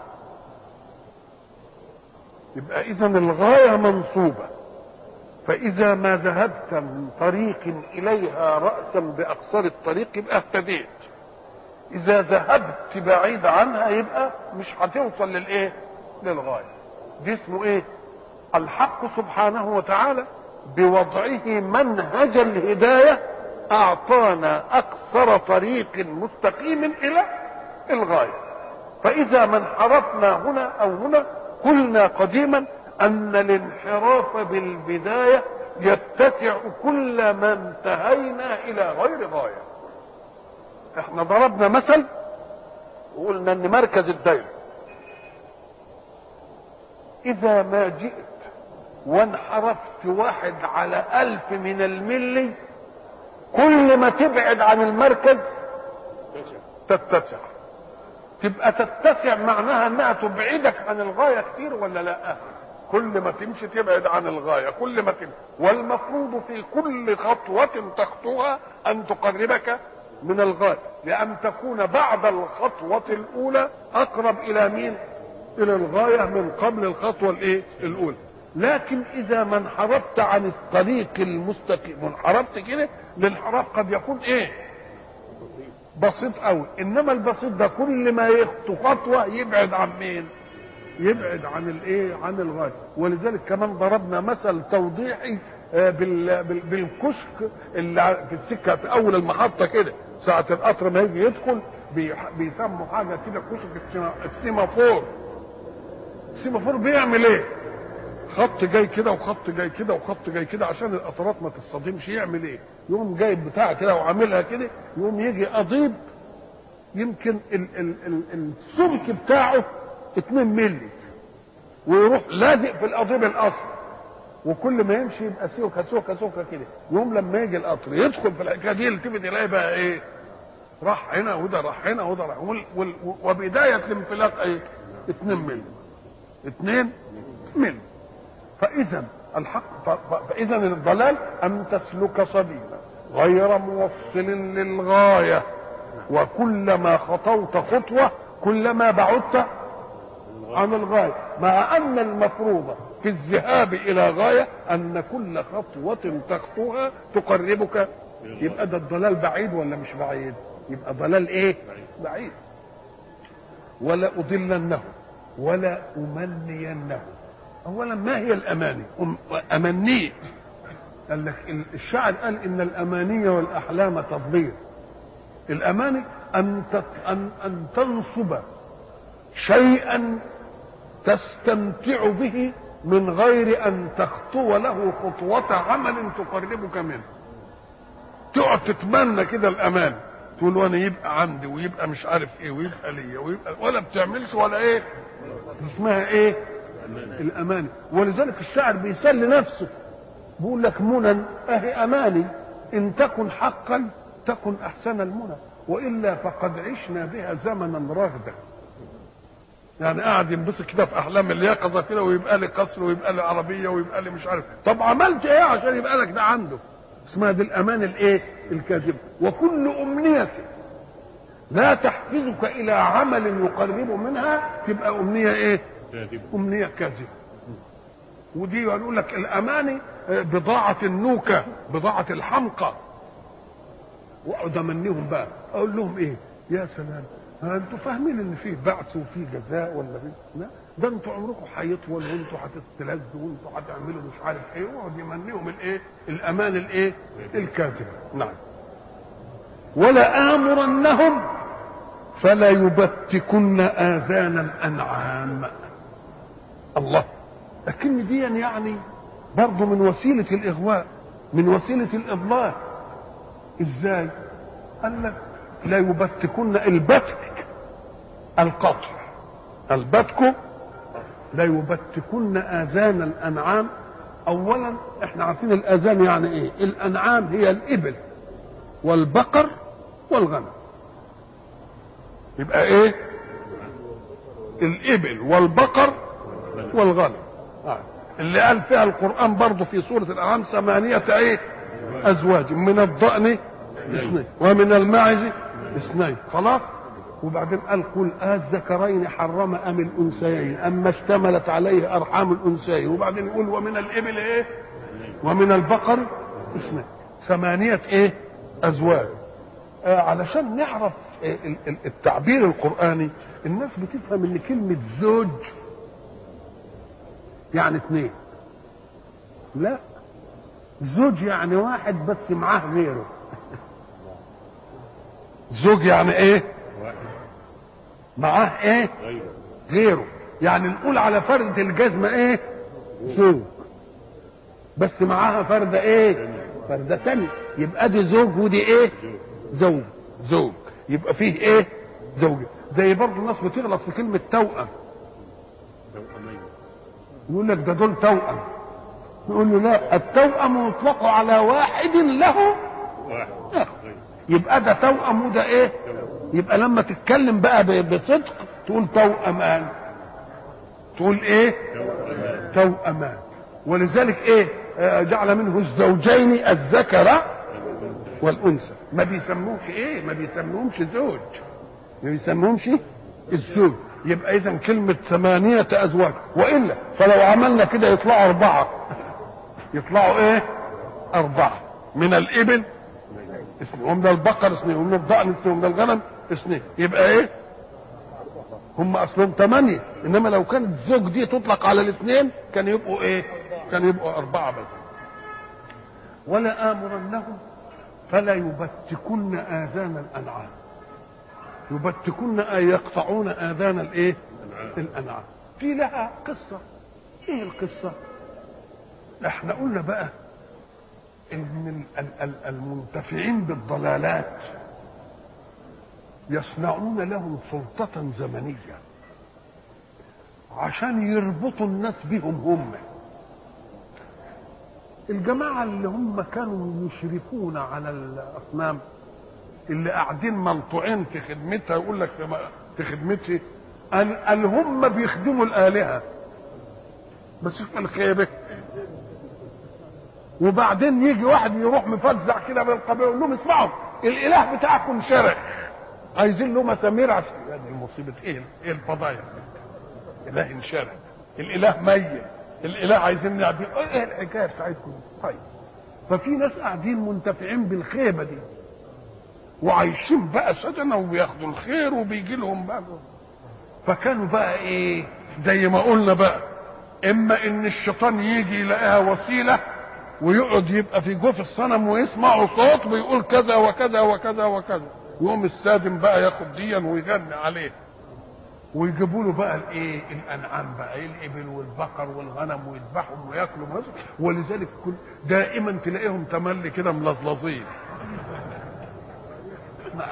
يبقى إذن الغاية منصوبة، فإذا ما ذهبت من طريق إليها رأسا بأقصر الطريق يبقى اهتديت، إذا ذهبت بعيد عنها يبقى مش هتوصل للإيه؟ للغاية. دي اسمه إيه؟ الحق سبحانه وتعالى بوضعه منهج الهداية أعطانا أقصر طريق مستقيم إلى الغاية. فإذا ما انحرفنا هنا أو هنا قلنا قديما أن الانحراف بالبداية يتسع كل ما انتهينا إلى غير غاية. احنا ضربنا مثل وقلنا أن مركز الدايرة إذا ما جئت وانحرفت 1 على 1000 من الملي كل ما تبعد عن المركز تتسع. تبقى تتسع معناها انها تبعدك عن الغاية كتير ولا لا؟ كل ما تمشي تبعد عن الغاية كل ما تمشي. والمفروض في كل خطوة تخطوها ان تقربك من الغاية، لان تكون بعد الخطوة الاولى اقرب الى مين؟ الى الغاية من قبل الخطوة الايه؟ الاولى. لكن اذا ما انحرفت عن الطريق المستقيم وانحرفت كده، الانحراف قد يكون ايه؟ بسيط قوي. انما البسيط ده كل ما يخطو خطوه يبعد عن مين؟ يبعد عن الايه؟ عن الغايه. ولذلك كمان ضربنا مثل توضيحي بالكشك اللي في السكه في اول المحطه كده، ساعه القطر ما يجي يدخل بيسموا حاجه كده كشك السيمافور. السيمافور بيعمل ايه؟ خط جاي كده وخط جاي كده وخط جاي كده عشان القطرات ما تصطدمش. يعمل ايه؟ يقوم جايب بتاع كده وعاملها كده، يقوم يجي قضيب يمكن السمك بتاعه 2 مللي ويروح لازق في القضيب الاصلي، وكل ما يمشي يبقى سوكه سوكه سوكه كده. يقوم لما يجي القطر يدخل في الحكايه دي يلتفت يلاقي بقى ايه؟ راح هنا وده راح هنا وده راح، وبدايه الانفلاق ايه؟ 2 مللي 2 مللي. فإذا فإذا الضلال أن تسلك سبيلا غير موصل للغاية، وكلما خطوت خطوة كلما بعدت عن الغاية، مع أن المفروض في الذهاب إلى غاية أن كل خطوة تخطوها تقربك. يبقى ده الضلال بعيد ولا مش بعيد؟ يبقى ضلال إيه؟ بعيد. ولا أضلنهم ولا أمنينهم. اولا ما هي الاماني؟ امنيه. قال لك الشاعر قال ان الاماني والاحلام تضليل. الاماني ان تنصب شيئا تستمتع به من غير ان تخطو له خطوه عمل تقربك منه. تقعد تتمنى كده الامان، تقول وانا يبقى عندي ويبقى مش عارف ايه ويبقى ليا ويبقى، ولا بتعملش ولا ايه. اسمها ايه؟ الاماني. ولذلك الشاعر بيسلي نفسه بيقول لك منى اهي اماني ان تكن حقا تكن احسن المنى والا فقد عشنا بها زمنا رغدا. يعني قاعد ينبسط كده في احلام اليقظه كده، ويبقى لي قصر ويبقى لي عربيه ويبقى لي مش عارف. طب عملت ايه عشان يبقى لك ده عنده؟ اسمها دي الامان الايه؟ الكاذبه. وكل امنيه لا تحفزك الى عمل يقرب منها تبقى امنيه ايه؟ امنيه كاذبه. ودي يقول لك الاماني بضاعه النوكه، بضاعه الحمقى. واقعد امنيهم بقى، اقول لهم ايه؟ يا سلام، انتوا فاهمين ان فيه بعث وفيه جزاء ولا فيه؟ لا، ده انتوا عمركم هيطول وانتوا هتستلذوا وانتوا هتعملوا مش عارف ايه. ويقعد يمنيهم الايه؟ الامان الايه؟ الكاذب. نعم. ولا امرنهم فلا يبتكن اذان الانعام. الله، لكن دي يعني برضه من وسيله الاغواء، من وسيله الاضلال. ازاي؟ قال لك لا يبتكن. البتك القطع، البتك لا يبتكن اذان الانعام. اولا احنا عارفين الاذان يعني ايه. الانعام هي الابل والبقر والغنم. يبقى ايه؟ الابل والبقر والغنم. اللي قال فيها القرآن برضه في سورة الأنعام 8 ايه؟ أزواج، من الضأن 2 ومن الماعز 2. خلاص. وبعدين قال قل الذكرين حرم أم الأنثيين أما اشتملت عليه أرحام الأنثيين. وبعدين يقول ومن الإبل ايه؟ ومن البقر 2. 8 ايه؟ أزواج. علشان نعرف التعبير القرآني. الناس بتفهم ان كلمة زوج يعني 2. لا، زوج يعني واحد بس معاه غيره. زوج يعني ايه؟ معاه ايه؟ غيره. يعني نقول على فردة الجزمة ايه؟ زوج، بس معاها فردة ايه؟ فردة تانية. يبقى دي زوج ودي ايه؟ زوج. زوج يبقى فيه ايه؟ زوجة. زي برضه الناس بتغلط في كلمة توأم. يقول لك ده دول توأم. يقول له لا، التوأم يطلق على واحد له واحد. يبقى ده توأم وده ايه؟ يبقى لما تتكلم بقى بصدق تقول توأمان. تقول ايه؟ توأمان. ولذلك ايه؟ جعل منه الزوجين الذكر والانثى. ما بيسموهش ايه؟ ما بيسموهمش زوج، ما بيسموهمش الزوج. يبقى اذا كلمة 8 أزواج. وإلا فلو عملنا كده يطلعوا 4. يطلعوا ايه؟ 4. من الإبل 2 ومن البقر 2 ومن الضأن 2 ومن الغنم 2. يبقى ايه؟ هم أصلهم 8. إنما لو كانت الزوج دي تطلق على الاثنين كان يبقوا ايه؟ كان يبقوا 4 بس. ولا آمرنهم فلا يبتكن آذان الأنعام. يبتكن أي يقطعون آذان الايه؟ الأنعام. في لها قصة. ايه القصة؟ احنا قلنا بقى ان المنتفعين بالضلالات يصنعون لهم سلطة زمنية عشان يربطوا الناس بهم هم. الجماعة اللي هم كانوا يشرفون على الأصنام، اللي قاعدين ملطوعين في خدمتها، يقول لك في خدمتي قال هم بيخدموا الآلهة بس في الخيبة. وبعدين يجي واحد يروح مفزع كده بالقبيله يقول لهم اسمعوا الاله بتاعكم شرخ، عايزين له مسامير عشان دي المصيبه. ايه الفضايح؟ اله انشرح، الاله ميت، الاله عايزين نعبد. ايه الحكايه بتاعتكم؟ طيب، ففي ناس قاعدين منتفعين بالخيبه دي وعايشين بقى سجنه وبياخدوا الخير وبيجي لهم بقى. فكانوا بقى ايه؟ زي ما قلنا بقى، اما ان الشيطان يجي يلاقيها وسيله ويقعد يبقى في جوف الصنم ويسمعوا صوت بيقول كذا وكذا وكذا وكذا، يقوم السادم بقى ياخد ديا ويغني عليه ويجيبوا له بقى الايه؟ الانعام بقى، الابل والبقر والغنم ويذبحهم وياكلوا. ولذلك دائما تلاقيهم تملي كده ملظلظين. نعم.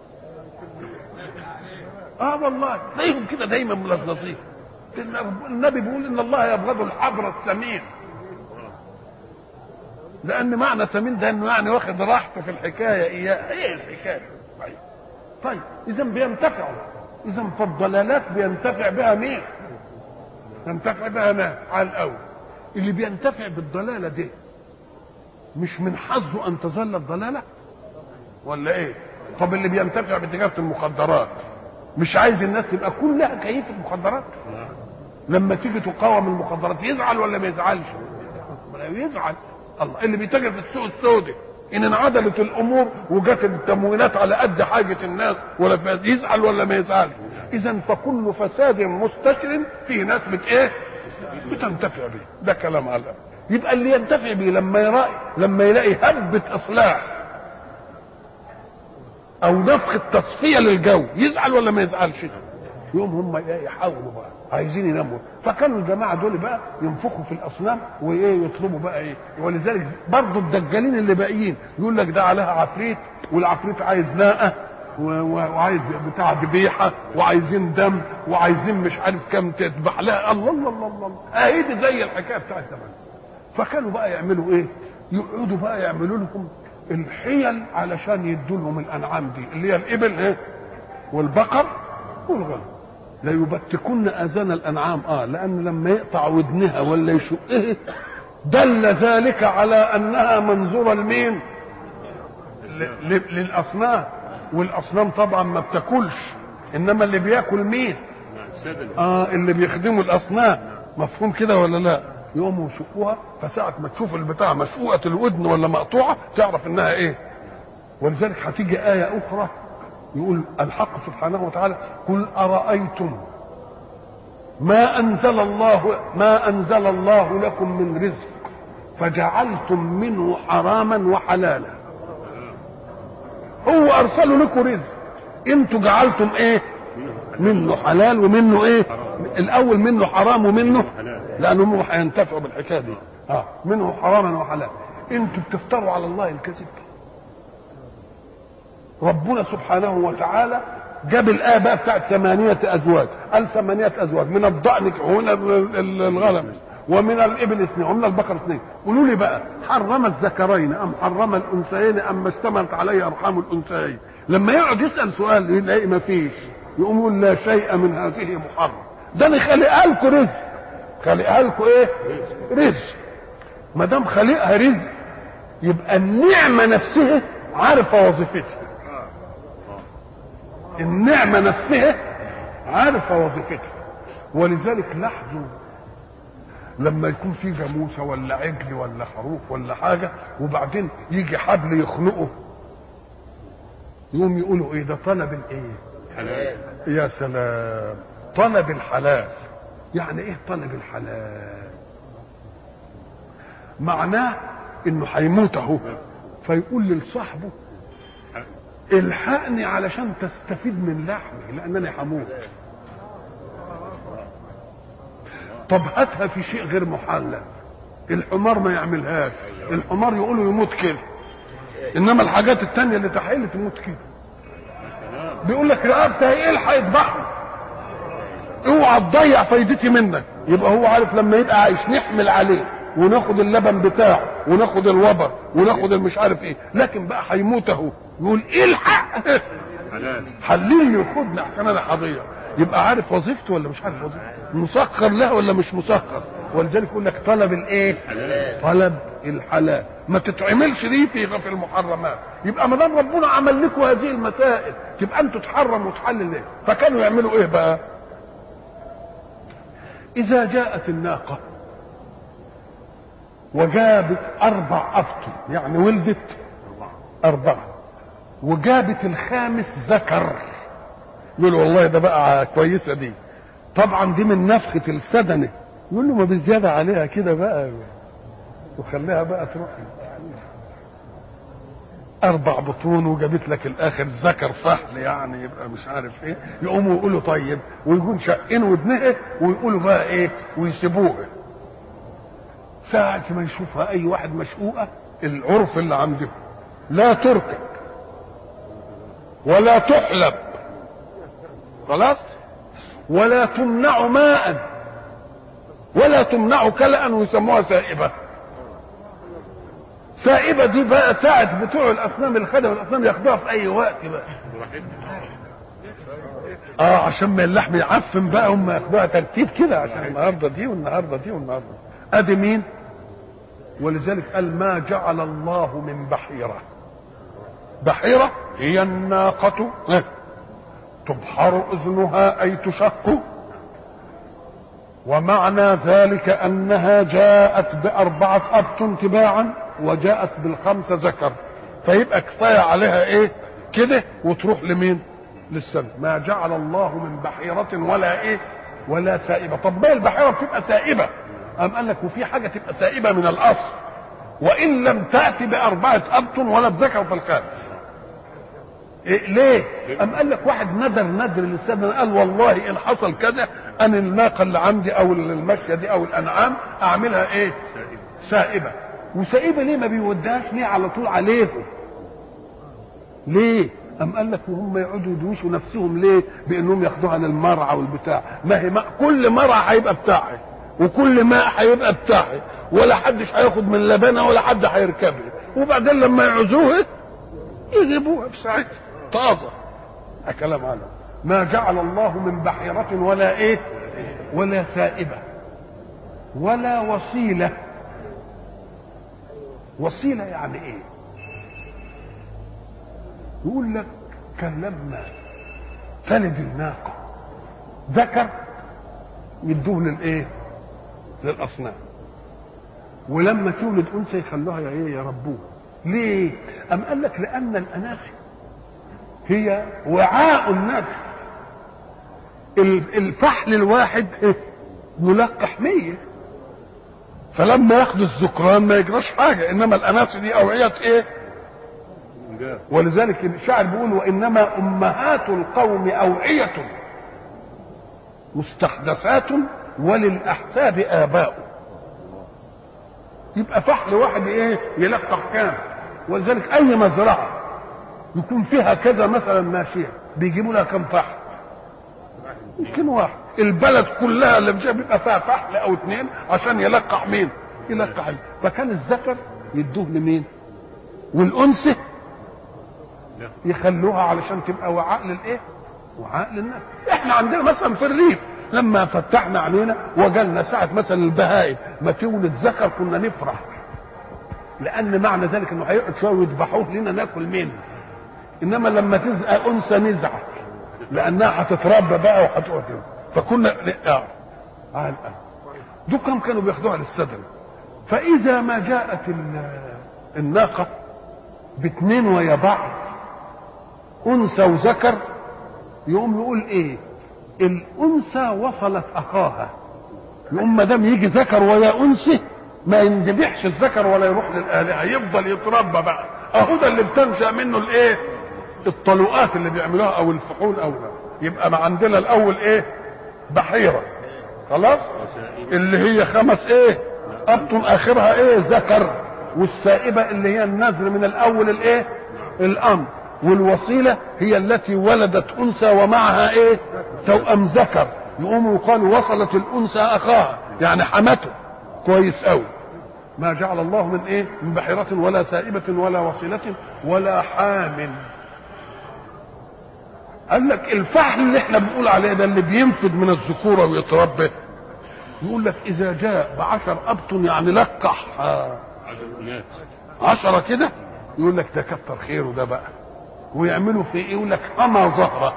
والله تلاقيهم كده دايما ملظلظين. النبي بيقول ان الله يبغض الحبر السمين، لان معنى سمين ده انه يعني واخد راحته في الحكايه. ايه الحكايه؟ طيب اذا بينتفعوا. اذا فالضلالات بينتفع بها مين؟ ينتفع بها ناس على الاول. اللي بينتفع بالضلاله دي مش من حظه ان تظل الضلاله ولا ايه؟ طب اللي بينتفع بتجاره المخدرات مش عايز الناس تبقى كلها كيفة مخدرات؟ لما تيجي تقاوم المخدرات يزعل ولا ما يزعلش؟ يزعل. الله، اللي بيتاجر في السوق السوداء ان انعدلت الامور وجت التموينات على قد حاجه الناس ولا يزعل ولا ما يزعلش؟ اذا فكل فساد مستشر فيه ناس بتنتفع به. ده كلام على الأرض. يبقى اللي ينتفع به لما يلاقي هبه اصلاح او نفخ تصفيه للجو يزعل ولا ما يزعلش؟ يوم هم يحاولوا بقى عايزين يناموا. فكانوا الجماعه دول بقى ينفخوا في الاصنام وايه يطلبوا بقى ايه. ولذلك برضه الدجالين اللي باقيين يقول لك ده عليها عفريت والعفريت عايز ناقه وعايز بتاع ذبيحه وعايزين دم وعايزين مش عارف كم تذبح لها. الله الله الله الله اهي دي زي الحكايه بتاعت زمان. فكانوا بقى يعملوا ايه؟ يقعدوا بقى يعملوا لهم الحيل علشان يدوا لهم الانعام دي اللي هي الابل ايه والبقر والغنم. لا يبتكن اذان الانعام لان لما يقطع ودنها ولا يشقها دل ذلك على انها منظوره لمين؟ للاصنام. والاصنام طبعا ما بتاكلش، انما اللي بياكل مين؟ اللي بيخدموا الاصنام. مفهوم كده ولا لا؟ يقوموا يشقوها، فساعة ما تشوف البتاع مشقوقة الودن ولا مقطوعة تعرف انها ايه. ولذلك هتيجي آية أخرى يقول الحق سبحانه وتعالى قل أرأيتم ما أنزل الله لكم من رزق فجعلتم منه حراما وحلالا. هو أرسل لكم رزق، انتوا جعلتم ايه؟ منه حلال ومنه ايه؟ الأول منه حرام ومنه لأنهم هينتفعوا بالحكاية دي. منه حراما وحلالا. انتوا بتفتروا على الله الكذب. ربنا سبحانه وتعالى جاب الآية بقى بتاعت 8 أزواج. قال 8 أزواج من الضأن ومن الغنم ومن الإبل 2 ومن البقر 2. قولوا لي بقى حرم الذكرين أم حرم الأنثيين أم ما اشتملت عليه أرحام الأنثيين؟ لما يقعد يسأل سؤال يلاقي ما فيش، يقوم يقول لا شيء من هذه محرم. ده أنا خلقها لكم رزق. خلقها لكم إيه؟ رزق. ما دام خلقها رزق يبقى النعمة نفسها عارفة وظيفتها. النعمة نفسها عارفة وظيفتها. ولذلك لاحظوا لما يكون في جاموسة ولا عجل ولا خروف ولا حاجة وبعدين يجي حبل يخنقه يقوم يقولوا ايه؟ ده طلب الايه؟ حلال. يا سلام، طلب الحلال. يعني ايه طلب الحلال؟ معناه انه هيموت اهو فيقول لصاحبه الحقني علشان تستفيد من لحمي لانني هموت. طب هاتها في شيء غير محلل. الحمار ما يعملهاش، الحمار يقولوا يموت كده، انما الحاجات التانية اللي تحيل تموت كده. بيقول لك رقبتها ايه اللي هيذبحني؟ اوعى تضيع فايدتي منك. يبقى هو عارف لما يبقى عايش نحمل عليه وناخد اللبن بتاعه وناخد الوبر وناخد المش عارف ايه، لكن بقى هيموت اهو يقول ايه الحق؟ حللني وخدني احسن انا هضيع. يبقى عارف وظيفته ولا مش عارف وظيفته؟ مسخر له ولا مش مسخر؟ ولذلك يقول لك طلب الايه؟ طلب الحلال. ما تتعملش دي في المحرمات. يبقى ما دام ربنا عمل لكم هذه المسائل تبقى انتوا تحرم وتحلل ليه؟ فكانوا يعملوا ايه بقى؟ اذا جاءت الناقه وجابت 4 أبطال يعني ولدت 4 وجابت الخامس ذكر، يقول والله ده بقى كويسه دي. طبعا دي من نفخه السدنه. يقول له ما بزياده عليها كده بقى وخليها بقى تروح 4 بطون وجابت لك الاخر ذكر فحل يعني يبقى مش عارف ايه. يقوموا يقولوا طيب ويكون شقين ودنها ويقولوا بقى ايه ويسيبوها. ساعة ما يشوفها اي واحد مشقوقه العرف اللي عندهم لا تركب ولا تحلب خلاص ولا تمنع ماء ولا تمنع كلأ ويسموها سائبة. سائبة دي بقى ساعة بتوع الأصنام الخدم الأصنام ياخدوها في أي وقت بقى. عشان ما اللحم يعفن بقى، هم ياخدوها ترتيب كده عشان النهارده دي والنهارده دي والنهارده. ادي مين؟ ولذلك قال ما جعل الله من بحيرة. بحيرة هي الناقة تبحر اذنها اي تشق، ومعنى ذلك انها جاءت باربعة ابطن تباعا وجاءت بالخمسة ذكر، فيبقى كفاية عليها ايه كده وتروح لمين؟ للسماء. ما جعل الله من بحيرة ولا ايه ولا سائبة. طب ما البحيرة بتبقى سائبة؟ قام قال لك وفي حاجة تبقى سائبة من الاصل وان لم تأتي باربعة ابطن ولا بذكر في الخامس. إيه ليه؟ قام قال لك واحد ندر للسنة قال والله ان حصل كذا انا الناقة اللي عندي او الماشية دي او الانعام اعملها ايه؟ سائبة. وسائبة ليه ما بيوديهاش ليه على طول عليهم؟ ليه؟ أم قال لك وهم يقعدوا يدوشوا نفسهم ليه؟ بأنهم ياخدوها للمرعى والبتاع. ما هي كل مرعى هيبقى بتاعي وكل ماء هيبقى بتاعي، ولا حدش هياخد من لبنها ولا حد هيركبها، وبعدين لما يعوزوها يجيبوها بساعتها طازة. كلام عنه. ما جعل الله من بحيرة ولا ايه ولا سائبة ولا وصيلة. وصيلة يعني ايه؟ يقول لك كان لما تلد الناقة ذكر يدوه للايه؟ للاصنام، ولما تولد انثى يخلوها يا ايه يربوها. ليه؟ ام قال لك لان الاناثي هي وعاء الناس. الفحل الواحد ملقح 100، فلما ياخدوا الذكران ما يجراش حاجه، انما الاناثي دي اوعيه ايه؟ ولذلك الشاعر بيقول وانما امهات القوم اوعيه مستحدثات وللاحساب اباء. يبقى فحل واحد ايه يلقح كام. ولذلك اي مزرعه يكون فيها كذا مثلا ماشيه بيجيبوا لها كم فحل؟ يمكن واحد. البلد كلها اللي مش بيبقى فيها فحل او اثنين عشان يلقح مين؟ يلقح. فكان الذكر يدوه لمين؟ والانثى يخلوها علشان تبقى وعاء للايه؟ وعاء للناس. احنا عندنا مثلا في الريف لما فتحنا علينا وجالنا ساعه مثلا البهائم ما تولد ذكر كنا نفرح، لان معنى ذلك انه هيقعد شويه ويذبحوه لنا ناكل منه. انما لما تزقى انثى نزعل لانها هتتربى بقى وهتقعد. فكنا على الأرض. دول كانوا بياخدوها للسدن. فاذا ما جاءت الناقه باثنين ويا بعض انثى وذكر يقوم يقول ايه؟ الانثى وصلت اخاها. يقوم ما دام يجي ذكر ويا انثى ما يندبحش الذكر ولا يروح للآلهة، يفضل يتربى بقى. اهو ده اللي بتنشأ منه الايه؟ الطلوقات اللي بيعملوها او الفحول او لا. يبقى ما عندنا الاول ايه؟ بحيرة خلاص اللي هي 5 ايه؟ ابطن اخرها ايه؟ ذكر. والسائبة اللي هي النذر من الاول الايه؟ الامر. والوصيلة هي التي ولدت انثى ومعها ايه؟ توأم ذكر. يقوم يقال وصلت الانثى اخاها يعني حمته. كويس قوي. ما جعل الله من ايه؟ من بحيرة ولا سائبة ولا وصيلة ولا حام. قال لك الفحل اللي احنا بنقول عليه ده اللي بينفد من الذكورة ويتربى، يقول لك اذا جاء ب10 ابطن يعني لقح 10 كده، يقول لك ده كتر خيره ده بقى. ويعملوا فيه ايه؟ يقول لك حمى ظهره.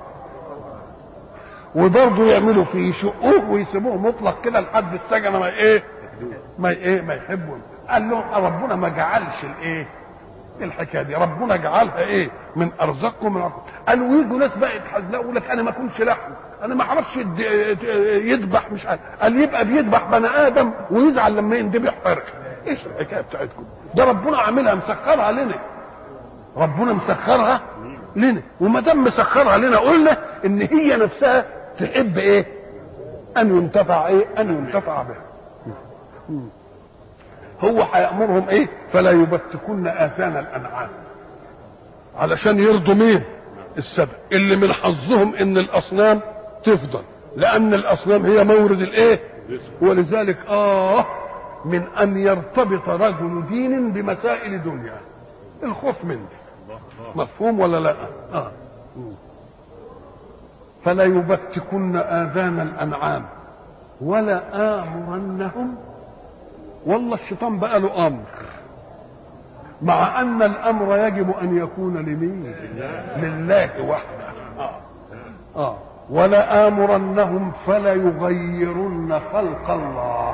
وبرضه يعملوا فيه يشقوه ويسيبوه مطلق كده لحد السجن ما يحبوا. قال لهم ربنا ما جعلش الايه؟ الحكايه دي ربنا جعلها ايه؟ من ارزاقكم من أرزاقكم. قالوا يجوا ناس بقى يتحزنوا يقول لك انا ما اكلش لحم، انا ما اعرفش يذبح مش عارف. قال يبقى بيذبح بني ادم ويزعل لما يندبح فرخ. ايش الحكايه بتاعتكم؟ ده ربنا عاملها مسخرها لنا. ربنا مسخرها لنا، وما دام مسخرها لنا قلنا ان هي نفسها تحب ايه؟ ان ينتفع ايه؟ ان ينتفع بها. هو هيأمرهم ايه؟ فلا يبتكن آذان الأنعام علشان يرضوا مين؟ السبع اللي من حظهم ان الأصنام تفضل، لأن الأصنام هي مورد الايه؟ ولذلك من أن يرتبط رجل دين بمسائل دنيا الخوف من دي. مفهوم ولا لا؟ فلا يبتكن آذان الأنعام ولا آمرنهم. والله الشيطان بقى له أمر، مع أن الأمر يجب أن يكون لمين؟ لله وحده. ولا آمرنهم فلا يغيرن خلق الله.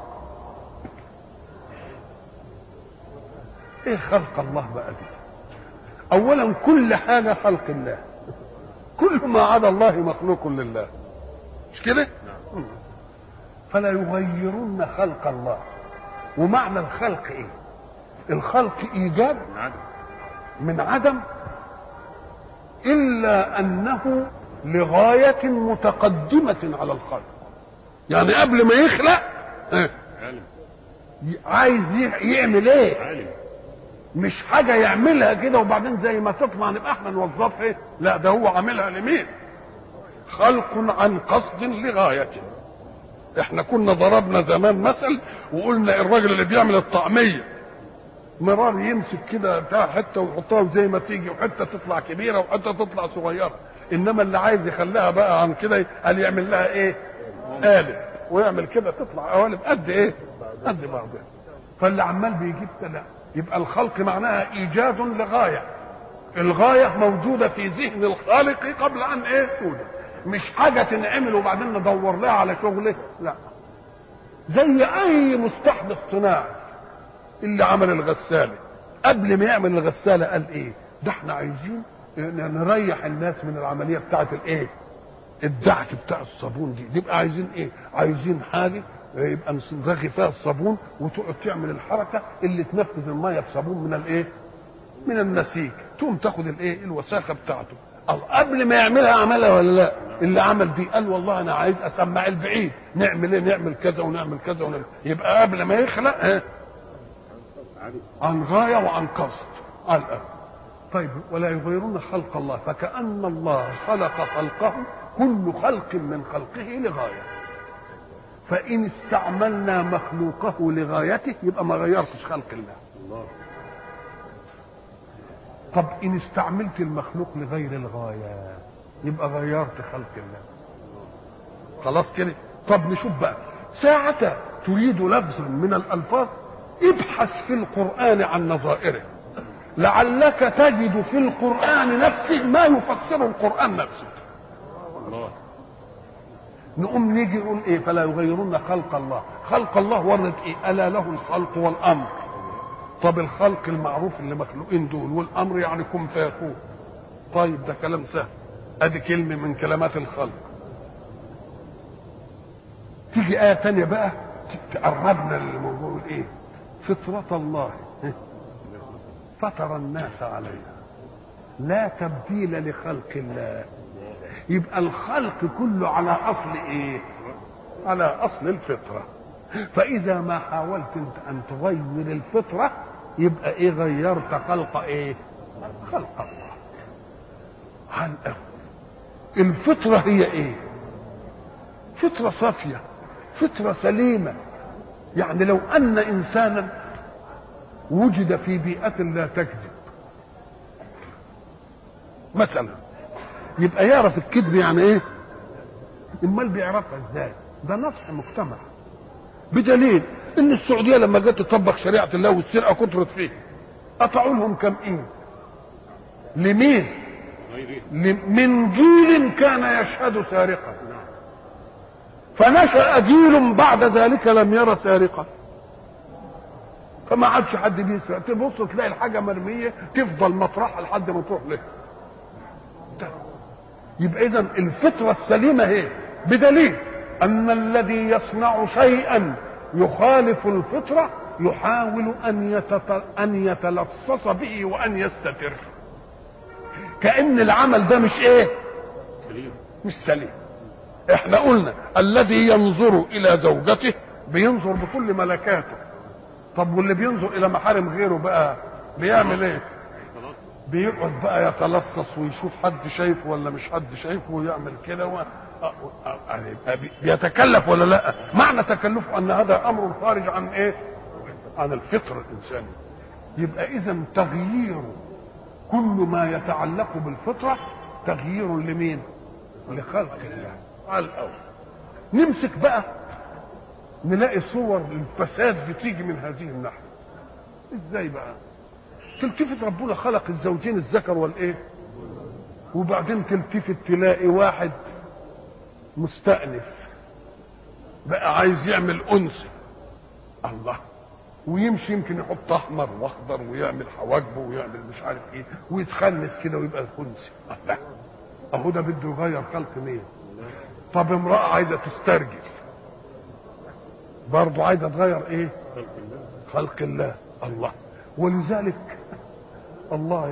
ايه خلق الله بقى دي؟ اولا كل حاجة خلق الله، كل ما عدا الله مخلوق لله، مش كده؟ فلا يغيرن خلق الله. ومعنى الخلق ايه؟ الخلق ايجاد من عدم، الا انه لغاية متقدمة على الخلق. يعني قبل ما يخلق عايز يعمل ايه؟ مش حاجة يعملها كده وبعدين زي ما تطلع نبقى احنا نوظفها. لا، ده هو عاملها لمين؟ خلق عن قصد لغاية. احنا كنا ضربنا زمان مثل وقلنا الراجل اللي بيعمل الطعمية مرار يمسك كده بتاع حتة ويحطها زي ما تيجي، وحتة تطلع كبيرة وحتة تطلع صغيرة. انما اللي عايز يخليها بقى عن كده قال يعمل لها ايه؟ قالب، ويعمل كده تطلع قوالب قد ايه؟ قد بعضها. فاللي عمال بيجيب لا، يبقى الخلق معناها ايجاد لغايه، الغايه موجوده في ذهن الخالق قبل ان ايه توجد، مش حاجه تنعمل وبعدين ندور لها على شغله. لا، زي اي مستحدث صناعي اللي عمل الغساله قبل ما يعمل الغساله قال ايه؟ ده احنا عايزين نريح الناس من العمليه بتاعت الايه؟ الدعك بتاع الصابون دي. نبقى عايزين ايه؟ عايزين حاجه يبقى نرغي فيها الصابون وتقعد تعمل الحركه اللي تنفذ الميه بصابون من الايه؟ من النسيج، تقوم تاخد الايه؟ الوساخه بتاعته. قبل ما يعملها عملها ولا لا؟ اللي عمل دي قال والله انا عايز اسمع البعيد، نعمل ايه؟ نعمل كذا ونعمل كذا ونعمل. يبقى قبل ما يخلق عن غايه وعن قصد. قال طيب ولا يغيرون خلق الله، فكأن الله خلق خلقه، كل خلق من خلقه لغايه. فإن استعملنا مخلوقه لغايته يبقى ما غيرتش خلق الله. طب إن استعملت المخلوق لغير الغاية يبقى غيرت خلق الله. خلاص كده. طب نشوف بقى، ساعة تريد لفظا من الألفاظ ابحث في القرآن عن نظائره، لعلك تجد في القرآن نفسه ما يفسر القرآن نفسه. الله. نقوم نيجي نقول ايه؟ فلا يغيرون خلق الله. خلق الله ورد ايه؟ الا له الخلق والامر. طب الخلق المعروف اللي مخلوقين دول، والامر يعني كن فيكون. طيب ده كلام سهل، ادي كلمه من كلمات الخلق. تيجي ايه تانية بقى تقربنا للموضوع ايه؟ فطرة الله فطر الناس عليها لا تبديل لخلق الله. يبقى الخلق كله على اصل ايه؟ على اصل الفطره. فاذا ما حاولت انت ان تغير الفطره يبقى ايه؟ غيرت خلق ايه؟ خلق الله. عن الفطره هي ايه؟ فطره صافيه، فطره سليمه. يعني لو ان انسانا وجد في بيئه لا تكذب مثلا، يبقى يعرف الكذب يعني ايه؟ امال بيعرفها ازاي؟ ده نصح مجتمع. بدليل ان السعوديه لما جت تطبق شريعه الله والسرقه كترت فيه، قطعوا لهم كم ايه؟ لمين؟ من جيل كان يشهد سارقا، فنشأ جيل بعد ذلك لم يرى سارقا، فما عادش حد بيسرق. تبص تلاقي الحاجه مرميه تفضل مطرحها لحد ما تروح له. يبقى اذا الفطره السليمه هي، بدليل ان الذي يصنع شيئا يخالف الفطره يحاول ان يتلصص به وان يستتر، كأن العمل ده مش ايه؟ سليم. مش سليم. احنا قلنا الذي ينظر الى زوجته بينظر بكل ملكاته. طب واللي بينظر الى محارم غيره بقى بيعمل ايه؟ بيقعد بقى يتلصص ويشوف حد شايفه ولا مش حد شايفه ويعمل كده بيتكلف ولا لا؟ معنى تكلفه ان هذا امر خارج عن ايه؟ عن الفطر الانساني. يبقى اذا تغيير كل ما يتعلق بالفطره تغيير لمين؟ لخلق الله على الاول. نمسك بقى نلاقي صور الفساد بتيجي من هذه الناحيه. ازاي بقى؟ تلتفت ربنا خلق الزوجين الذكر والايه، وبعدين تلتفت تلاقي واحد مستأنس بقى عايز يعمل انثى، الله، ويمشي يمكن يحط احمر واخضر ويعمل حواجبه ويعمل مش عارف ايه ويتخنس كده ويبقى انثى، الله، اهو ده بده يغير خلق مين؟ طب امرأة عايزة تسترجل برضه عايزة تغير ايه؟ خلق الله، الله. ولذلك الله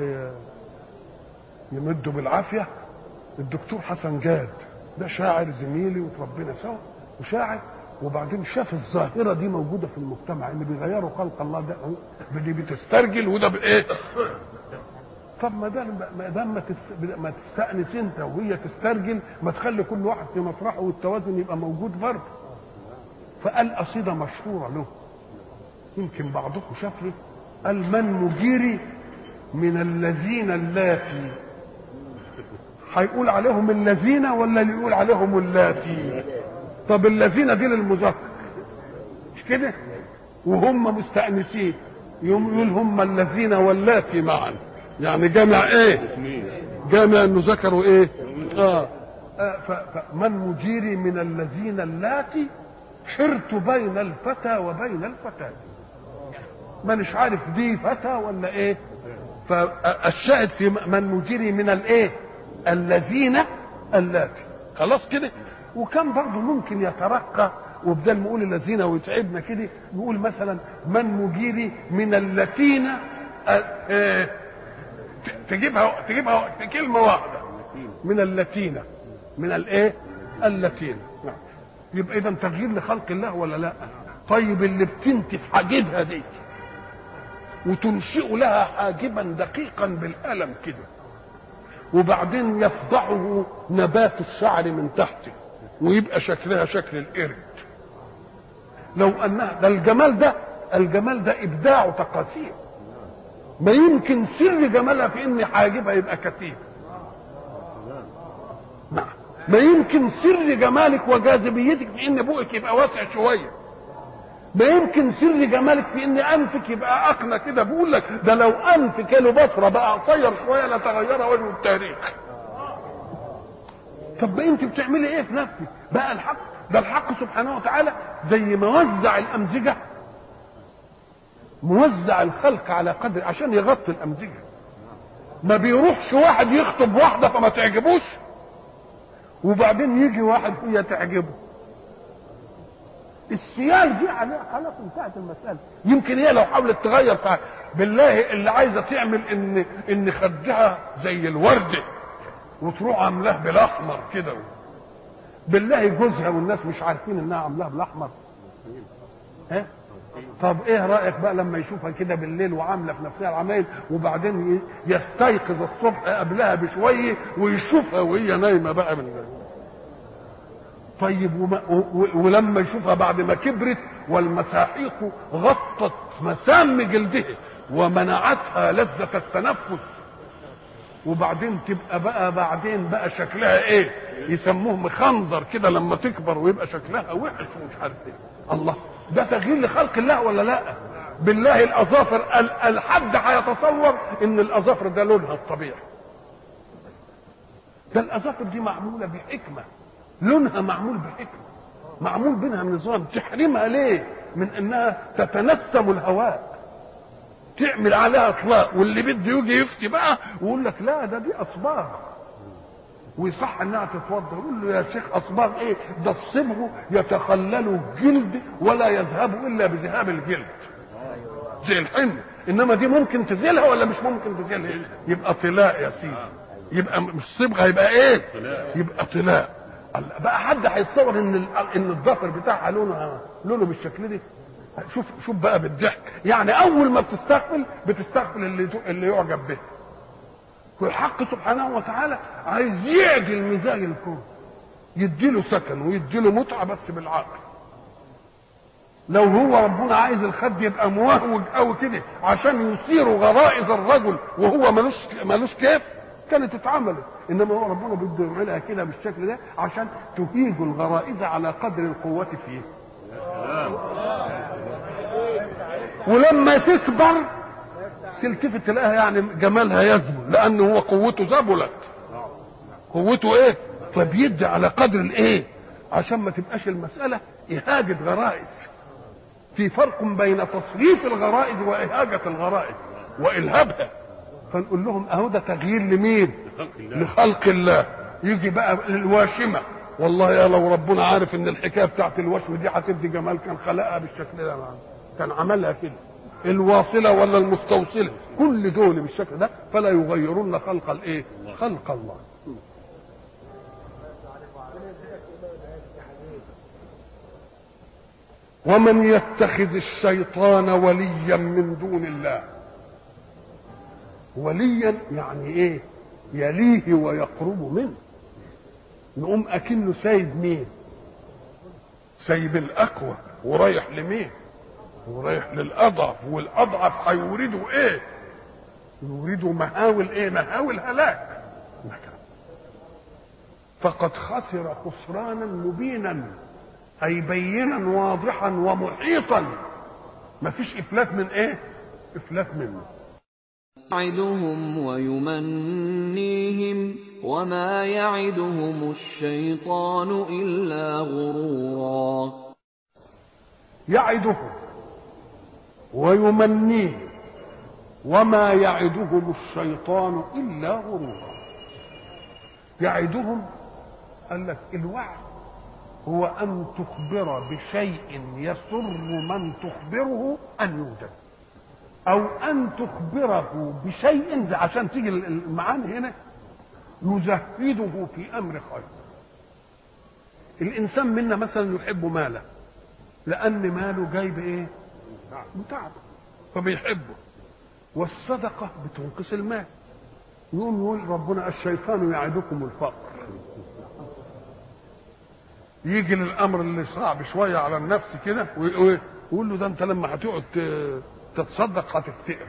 يمده بالعافية الدكتور حسن جاد، ده شاعر زميلي وتربينا سوا وشاعر، وبعدين شاف الظاهرة دي موجودة في المجتمع اللي بيغيروا خلق الله، ده دي بتسترجل وده بايه؟ طب ما دام ما تستأنس انت وهي تسترجل، ما تخلي كل واحد في مطرحه والتوازن يبقى موجود برضه. فقال قصيدة مشهورة له يمكن بعضكم شافه، قال: من مجيري من الذين اللاتي، هيقول عليهم الذين ولا اللي يقول عليهم اللاتي؟ طب الذين دي للمذكر مش كده، وهم مستأنسين يقول هم الذين واللاتي معا، يعني جمع ايه؟ جمع انه ذكروا ايه؟ فمن مجيري من الذين اللاتي حرت بين الفتى وبين الفتاة، مانيش عارف دي فتى ولا ايه. فالشاهد في من مجيري من الايه؟ الذين اللاتي، خلاص كده. وكان برضه ممكن يترقى وبدل ما نقول الذين ويتعبنا كده نقول مثلا من مجيري من اللتين، تجيبها كلمه واحده، من اللتين، من الايه؟ اللتين. يبقى اذا تغيير لخلق الله ولا لا؟ طيب اللي بتنتف حاجبها دي وتنشئ لها حاجبا دقيقا بالقلم كده، وبعدين يفضحه نبات الشعر من تحته ويبقى شكلها شكل القرد، لو انها ده الجمال ده ابداع تقاسيم، ما يمكن سر جمالها في ان حاجبها يبقى كثيف، ما يمكن سر جمالك وجاذبيتك في ان بوقك يبقى واسع شويه، ما يمكن سر جمالك في ان انفك يبقى اقنى كده. بقول لك ده لو انف كليوباترا بقى قصير شويه لتغير وجه التاريخ. طب ما انت بتعملي ايه في نفسك بقى؟ الحق ده الحق سبحانه وتعالى زي ما وزع الامزجه، موزع الخلق على قدر عشان يغطي الامزجه. ما بيروحش واحد يخطب واحده فما تعجبوش وبعدين يجي واحد هي تعجبه، السيال دي عليها خلاص انتهت المساله. يمكن هي لو حاولت تغير بالله اللي عايزه تعمل ان خدها زي الورده وتروح عاملاه بالاحمر كده، بالله جوزها والناس مش عارفين انها عاملاه بالاحمر، ها؟ طب ايه رايك بقى لما يشوفها كده بالليل وعامله في نفسها العمايل وبعدين يستيقظ الصبح قبلها بشويه ويشوفها وهي نايمه بقى من طيب ولما يشوفها بعد ما كبرت والمساحيق غطت مسام جلدها ومنعتها لذة التنفس، وبعدين تبقى بقى بعدين بقى شكلها ايه؟ يسموه مخنظر كده لما تكبر ويبقى شكلها وحش ومش عارف ايه. الله، ده تغيير لخلق الله ولا لا؟ بالله الاظافر الحد هيتصور ان الاظافر ده لونها الطبيعي، ده الاظافر دي معموله بحكمه، لونها معمول بحكمه، معمول بينها من نظام. تحرمها ليه؟ من انها تتنسم الهواء، تعمل عليها اطلاق، واللي بده يجي يفتي بقى ويقول لك لا ده دي اصباغ ويصح انها تتوضا، يقول له يا شيخ اصباغ ايه؟ ده الصبغ يتخلل الجلد ولا يذهب الا بذهاب الجلد زي الحمل، انما دي ممكن تزيلها ولا مش ممكن تزيلها؟ يبقى طلاء يا سيدي، يبقى مش صبغه، يبقى ايه؟ يبقى طلاء. بقى حد هيتصور ان الظفر بتاعها لونه بالشكل ده؟ شوف بقى بالضحك، يعني اول ما بتستقبل اللي يعجب به. والحق سبحانه وتعالى عايز يعدل ميزان الكون، يديله سكن ويديله متعه بس بالعقل. لو هو ربنا عايز الخد يبقى موهوج قوي كده عشان يثير غرائز الرجل وهو ملوش كيف، كانت اتعملت، انما هو ربنا بده يعملها كده بالشكل ده عشان تهيج الغرائز على قدر القوه فيه. ولما تكبر تلتفت تلاقيها يعني جمالها يزبل، لان هو قوته زبلت، قوته ايه؟ فبيدي على قدر الايه، عشان ما تبقاش المساله اهاجه غرائز. في فرق بين تصريف الغرائز واهاجه الغرائز والهابها. فنقول لهم اهو ده تغيير لمين؟ لخلق الله. يجي بقى الواشمه، والله يا لو ربنا عارف ان الحكايه بتاعت الوشم دي هتدي جمال كان خلقها بالشكل ده، كان عملها كده. الواصله ولا المستوصله، كل دول بالشكل ده، فلا يغيرون خلق الايه؟ خلق الله. ومن يتخذ الشيطان وليا من دون الله. وليا يعني ايه؟ يليه ويقرب منه. نقوم اكنه سايب مين؟ سايب الاقوى ورايح لمين؟ ورايح للاضعف، والاضعف هيوردوا ايه؟ يريدوا مهاول ايه؟ مهاول هلاك. فقد خسر خسرانا مبينا، اي بينا واضحا ومحيطا، ما فيش افلات من ايه؟ افلات منه. يعدهم ويمنيهم وما يعدهم الشيطان إلا غرورا. يعدهم ويمنيهم وما يعدهم الشيطان إلا غرورا. يعدهم، قال لك الوعد هو أن تخبر بشيء يسر من تخبره أن يوجد، أو أن تخبره بشيء عشان تيجي المعاني هنا يزهده في أمر خير. الإنسان منا مثلا يحب ماله لأن ماله جايب إيه؟ متعب، فبيحبه. والصدقة بتنقص المال. يقوم يقول ربنا الشيطان يعدكم الفقر. يجي للأمر اللي صعب شوية على النفس كده ويقول له ده أنت لما هتقعد تتصدق هتفتقر.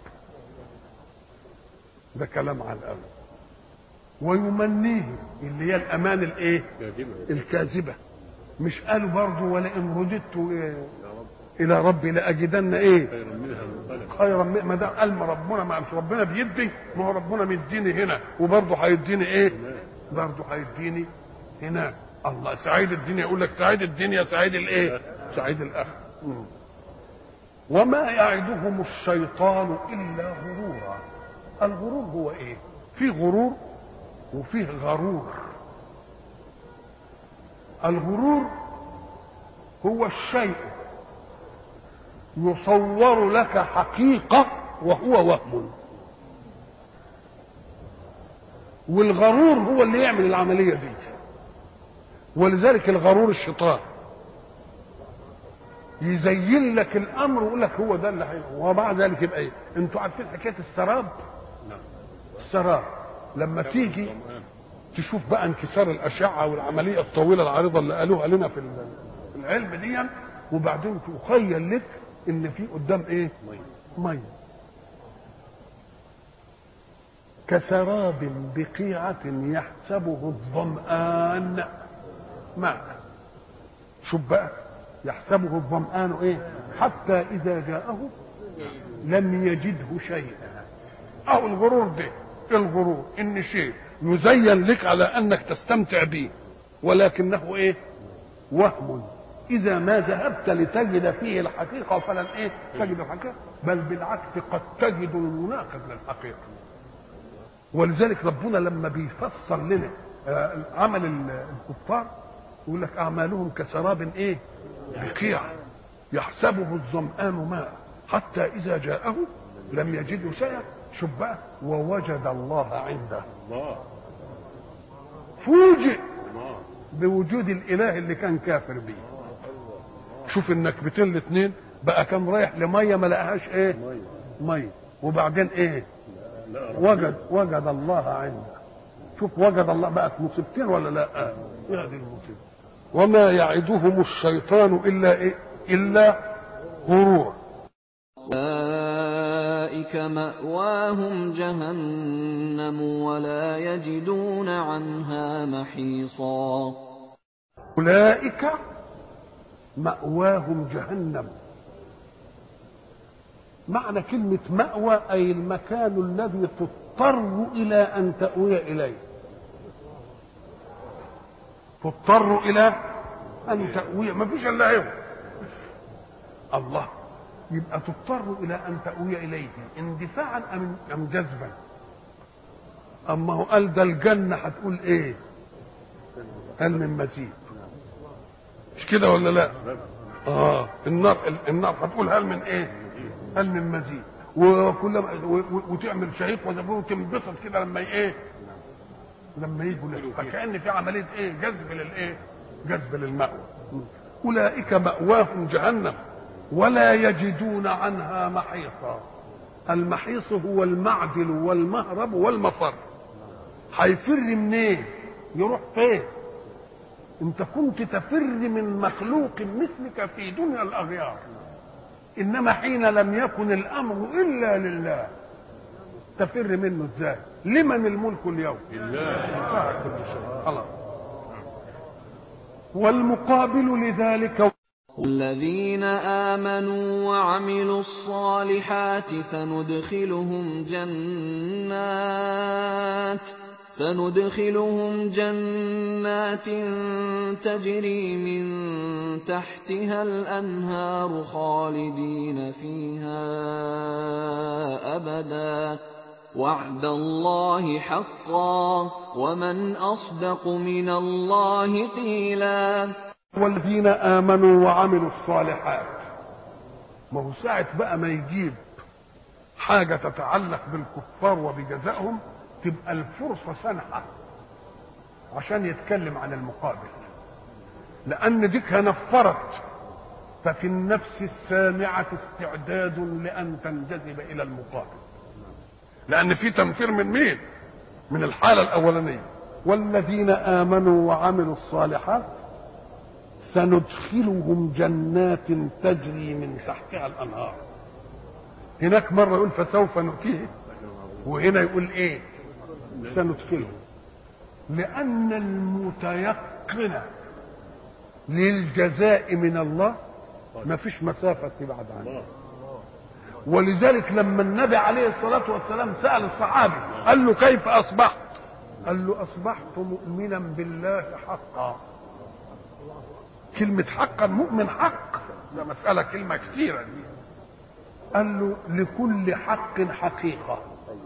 ده كلام على الأول. ويمنيه اللي هي الأمان الإيه؟ الكاذبة. مش قالوا برضه ولئن رددت الى ربي لاجدن ايه؟ خيرا منها. ما دام قال ربنا، ما مش ربنا بيدي، ما هو ربنا مديني هنا وبرضه هيديني ايه؟ برضه هيديني هناك. الله سعيد الدنيا، يقول لك سعيد الدنيا سعيد الايه؟ سعيد الاخره. وما يعدهم الشيطان الا غرورا. الغرور هو ايه؟ في غرور وفيه غرور. الغرور هو الشيء يصور لك حقيقة وهو وهم، والغرور هو اللي يعمل العملية دي. ولذلك الغرور الشيطان يزين لك الأمر ويقول لك هو ده اللي هيعمل، وبعد ذلك يبقى ايه؟ انتوا عارفين حكاية السراب؟ السراب لما تيجي تشوف بقى انكسار الأشعة والعملية الطويلة العريضة اللي قالوها لنا في العلم دي، وبعدين تخيل لك ان في قدام ايه؟ ميه. كسراب بقيعة يحسبه الظمآن ماء. شوف بقى، يحسبه الظمآن ايه؟ حتى اذا جاءه لم يجده شيئا. اهو الغرور ده. الغرور ان شيء يزين لك على انك تستمتع به، ولكنه ايه؟ وهم. إذا ما ذهبت لتجد فيه الحقيقة فلن إيه؟ تجد الحقيقة، بل بالعكس قد تجد المناقض للحقيقة. ولذلك ربنا لما بيفسر لنا عمل الكفار يقول لك أعمالهم كسراب إيه؟ بقيع يحسبه الظمآن ماء حتى إذا جاءه لم يجده شيئا. شوف بقى، ووجد الله عنده. فوجئ بوجود الإله اللي كان كافر بيه. شوف النكبتين الاثنين بقى، كان رايح لميه ما لقاهاش ايه؟ ميه. وبعدين ايه؟ وجد الله عنده. شوف وجد الله، بقت مصيبتين ولا لا؟ هذه المصيبه. وما يعدهم الشيطان الا ايه؟ الا غرور. أولئك مأواهم جهنم ولا يجدون عنها محيصا. أولئك مأواهم جهنم. معنى كلمة مأوى أي المكان الذي تضطر إلى أن تأوي إليه، تضطر إلى أن تأوي، ما فيش إلا هو الله، يبقى تضطر إلى أن تأوي إليه اندفاعا أم جذبا. أما هو قال ده الجنة هتقول إيه؟ هل من مزيد؟ مش كده ولا لا؟ النار هتقول هل من إيه؟ هل من مزيد؟ وكل وتعمل شهيق وزبون وتنبسط كده لما ايه؟ لما يجوا له، فكأن في عمليه ايه؟ جذب للايه؟ جذب للمأوى. اولئك مأواهم جهنم ولا يجدون عنها محيصا. المحيص هو المعدل والمهرب والمفر. هيفر منين؟ يروح فين؟ انت كنت تفر من مخلوق مثلك في دنيا الاغيار، انما حين لم يكن الامر الا لله تفر منه ازاي؟ لمن الملك اليوم؟ لله. خلاص. والمقابل لذلك الذين آمنوا وعملوا الصالحات سندخلهم جنات تجري من تحتها الأنهار خالدين فيها أبدا وعد الله حقا ومن أصدق من الله قيلا. والذين آمنوا وعملوا الصالحات، ما هو ساعة بقى ما يجيب حاجة تتعلق بالكفار وبجزائهم تبقى الفرصة سنحة عشان يتكلم عن المقابل، لأن ديك نفرت، ففي النفس السامعة استعداد لأن تنجذب إلى المقابل، لأن في تنفير من مين؟ من الحالة الأولانية. والذين آمنوا وعملوا الصالحات سندخلهم جنات تجري من تحتها الأنهار. هناك مرة يقول فسوف نؤتيه، وهنا يقول إيه؟ سندخلهم، لأن المتيقن للجزاء من الله ما فيش مسافة تبعد عنه. ولذلك لما النبي عليه الصلاة والسلام سأل الصحابي قال له كيف أصبحت؟ قال له أصبحت مؤمنا بالله حقا. كلمة حقا، مؤمن حق، ده مسألة كلمة كثيرة دي. قال له لكل حق حقيقة،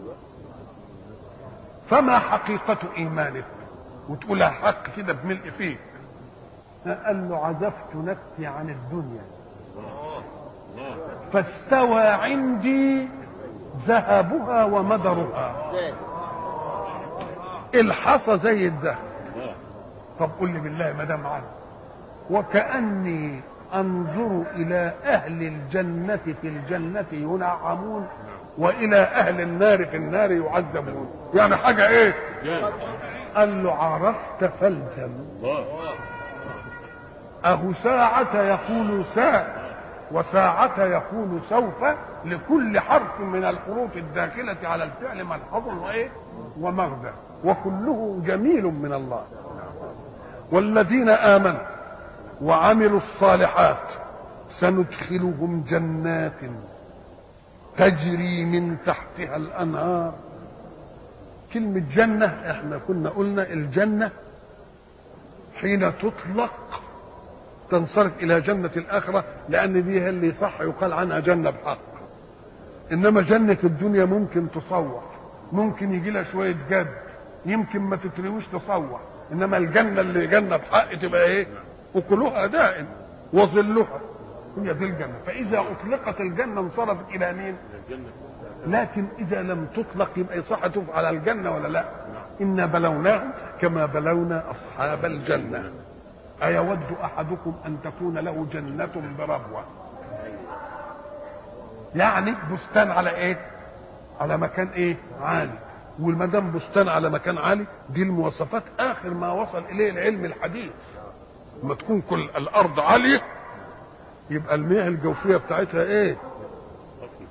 فما حقيقة إيمانك؟ وتقولها حق كده بملء فيك. قال له عزفت نفسي عن الدنيا فاستوى عندي ذهبها ومدرها. الحصى زي الذهب. طب قل لي بالله ما دام عنه، وكأني انظر الى اهل الجنة في الجنة ينعمون والى اهل النار في النار يعذبون. يعني حاجة ايه؟ قال له عرفت فالزم. اهو ساعة يقول ساعة وساعة يقول سوف، لكل حرف من الحروف الداخلة على الفعل ملحظ وايه ومغزى، وكله جميل من الله. والذين آمنوا وعملوا الصالحات سندخلهم جنات تجري من تحتها الأنهار. كلمة جنة احنا كنا قلنا الجنة حين تطلق تنصرف إلى جنة الآخرة، لأن دي اللي صح يقال عنها جنة بحق. إنما جنة الدنيا ممكن تصور، ممكن يجي لها شوية جد، يمكن ما تترويش تصور. إنما الجنة اللي جنة بحق تبقى إيه؟ أكلها دائم وظلها، هي دي الجنة. فإذا أطلقت الجنة انصرفت إلى مين؟ لكن إذا لم تطلق يبقى يصح تفعل على الجنة ولا لا؟ إنا بلوناهم كما بلونا أصحاب الجنة. أيود أحدكم أن تكون له جنة بربوة، يعني بستان على إيه؟ على مكان إيه؟ عالي. وما دام بستان على مكان عالي دي المواصفات آخر ما وصل إليه العلم الحديث. لما تكون كل الأرض عالية يبقى المياه الجوفية بتاعتها إيه؟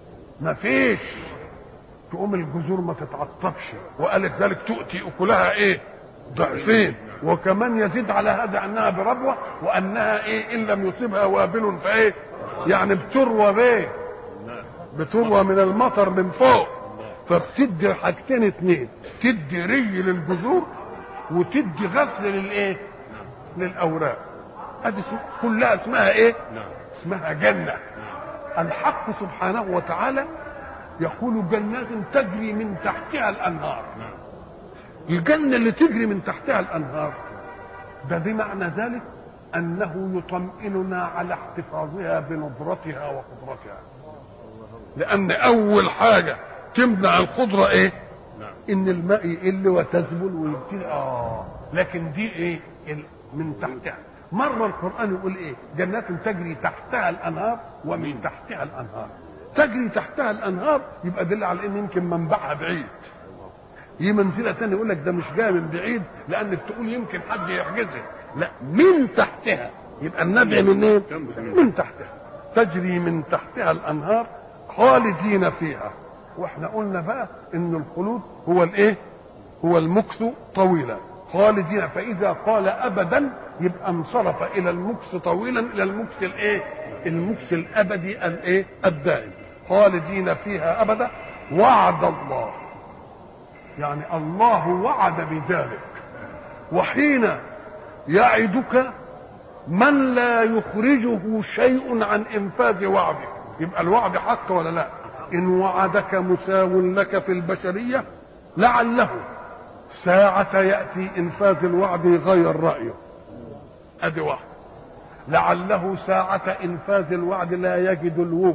ما فيش. تقوم الجذور ما تتعطبش، وقالت ذلك تؤتي اكلها ايه؟ ضعفين. وكمان يزيد على هذا انها بربوه، وانها ايه؟ ان لم يصيبها وابل فايه؟ يعني بتروى بايه؟ بتروى من المطر من فوق. فبتدي حاجتين اتنين، تدي ري للجذور وتدي غسل للايه؟ للاوراق. ادي كلها اسمها ايه؟ اسمها جنه. الحق سبحانه وتعالى يقول جنات تجري من تحتها الانهار. الجنه اللي تجري من تحتها الانهار ده بمعنى ذلك انه يطمئننا على احتفاظها بنضرتها وخضرتها. لان اول حاجه تمنع الخضره ايه؟ ان الماء يقل وتذبل ويبتدي لكن دي ايه؟ من تحتها. مره القران يقول ايه؟ جنات تجري تحتها الانهار ومن تحتها الانهار. تجري تحتها الانهار يبقى دل على ان يمكن منبعها بعيد. هي منزله ثانيه يقول لك ده مش جاي من بعيد، لانك تقول يمكن حد يحجزها. لا، من تحتها. يبقى النبع من ايه؟ من تحتها. تجري من تحتها الانهار خالدين فيها. واحنا قلنا بقى ان الخلود هو الايه؟ هو المكث طويلا. خالدين، فاذا قال ابدا يبقى انصرف الى المكث طويلا، الى المكث الايه؟ المكث الابدي الايه؟ الدائم. خالدين فيها ابدا. وعد الله، يعني الله وعد بذلك. وحين يعدك من لا يخرجه شيء عن انفاذ وعده، يبقى الوعد حق ولا لا؟ ان وعدك مساو لك في البشريه لعله ساعة يأتي إنفاذ الوعد يغير رأيه. أدي واحد. لعله ساعة إنفاذ الوعد لا يجد الوجد،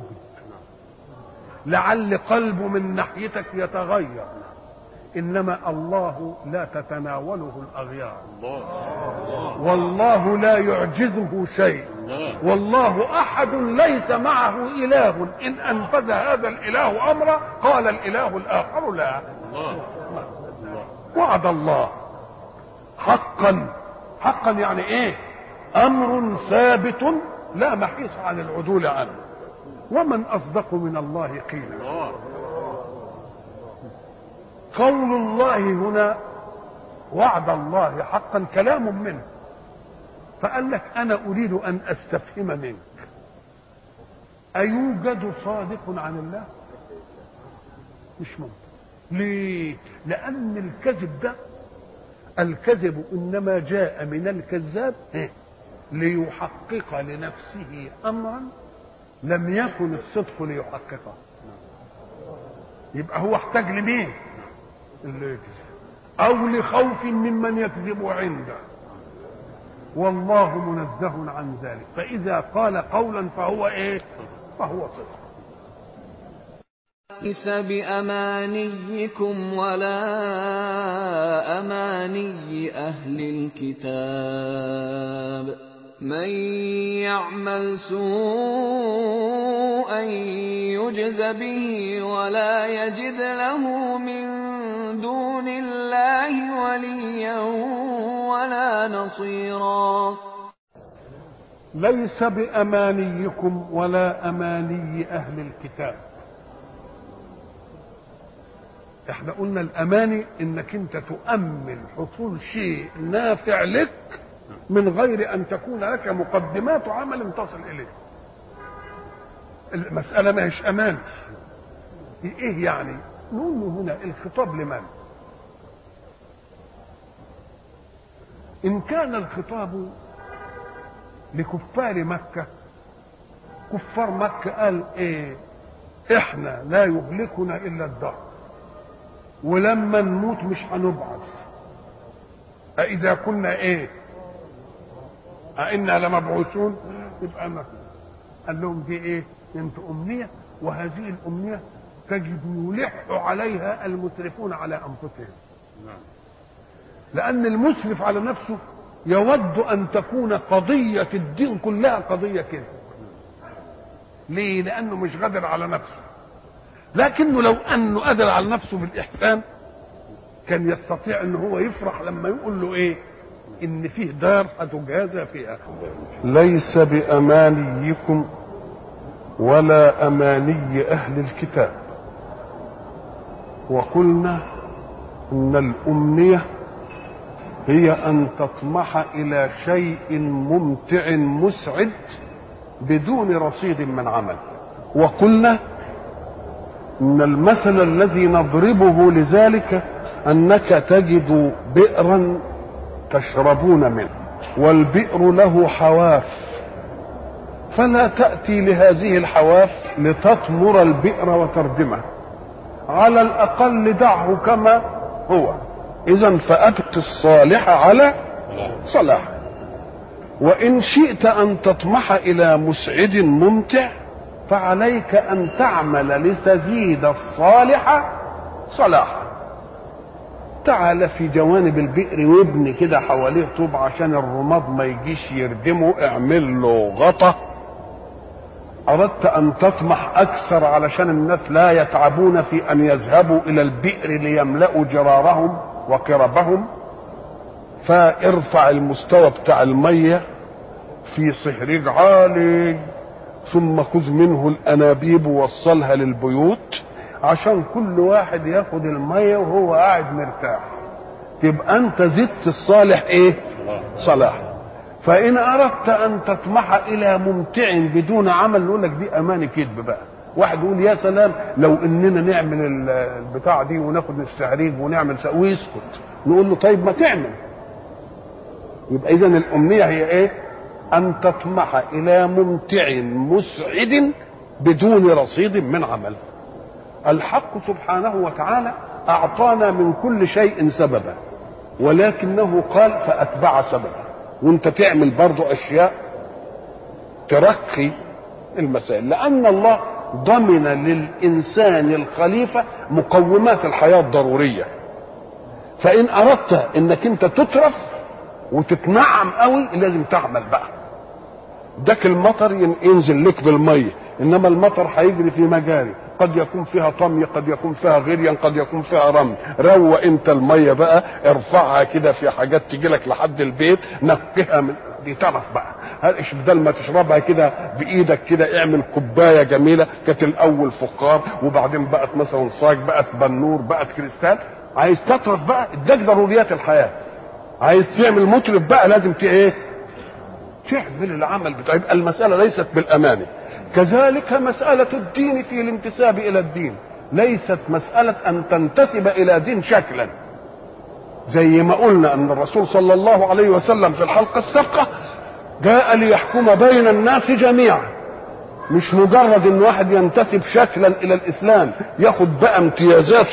لعل قلبه من ناحيتك يتغير. إنما الله لا تتناوله الأغيار، والله لا يعجزه شيء، والله أحد ليس معه إله. إن أنفذ هذا الإله أمره قال الإله الآخر لا. وعد الله حقا. حقا يعني ايه؟ امر ثابت لا محيص عن العدول عنه. ومن اصدق من الله قيلا. قول الله هنا وعد الله حقا كلام منه. فقال لك انا اريد ان استفهم منك، ايوجد صادق عن الله؟ مش ممكن. ليه؟ لأن الكذب ده، الكذب إنما جاء من الكذاب ليحقق لنفسه أمرا لم يكن الصدق ليحققه. يبقى هو احتاج لمين؟ اللي يكذب، أو لخوف ممن يكذب عنده، والله منزه عن ذلك. فإذا قال قولا فهو إيه؟ فهو صدق. ليس بأمانيكم ولا أماني أهل الكتاب، من يعمل سوءا يجز به ولا يجد له من دون الله وليا ولا نصيرا. ليس بأمانيكم ولا أماني أهل الكتاب. احنا قلنا الاماني انك انت تؤمن حصول شيء نافع لك من غير ان تكون لك مقدمات عمل تصل اليه. المسألة ما هيش امان. ايه يعني؟ نقول هنا الخطاب لمن؟ ان كان الخطاب لكفار مكة، كفار مكة قال ايه؟ احنا لا يهلكنا الا الدهر، ولما نموت مش هنبعث، أإذا كنا ايه؟ أئنا لمبعوثون. يبقى ما قال لهم دي ايه؟ انتوا أمنية، وهذه الأمنية تجد يلح عليها المسرفون على أنفسهم. لأن المسرف على نفسه يود أن تكون قضية الدين كلها قضية كده. ليه؟ لأنه مش قادر على نفسه. لكنه لو أنه قادر على نفسه بالإحسان كان يستطيع أنه هو يفرح لما يقول له إيه؟ إن فيه دار هتجازى فيها. ليس بأمانيكم ولا أماني أهل الكتاب. وقلنا إن الأمنية هي أن تطمح إلى شيء ممتع مسعد بدون رصيد من عمل. وقلنا إن المثل الذي نضربه لذلك أنك تجد بئرا تشربون منه، والبئر له حواف، فلا تأتي لهذه الحواف لتطمر البئر وتردمه، على الأقل دعه كما هو. إذن فأبق الصالح على صلاح. وإن شئت أن تطمح إلى مسعد ممتع فعليك أن تعمل لتزيد الصالح صلاحا. تعال في جوانب البئر وابني كده حواليه طوب عشان الرماد ما يجيش يردمه، اعمل له غطا. أردت أن تطمح أكثر علشان الناس لا يتعبون في أن يذهبوا إلى البئر ليملأوا جرارهم وقربهم، فارفع المستوى بتاع المية في صهريج عالي، ثم خذ منه الأنابيب ووصلها للبيوت عشان كل واحد ياخد المية وهو قاعد مرتاح. تبقى أنت زدت الصالح إيه؟ صلاح. فإن أردت أن تطمح إلى ممتع بدون عمل نقول لك دي أماني كذب بقى. واحد يقول يا سلام لو إننا نعمل البتاع دي وناخد السهريج ونعمل ويسكت، نقول له طيب ما تعمل. يبقى إذن الأمنية هي إيه؟ أن تطمح إلى ممتع مسعد بدون رصيد من عمل. الحق سبحانه وتعالى أعطانا من كل شيء سببا، ولكنه قال فأتبع سببا. وانت تعمل برضو أشياء ترقي المسائل، لأن الله ضمن للإنسان الخليفة مقومات الحياة الضرورية. فإن أردت إنك انت تترف وتتنعم قوي لازم تعمل بقى. داك المطر ينزل لك بالمية، إنما المطر هيجري في مجاري قد يكون فيها طمي، قد يكون فيها غريا، قد يكون فيها رمل. روق انت المية بقى، ارفعها كده في حاجات تجي لك لحد البيت، نقها من دي طرف بقى. بدل ما تشربها كده بايدك كده اعمل كوبايه جميله. كانت الاول فقار وبعدين بقت مثلا صاج، بقت بنور، بقت كريستال. عايز تطرف بقى، اداك ضروريات الحياه. عايز تعمل مطرب بقى لازم ايه؟ تعمل العمل بتاع. يبقى المساله ليست بالاماني. كذلك مسألة الدين في الانتساب إلى الدين ليست مسألة أن تنتسب إلى دين شكلا، زي ما قلنا أن الرسول صلى الله عليه وسلم في الحلقة السابقة جاء ليحكم بين الناس جميعا، مش مجرد أن واحد ينتسب شكلا إلى الإسلام ياخد بقى امتيازات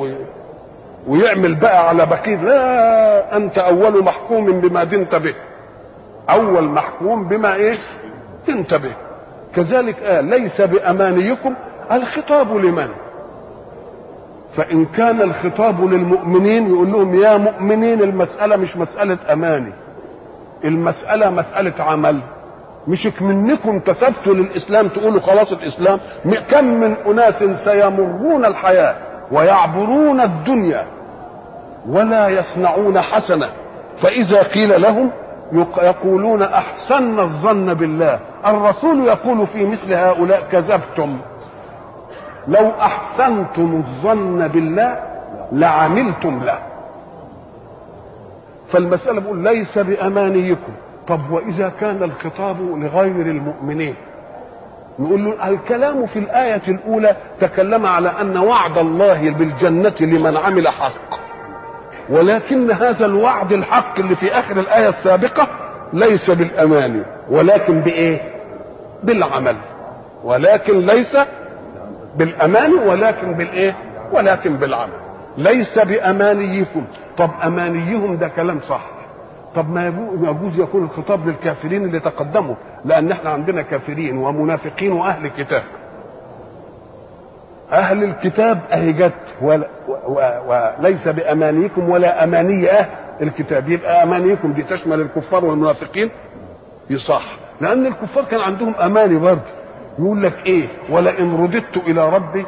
ويعمل بقى على بقية. لا، أنت أول محكوم بما دنت به، أول محكوم بما إيه دنت به. كذلك قال ليس بأمانيكم. الخطاب لمن؟ فإن كان الخطاب للمؤمنين يقول لهم يا مؤمنين المسألة مش مسألة أماني، المسألة مسألة عمل. مش منكم انتسبتوا للإسلام تقولوا خلاص الإسلام. كم من أناس سيمرون الحياة ويعبرون الدنيا ولا يصنعون حسنة، فإذا قيل لهم يقولون أحسن الظن بالله. الرسول يقول في مثل هؤلاء كذبتم. لو أحسنتم الظن بالله لعملتم له. فالمسألة بقول ليس بأمانيكم. طب وإذا كان الخطاب لغير المؤمنين نقول له الكلام في الآية الأولى تكلم على أن وعد الله بالجنة لمن عمل حق، ولكن هذا الوعد الحق اللي في آخر الآية السابقة ليس بالأماني ولكن بإيه؟ بالعمل. ولكن ليس بالأماني ولكن بالإيه؟ ولكن بالعمل. ليس بأمانيكم. طب أمانيهم ده كلام صح. طب ما يجوز يكون الخطاب للكافرين اللي تقدموا، لأن احنا عندنا كافرين ومنافقين وأهل كتاب. أهل الكتاب أهي جت وليس بأمانيكم ولا أماني أهل الكتاب. يبقى أمانيكم دي تشمل الكفار والمنافقين يصح، لأن الكفار كان عندهم أماني برضه. يقول لك إيه؟ ولئن رددت إلى ربي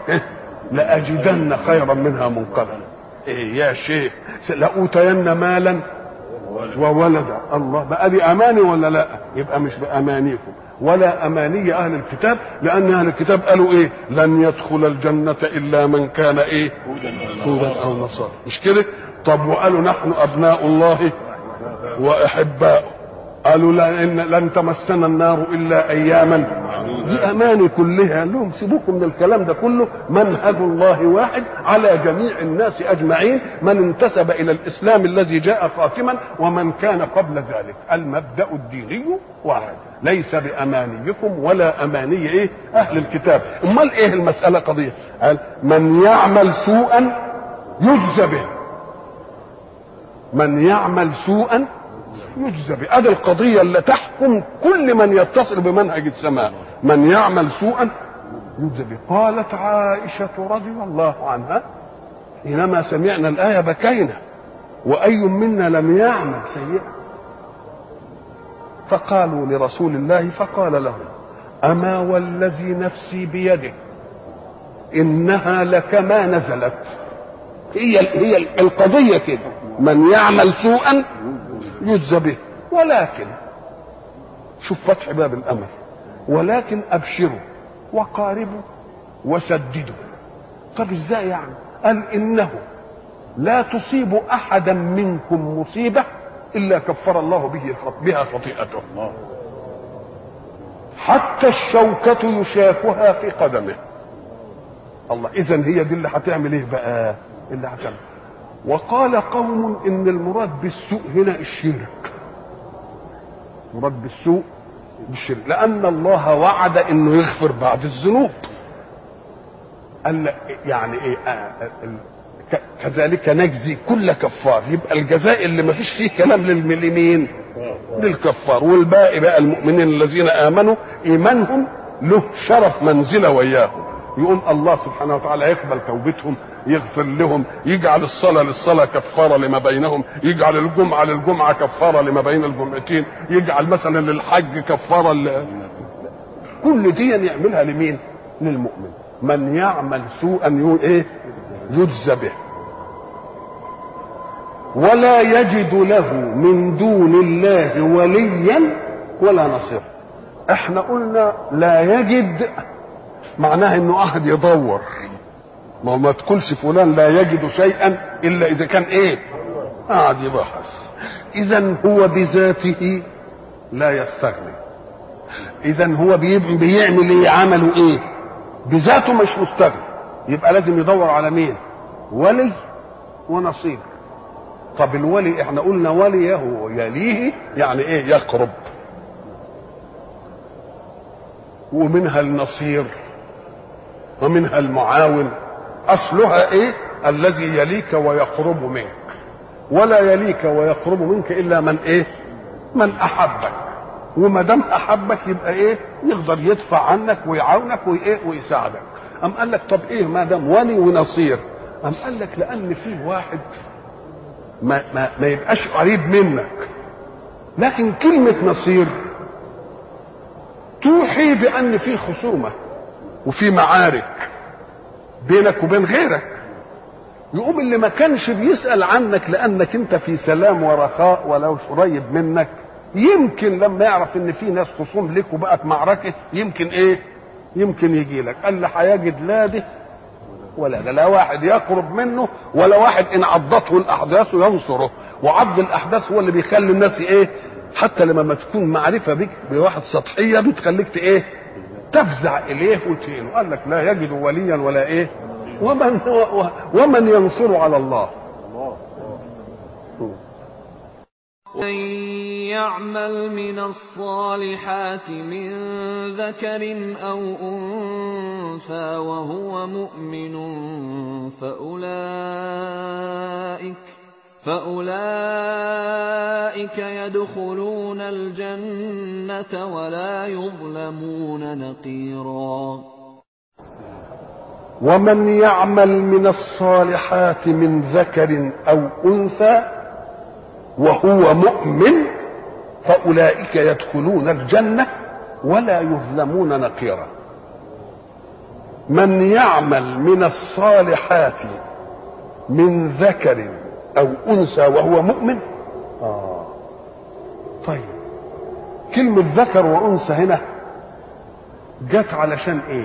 لأجدن خيرا منها منقلبا. إيه يا شيخ؟ لأوتين مالا وولدا. الله بقى دي اماني ولا لا؟ يبقى مش بامانيكم ولا اماني اهل الكتاب، لان اهل الكتاب قالوا ايه؟ لن يدخل الجنه الا من كان ايه؟ هودا او نصارى، مش كده؟ طب وقالوا نحن ابناء الله واحباؤه، قالوا لن تمسنا النار الا اياما. دي اماني كلها. قال لهم سيبوكم من الكلام ده كله، منهج الله واحد على جميع الناس اجمعين، من انتسب الى الاسلام الذي جاء خاتما ومن كان قبل ذلك، المبدا الديني واحد، ليس بامانيكم ولا اماني ايه اهل الكتاب. امال ايه المساله قضيه؟ قال من يعمل سوءا يجزى به، من يعمل سوءا يجزى به. ادي القضيه اللي تحكم كل من يتصل بمنهج السماء، من يعمل سوءا يجزى به. قالت عائشه رضي الله عنها حينما سمعنا الايه بكينا، واي منا لم يعمل سيئا، فقالوا لرسول الله فقال لهم اما والذي نفسي بيده انها لكما نزلت. هي القضيه كده، من يعمل سوءا يجزى به، ولكن شوف فتح باب الامل، ولكن ابشروا وقاربوا وسددوا. طب ازاي يعني؟ قال انه لا تصيب احدا منكم مصيبه الا كفر الله بها خطيئته، حتى الشوكه يشاكها في قدمه. الله، اذا هي دي اللي هتعمل ايه بقى؟ اللي هتعمل. وقال قوم ان المراد بالسوء هنا الشرك، مراد بالسوء بالشرك، لان الله وعد انه يغفر بعد الذنوب. قال يعني ايه؟ كذلك نجزي كل كفار. يبقى الجزاء اللي ما فيش فيه كلام للمين؟ للكفار. والباقي بقى المؤمنين الذين امنوا ايمانهم له شرف منزله وياهم، يقوم الله سبحانه وتعالى يقبل توبتهم، يغفر لهم، يجعل الصلاة للصلاة كفارة لما بينهم، يجعل الجمعة للجمعة كفارة لما بين الجمعتين، يجعل مثلا للحج كفارة كل دي يعملها لمين؟ للمؤمن. من يعمل سوءا يجزى به ولا يجد له من دون الله وليا ولا نصير. احنا قلنا لا يجد معناها انه احد يدور، ما تقولش فلان لا يجد شيئا الا اذا كان قاعد يبحث. اذا هو بذاته لا يستغني، اذا هو بيعمل عمله بذاته مش مستغني، يبقى لازم يدور على مين؟ ولي ونصير. طب الولي احنا قلنا وليه يليه يعني يقرب، ومنها النصير ومنها المعاون. اصلها الذي يليك ويقرب منك، ولا يليك ويقرب منك الا من من احبك، وما دام احبك يبقى يقدر يدفع عنك ويعاونك ويساعدك. ام قال لك طب ما دام ولي ونصير؟ ام قال لك لان فيه واحد ما يبقاش قريب منك، لكن كلمه نصير توحي بان في خصومه وفي معارك بينك وبين غيرك. يقوم اللي ما كانش بيسأل عنك لأنك انت في سلام ورخاء ولو قريب منك، يمكن لما يعرف ان في ناس خصوم لك وبقت معركة يمكن يمكن يجي لك. قال له هيجد لا ده ولا ده، لا واحد يقرب منه ولا واحد ان عضته الاحداث ينصره. وعض الاحداث هو اللي بيخلي الناس حتى لما ما تكون معرفة بك بواحد سطحية بتخليك تفزع اليه وتهينه. قال لك لا يجد وليا ولا ومن ينصر على الله. من يعمل من الصالحات من ذكر أو أنثى وهو مؤمن فأولئك يدخلون الجنة ولا يظلمون نقيرا. ومن يعمل من الصالحات من ذكر أو أنثى وهو مؤمن فأولئك يدخلون الجنة ولا يظلمون نقيرا. من يعمل من الصالحات من ذكر أو أنثى وهو مؤمن، طيب كلمة ذكر وأنثى هنا جت علشان إيه؟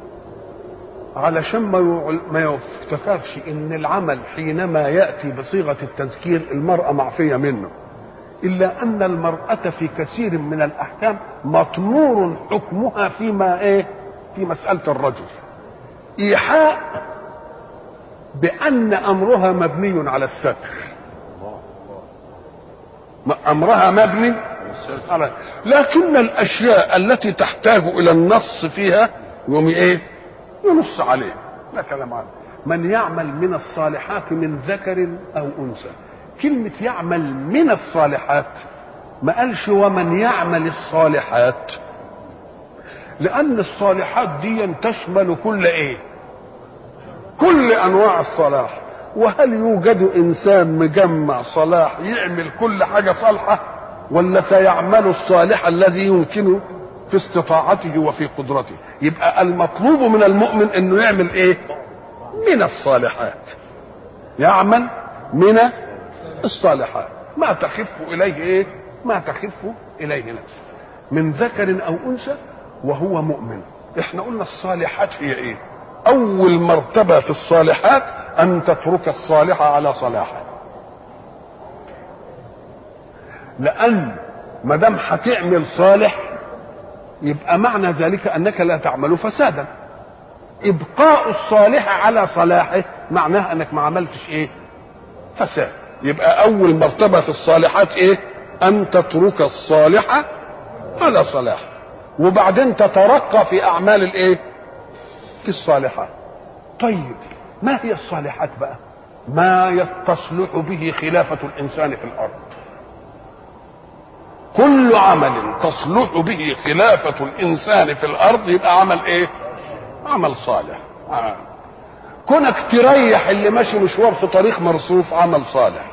علشان ما يفتكرش إن العمل حينما يأتي بصيغة التذكير المرأة معفية منه، إلا أن المرأة في كثير من الأحكام مطمور حكمها فيما إيه؟ في مسألة الرجل، إيحاء بأن أمرها مبني على الستر، أمرها مبني على، لكن الأشياء التي تحتاج إلى النص فيها يوم إيه؟ ينص عليه. ده كلام عنه. من يعمل من الصالحات من ذكر أو أنثى، كلمة يعمل من الصالحات ما قالش ومن يعمل الصالحات، لأن الصالحات دي تشمل كل إيه؟ كل أنواع الصلاح. وهل يوجد إنسان مجمع صلاح يعمل كل حاجة صالحة، ولا سيعمل الصالح الذي يمكنه في استطاعته وفي قدرته؟ يبقى المطلوب من المؤمن انه يعمل ايه؟ من الصالحات، يعمل من الصالحات ما تخف اليه ايه؟ ما تخف اليه نفسه، من ذكر او انثى وهو مؤمن. احنا قلنا الصالحات هي ايه؟ اول مرتبه في الصالحات ان تترك الصالح على صلاحه، لان ما دام هتعمل صالح يبقى معنى ذلك انك لا تعمل فسادا. ابقاء الصالح على صلاحه معناه انك ما عملتش ايه؟ فساد. يبقى اول مرتبه في الصالحات ايه؟ ان تترك الصالح على صلاح، وبعدين تترقى في اعمال الايه؟ في الصالحات. طيب ما هي الصالحات بقى؟ ما تصلح به خلافه الانسان في الارض. كل عمل تصلح به خلافة الإنسان في الأرض يبقى عمل إيه؟ عمل صالح. كونك تريح اللي ماشي مشوار في طريق مرصوف عمل صالح.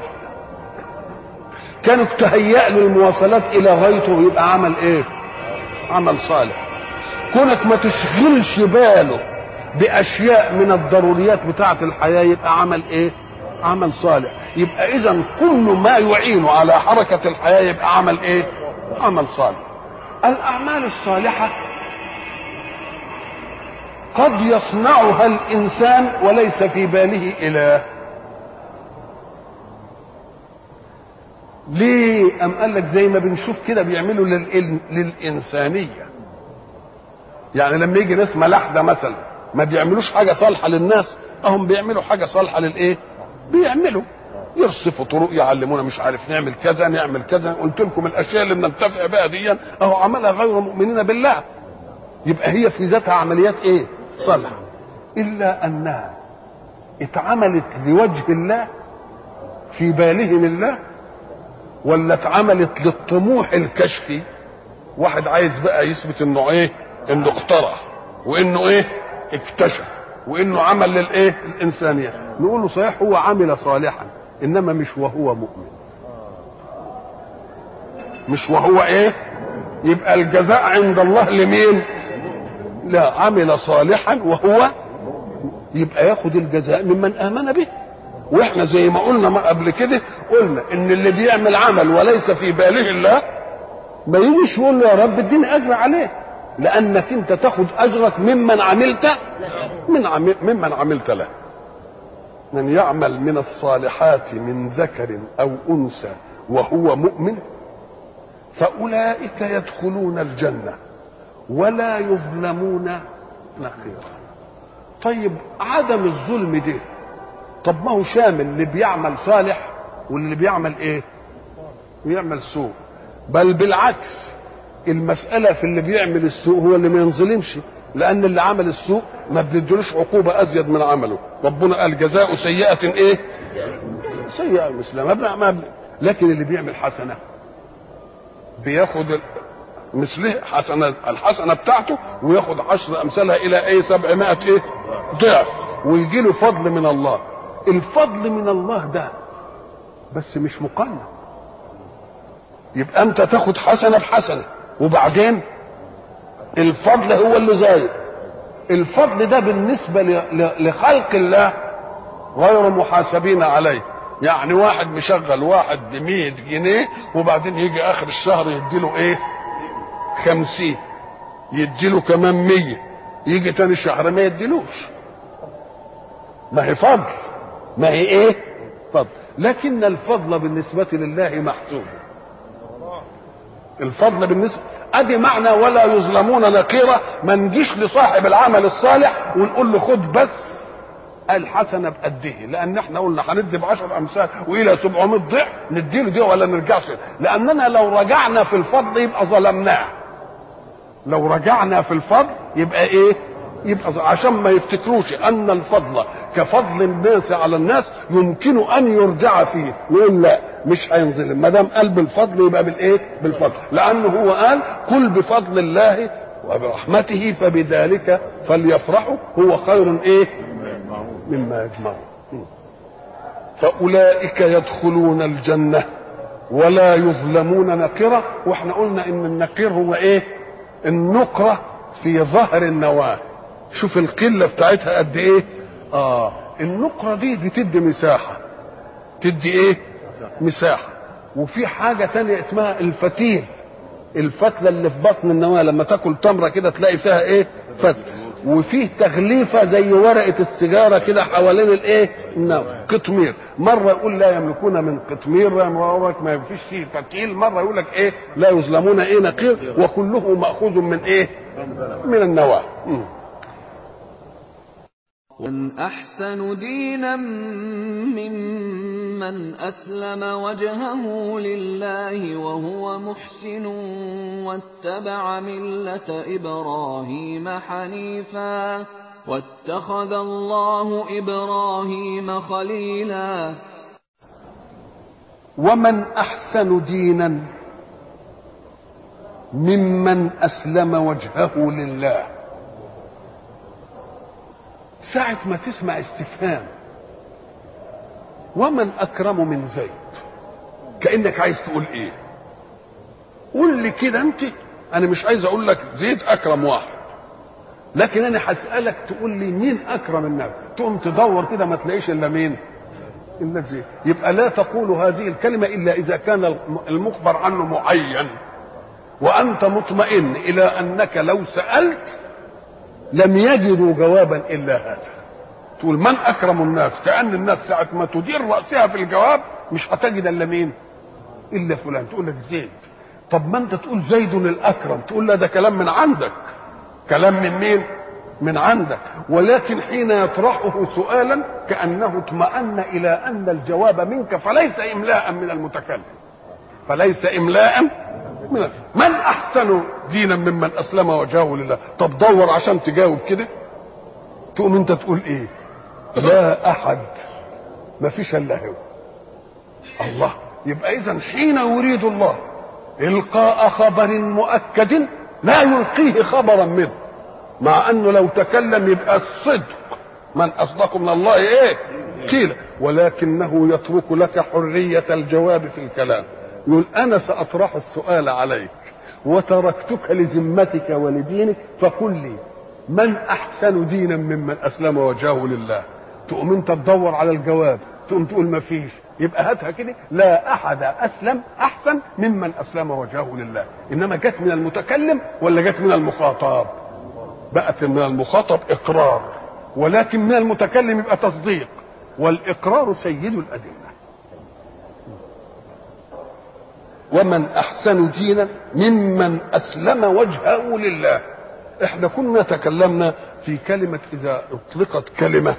كانك تهيأ له المواصلات إلى غايته يبقى عمل إيه؟ عمل صالح. كونك ما تشغلش باله بأشياء من الضروريات بتاعة الحياة يبقى عمل إيه؟ عمل صالح. يبقى اذا كل ما يعين على حركة الحياة يبقى عمل ايه؟ عمل صالح. الاعمال الصالحة قد يصنعها الانسان وليس في باله اله. ليه؟ ام قال لك زي ما بنشوف كده بيعملوا للانسانية. يعني لما يجي ناس ملاحدة مثلا ما بيعملوش حاجة صالحة للناس، هم بيعملوا حاجة صالحة للايه؟ بيعملوا يرصفوا طرق، يعلمونا مش عارف نعمل كذا نعمل كذا. قلت لكم الاشياء اللي بننتفع بها دي اهو عملها غير مؤمنين بالله. يبقى هي في ذاتها عمليات ايه؟ صالحه، الا انها اتعملت لوجه الله في بالهم الله، ولا اتعملت للطموح الكشفي. واحد عايز بقى يثبت انه ايه؟ انه اخترع، وانه ايه؟ اكتشف، وانه عمل للايه؟ الانسانيه. نقول له صحيح هو عمل صالحا، انما مش وهو مؤمن، مش وهو ايه؟ يبقى الجزاء عند الله لمين؟ لا، عمل صالحا وهو يبقى ياخد الجزاء ممن امن به. واحنا زي ما قلنا قبل كده، قلنا ان اللي بيعمل عمل وليس في باله الله ما يجيش يقول له يا رب اديني اجر عليه، لانك انت تاخد اجرك ممن عملت ممن عملت له. من يعمل من الصالحات من ذكر او انثى وهو مؤمن فاولئك يدخلون الجنه ولا يظلمون نقيرا. طيب عدم الظلم ده، طب ما هو شامل اللي بيعمل صالح واللي بيعمل ايه؟ بيعمل سوء. بل بالعكس، المسألة في اللي بيعمل السوء هو اللي ما ينظلمش، لأن اللي عمل السوء ما بندلوش عقوبة أزيد من عمله. ربنا قال جزاء سيئة إيه؟ سيئة مثلها. لكن اللي بيعمل حسنة بياخد مثله حسنة، الحسنة بتاعته، وياخد 10 أمثالها إلى إيه؟ 700 إيه؟ ضعف، ويجي له فضل من الله. الفضل من الله ده بس مش مقنن. يبقى أنت تاخد حسنة بحسنة، وبعدين الفضل هو اللي زايد. الفضل ده بالنسبة لخلق الله غير محاسبين عليه، يعني واحد مشغل واحد ب100 جنيه وبعدين يجي اخر الشهر يديله ايه 50، يديله كمان 100، يجي تاني الشهر ما يديلوش. ما هي فضل، ما هي ايه فضل. لكن الفضل بالنسبة لله محسوب. الفضل بالنسبة ادي معنى ولا يظلمون نقيرة. ما نجيش لصاحب العمل الصالح ونقول له خد بس الحسنة بقده، لان احنا قلنا هندي ب10 امثال والى 700 ضعف نديله دي ولا نرجعش، لاننا لو رجعنا في الفضل يبقى ظلمناه. لو رجعنا في الفضل يبقى ايه؟ يبقى عشان ما يفتكروش ان الفضل كفضل الناس على الناس يمكن ان يرجع فيه، يقول لا مش هينظلم ما دام قال بالفضل يبقى بالايه؟ بالفضل، لانه هو قال قل بفضل الله وبرحمته فبذلك فليفرحوا هو خير ايه؟ مما يجمعون. فاولئك يدخلون الجنه ولا يظلمون نقيرة. واحنا قلنا ان النقير هو ايه؟ النقرة في ظهر النواة. شوف القلة بتاعتها قد ايه. النقرة دي بتدي مساحة، تدي ايه؟ مساحة. وفي حاجة تانية اسمها الفتيل، الفتلة اللي في بطن النواة لما تاكل تمرة كده تلاقي فيها ايه؟ فتل. وفيه تغليفة زي ورقة السيجارة كده حوالين الايه؟ النواة، قطمير. مرة يقول لا يملكون من قطمير، مرة ما فيش فيه فتيل، مرة يقول لك ايه؟ لا يظلمون ايه نقير، وكله مأخوذ من ايه؟ من النواة. ومن أحسن دينا ممن أسلم وجهه لله وهو محسن واتبع ملة إبراهيم حنيفا واتخذ الله إبراهيم خليلا. ومن أحسن دينا ممن أسلم وجهه لله. ساعة ما تسمع استفهام ومن أكرم من زيد، كأنك عايز تقول إيه؟ قول لي كده أنت. أنا مش عايز أقول لك زيد أكرم واحد، لكن أنا هسألك تقول لي مين أكرم الناس. تقوم تدور كده ما تلاقيش إلا مين؟ إلا زيد. يبقى لا تقول هذه الكلمة إلا إذا كان المخبر عنه معين وأنت مطمئن إلى أنك لو سألت لم يجدوا جوابا الا هذا. تقول من اكرم الناس، كأن الناس ساعة ما تدير رأسها في الجواب مش هتجد الا مين؟ الا فلان. تقول لك زيد. طب ما انت تقول زيد الاكرم، تقول لا ده كلام من عندك. كلام من مين؟ من عندك. ولكن حين يطرحه سؤالا كأنه اطمأن الى ان الجواب منك، فليس املاء من المتكلم، فليس املاء من احسن دينا ممن اسلم وجهه لله. طب دور عشان تجاوب كده، تقوم انت تقول ايه؟ لا احد، ما فيش الا هو الله. يبقى اذا حين يريد الله القاء خبر مؤكد لا يلقيه خبرا منه، مع انه لو تكلم يبقى الصدق من اصدق من الله ايه قيل، ولكنه يترك لك حرية الجواب في الكلام. يقول انا ساطرح السؤال عليك وتركتك لذمتك ولدينك، فقل لي من احسن دينا ممن اسلم وجهه لله. تقوم انت تدور على الجواب، تقوم تقول ما فيش، يبقى هاتها كده لا احد اسلم احسن ممن اسلم وجهه لله. انما جت من المتكلم ولا جت من المخاطب؟ بقت من المخاطب اقرار، ولكن من المتكلم يبقى تصديق، والاقرار سيد الادله. ومن احسن دينا ممن اسلم وجهه لله. احنا كنا تكلمنا في كلمة اذا اطلقت كلمة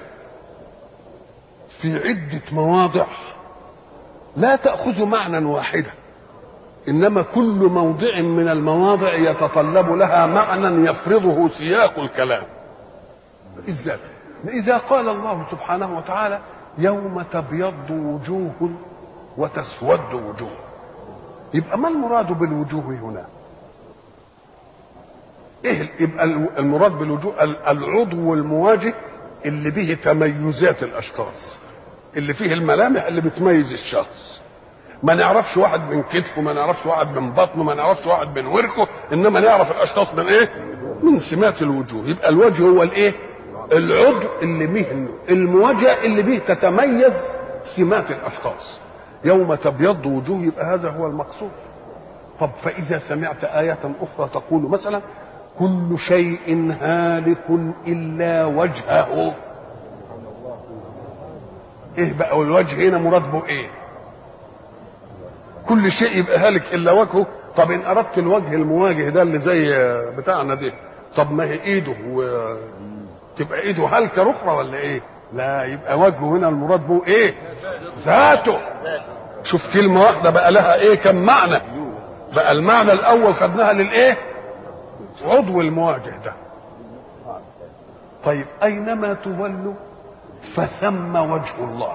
في عدة مواضع لا تأخذ معنى واحدا، انما كل موضع من المواضع يتطلب لها معنى يفرضه سياق الكلام. ازاي؟ اذا قال الله سبحانه وتعالى يوم تبيض وجوه وتسود وجوه، يبقى ما المراد بالوجوه هنا؟ ايه يبقى المراد بالوجوه؟ العضو المواجه اللي به تميزات الاشخاص، اللي فيه الملامح اللي بتميز الشخص. ما نعرفش واحد من كتفه، ما نعرفش واحد من بطنه، ما نعرفش واحد من وركه، انما نعرف الاشخاص من ايه؟ من سمات الوجوه. يبقى الوجه هو الايه؟ العضو اللي به المواجهه اللي به تتميز سمات الاشخاص. يوم تبيض وجوه، يبقى هذا هو المقصود. طب فاذا سمعت آية اخرى تقول مثلا كل شيء هالك الا وجهه، ايه بقى الوجه هنا مراد به ايه؟ كل شيء يبقى هالك الا وجهه. طب ان اردت الوجه المواجه ده اللي زي بتاعنا ده، طب ما هي ايده تبقى ايده هالكه اخرى ولا ايه؟ لا، يبقى وجهه هنا المراد به ايه؟ ذاته. شوف كلمه واحده بقى لها ايه كم معنى. بقى المعنى الاول خدناها للايه؟ عضو المواجه ده. طيب اينما تولوا فثم وجه الله.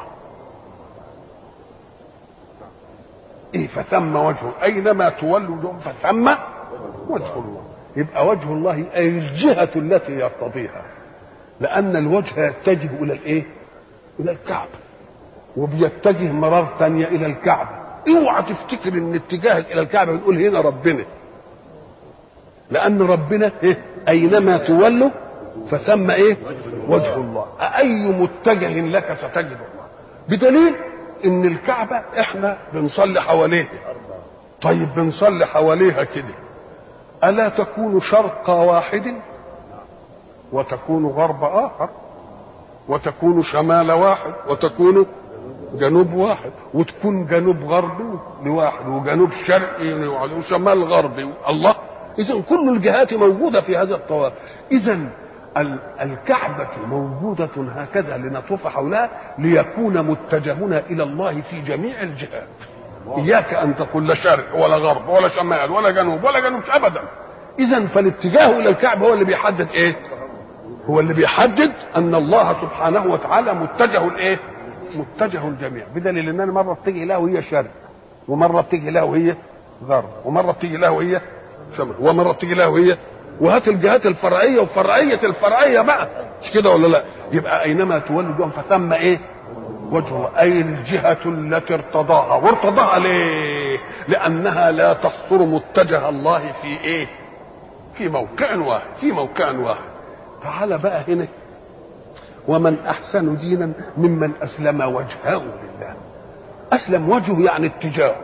ايه فثم وجهه؟ اينما تولوا فثم وجه الله. يبقى وجه الله اي الجهه التي يرتضيها، لان الوجه يتجه الى الايه؟ الى الكعبه، وبيتجه مرار ثانيه الى الكعبه. اوعى تفتكر ان اتجاهك الى الكعبه بنقول هنا ربنا، لان ربنا إيه؟ اينما تولوا فثم ايه؟ وجه الله. اي متجه لك ستجد الله، بدليل ان الكعبه احنا بنصلي حواليها. طيب بنصلي حواليها كده، الا تكون شرق واحد وتكون غرب اخر، وتكون شمال واحد وتكون جنوب واحد، وتكون جنوب غربي لواحد وجنوب شرقي لواحد وشمال غربي. الله، اذا كل الجهات موجوده في هذا الطواف. اذا الكعبة موجودة هكذا لنطوف حولها ليكون متجهنا إلى الله في جميع الجهات. إياك أن تقول لا شرق ولا غرب ولا شمال ولا جنوب ولا جنوب أبدا. إذا فالاتجاه إلى الكعبة هو اللي بيحدد إيه؟ هو اللي بيحدد أن الله سبحانه وتعالى متجه الإيه؟ متجه الجميع، بدليل أن مرة بتيجي له وهي شرق، ومرة بتيجي له وهي غرب، ومرة بتيجي له وهي شمال، ومرة بتيجي له وهي. وهات الجهات الفرعيه وفرعيه الفرعيه بقى، مش كده ولا لا؟ يبقى اينما تولوا جهه فثم ايه؟ وجه الله، اي الجهه التي ارتضاها. وارتضاها ليه؟ لانها لا تحصر متجه الله في ايه؟ في موقع واحد، في موقع واحد. تعال بقى هنا، ومن احسن دينا ممن اسلم وجهه لله. اسلم وجهه يعني اتجاهه.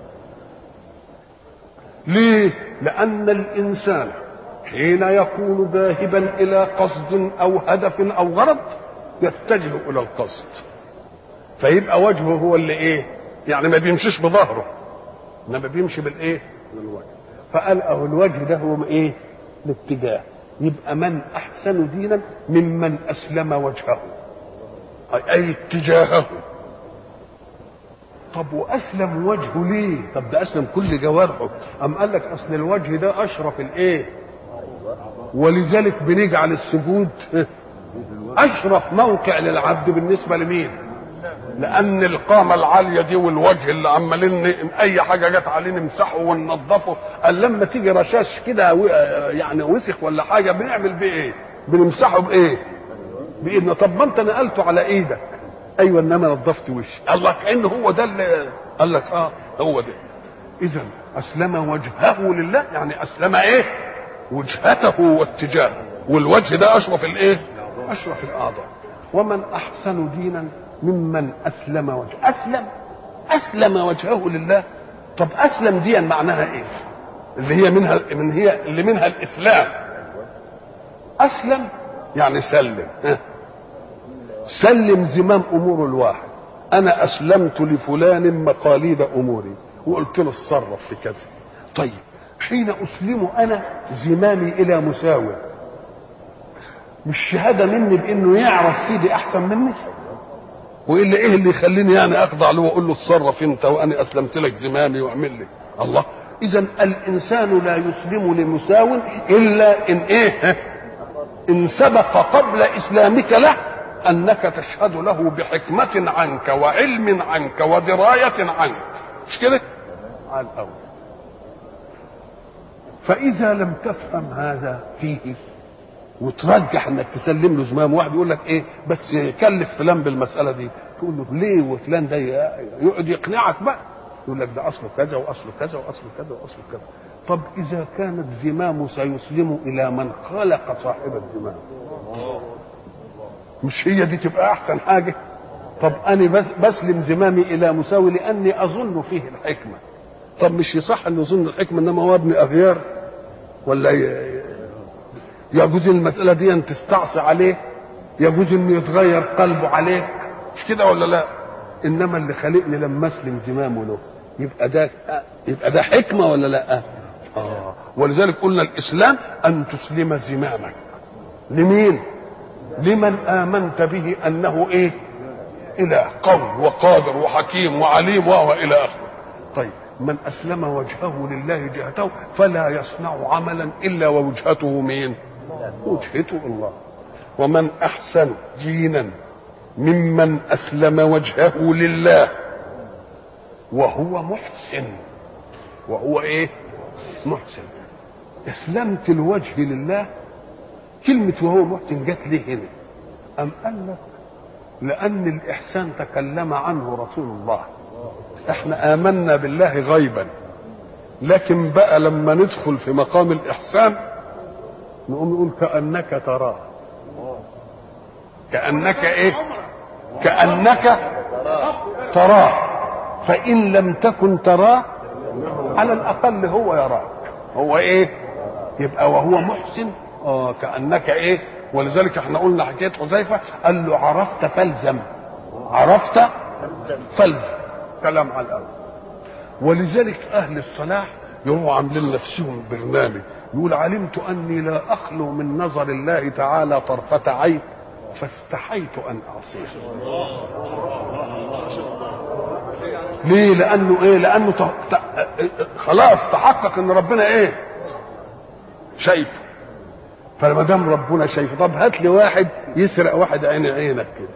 ليه؟ لان الانسان حين يكون ذاهبا الى قصد او هدف او غرض يتجه الى القصد، فيبقى وجهه هو اللي ايه؟ يعني ما بيمشيش بظهره، انما بيمشي بالايه؟ بالوجه. فقال اهو الوجه ده هو ايه؟ الاتجاه. يبقى من احسن دينا ممن اسلم وجهه، اي اتجاهه. طب واسلم وجهه ليه؟ طب ده اسلم كل جوارحه. ام قال لك اصل الوجه ده اشرف الايه؟ ولذلك بنجعل السجود اشرف موقع للعبد بالنسبه لمين؟ لان القامه العاليه دي والوجه اللي عمالين اي حاجه جت عليه نمسحه وننظفه. قال لما تيجي رشاش كده يعني وسخ ولا حاجه بنعمل بيه ايه؟ بنمسحه بايه؟ بايدنا. طب ما انت نقلته على ايدك. ايوه انما نظفت وشي. الله، كانه هو ده اللي قال لك هو ده. اذا اسلم وجهه لله يعني اسلم ايه؟ وجهته واتجاهه. والوجه ده اشرف الايه؟ اشرف الاعضاء. ومن احسن دينا ممن اسلم وجهه. اسلم وجهه لله. طب اسلم دي معناها ايه؟ اللي منها الاسلام. اسلم يعني سلم. سلم زمام امور الواحد. انا اسلمت لفلان مقاليد اموري وقلت له اتصرف في كذا. طيب حين اسلم انا زمامي الى مساوي، مش شهاده مني بانه يعرف فيدي احسن مني؟ والا ايه اللي يخليني يعني اخضع له واقول له اتصرف انت وانا اسلمت لك زمامي واعمل لي؟ الله. اذا الانسان لا يسلم لمساو الا ان ايه؟ ان سبق قبل اسلامك له انك تشهد له بحكمه عنك وعلم عنك ودرايه عنك، مش كده؟ على الاول. فاذا لم تفهم هذا فيه وترجح انك تسلم له زمام، واحد يقول لك ايه بس كلف فلان بالمساله دي، تقول له ليه؟ وفلان ده يقعد يقنعك بقى، يقول لك ده اصله كذا واصله كذا واصله كذا واصله كذا. طب اذا كان الزمام سيسلم الى من خلق صاحب الزمام، مش هي دي تبقى احسن حاجه؟ طب انا بسلم زمامي الى مساوي لاني اظن فيه الحكمه. طب مش يصح ان يظن الحكمه انما هو ابن اغيار؟ ولا يجوز المساله دي ان تستعصي عليه؟ يجوز انه يتغير قلبه عليك؟ مش كده ولا لا؟ انما اللي خلقني لما اسلم زمامه له يبقى ده حكمه ولا لا؟ ولذلك قلنا الاسلام ان تسلم زمامك لمين؟ لمن امنت به انه ايه؟ اله قوي وقادر وحكيم وعليم وهو الى اخره. طيب من اسلم وجهه لله جهته فلا يصنع عملا الا ووجهته مين؟ وجهته الله. ومن احسن دينا ممن اسلم وجهه لله وهو محسن. وهو ايه؟ محسن. اسلمت الوجه لله، كلمة وهو محسن جت ليه هنا؟ أم قال لك لأن الإحسان تكلم عنه رسول الله. احنا آمنا بالله غيبا، لكن بقى لما ندخل في مقام الإحسان نقوم نقول كأنك تراه. كأنك ايه؟ كأنك تراه، فإن لم تكن تراه على الأقل هو يراك. هو ايه؟ يبقى وهو محسن. كأنك ايه؟ ولذلك احنا قلنا حكاية حذيفة قال له عرفت فالزم. عرفت فالزم، كلام على الأول. ولذلك أهل الصلاح يروحوا عاملين نفسهم برنامج يقول علمت أني لا أخلو من نظر الله تعالى طرفة عين فاستحيت أن أعصيه. ليه؟ لأنه ايه؟ لأنه خلاص تحقق ان ربنا ايه؟ شايفه. فما دام ربنا شايفه، طب هات لي واحد يسرق واحد عينك كده.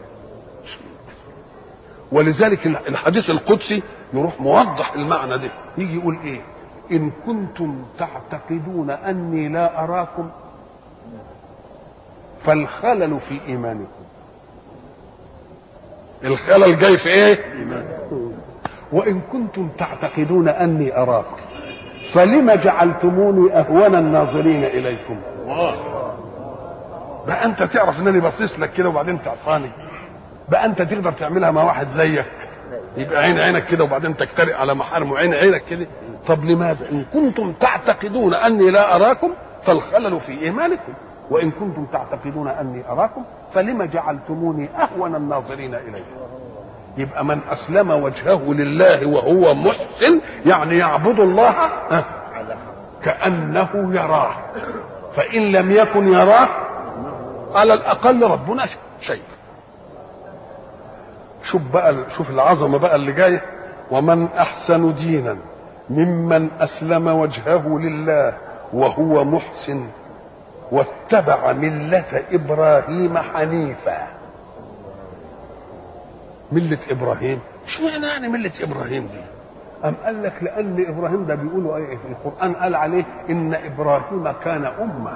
ولذلك الحديث القدسي يروح موضح المعنى ده، يجي يقول ايه؟ ان كنتم تعتقدون اني لا اراكم فالخلل في ايمانكم. الخلل جاي في ايه؟ وان كنتم تعتقدون اني اراكم فلما جعلتموني اهون الناظرين اليكم. بقى انت تعرف انني باصص لك كده وبعدين تعصاني؟ بقى انت تقدر تعملها مع واحد زيك؟ يبقى عينك كده وبعدين تجترئ على محارم عينك كده. طب لماذا؟ ان كنتم تعتقدون اني لا اراكم فالخلل في ايمانكم، وان كنتم تعتقدون اني اراكم فلما جعلتموني اهون الناظرين اليكم. يبقى من اسلم وجهه لله وهو محسن يعني يعبد الله كانه يراه، فان لم يكن يراه على الاقل ربنا شيء. شوف العظمه بقى اللي جايه. ومن احسن دينا ممن اسلم وجهه لله وهو محسن واتبع مله ابراهيم حنيفا. مله ابراهيم شو يعني مله ابراهيم دي؟ أم قال لك لأن إبراهيم ده بيقولوا إيه في القرآن؟ قال عليه إن إبراهيم كان أمة.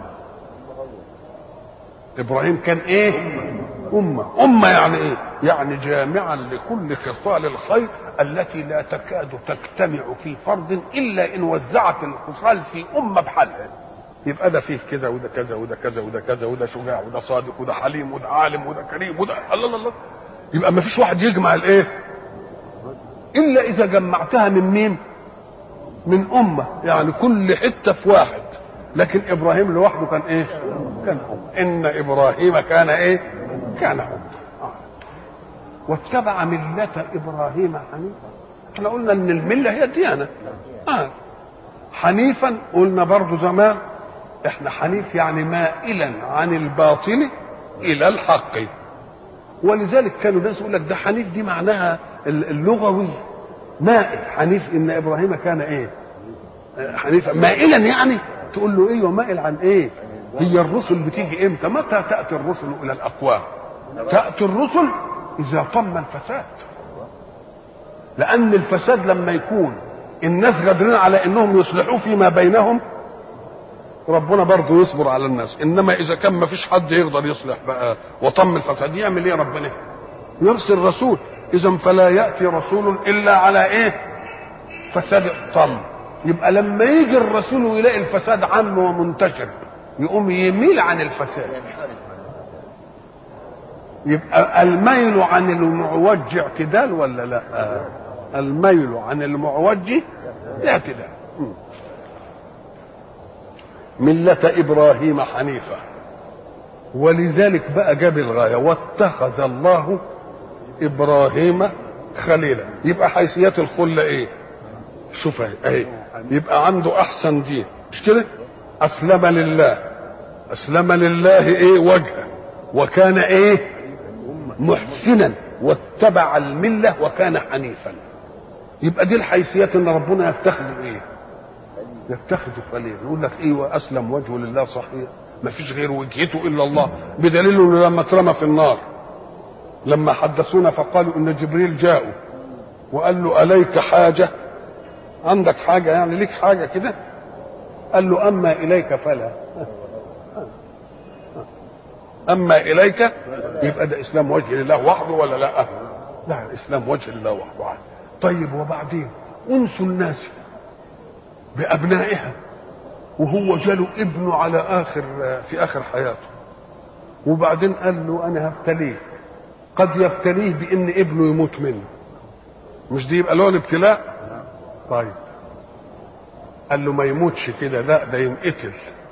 إبراهيم كان إيه؟ أمة يعني إيه؟ يعني جامعا لكل خصال الخير التي لا تكاد تجتمع في فرد إلا إن وزعت الخصال في أمة بحالها. يبقى ده فيه كذا وده كذا وده كذا وده كذا وده شجاع وده صادق وده حليم وده عالم وده كريم وده الله. يبقى ما فيش واحد يجمع الإيه؟ إلا إذا جمعتها من مين؟ من أمة، يعني كل حتة في واحد. لكن إبراهيم لوحده كان إيه؟ كان أمة. إن إبراهيم كان إيه؟ كان أمة. واتبع ملة إبراهيم حنيفا. احنا قلنا إن الملة هي الديانة. حنيفا قلنا برضو زمان احنا حنيف يعني مائلا عن الباطل إلى الحق. ولذلك كانوا الناس يقول لك ده حنيف دي معناها اللغوي مائل. حنيف ان ابراهيم كان ايه؟ حنيفا مائلا، يعني تقول له ايه ومائل عن ايه؟ هي الرسل بتيجي امتى؟ متى تاتي الرسل الى الاقوام؟ تاتي الرسل اذا طم الفساد. لان الفساد لما يكون الناس قادرين على انهم يصلحوا فيما بينهم ربنا برضه يصبر على الناس. انما اذا كان ما فيش حد يقدر يصلح بقى وطم الفساد يعمل ايه ربنا؟ يرسل رسول. اذا فلا ياتي رسول الا على ايه؟ فساد طم. يبقى لما يجي الرسول ويلاقي الفساد عام ومنتشر يقوم يميل عن الفساد. يبقى الميل عن المعوج اعتدال ولا لا؟ الميل عن المعوج اعتدال. ملة إبراهيم حنيفة. ولذلك بقى جاب الغاية واتخذ الله إبراهيم خليلا. يبقى حيثيات الخلة ايه؟ شوف اهي، يبقى عنده احسن دين مش كده؟ اسلم لله، اسلم لله ايه وجهه، وكان ايه محسنا، واتبع المله وكان حنيفا. يبقى دي الحيثيات ان ربنا يتخذ ايه؟ يتخذ خليل. يقول لك ايه واسلم وجهه لله صحيح، ما فيش غير وجهته الا الله، بدليل انه لما اترمى في النار لما حدثونا فقالوا ان جبريل جاءه وقال له اليك حاجه، عندك حاجه يعني ليك حاجه كده؟ قال له اما اليك فلا. اما اليك يبقى ده اسلام وجه لله وحده ولا لا؟ لا، اسلام وجه لله وحده. طيب وبعدين انس الناس بابنائها، وهو جاله ابنه على في اخر حياته، وبعدين قال له انا هبتليه، قد يبتليه بان ابنه يموت منه، مش دي يبقى له الابتلاء؟ طيب قال له ما يموتش كده، لا ده ينقتل.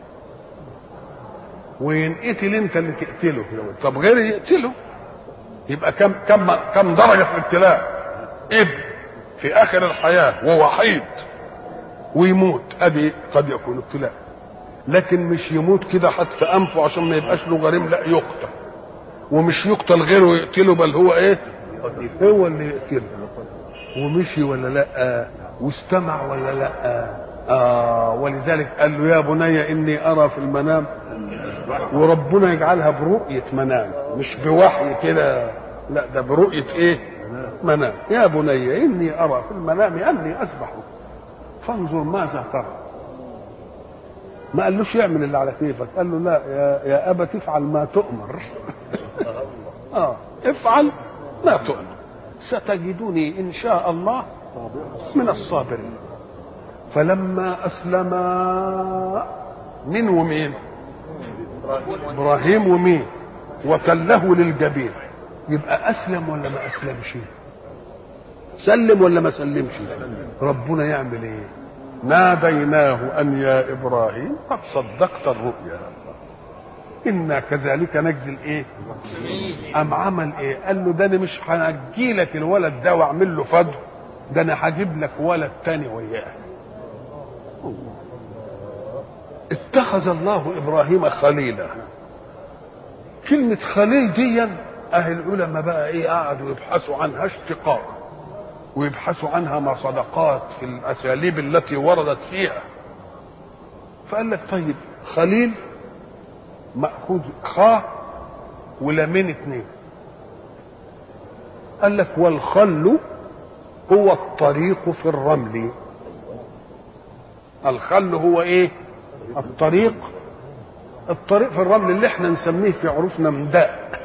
وينقتل انت اللي تقتله، طب غيري يقتله. يبقى كم درجه في الابتلاء؟ ابن في اخر الحياه ووحيد ويموت، ادي قد يكون ابتلاء. لكن مش يموت كده حتى انفه عشان ما يبقاش له غريم، لا يقتل. ومش يقتل غيره يقتله، بل هو ايه؟ هو اللي يقتله. ومشي ولا لا؟ واستمع ولا لا؟ ولذلك قال له يا بني اني ارى في المنام، وربنا يجعلها برؤية منام مش بوحي كده، لا ده برؤية ايه؟ منام. يا بني اني ارى في المنام اني اذبحك فانظر ماذا ترى. ما قالوش يعمل اللي على كيفك، قال له لا يا ابا تفعل ما تؤمر. افعل ما تؤمر ستجدني ان شاء الله من الصابرين. فلما اسلما من ومين؟ ابراهيم ومين؟ وتله للجبين. يبقى اسلم ولا ما اسلمش؟ سلم ولا ما سلمش؟ ربنا يعمل ايه؟ ناديناه ان يا ابراهيم قد صدقت الرؤيا انا كذلك نجزي الايه؟ ام عمل ايه؟ قال له ده انا مش هنجي لك الولد ده واعمل له فضل، ده انا هجيب لك ولد تاني وياه. اتخذ الله ابراهيم خليلا. كلمة خليل دي اهل العلماء بقى ايه قعدوا يبحثوا عنها اشتقاق، ويبحثوا عنها مصدقات في الاساليب التي وردت فيها. فقال لك طيب خليل مأخوذ خاء ولامين اتنين، قال لك والخل هو الطريق في الرمل. الخل هو ايه؟ الطريق في الرمل اللي احنا نسميه في عروفنا مداء.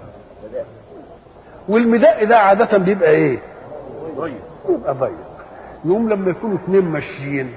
والمداء ده عادة بيبقى ايه؟ بيبقى ضيق. يوم لما يكونوا اتنين ماشيين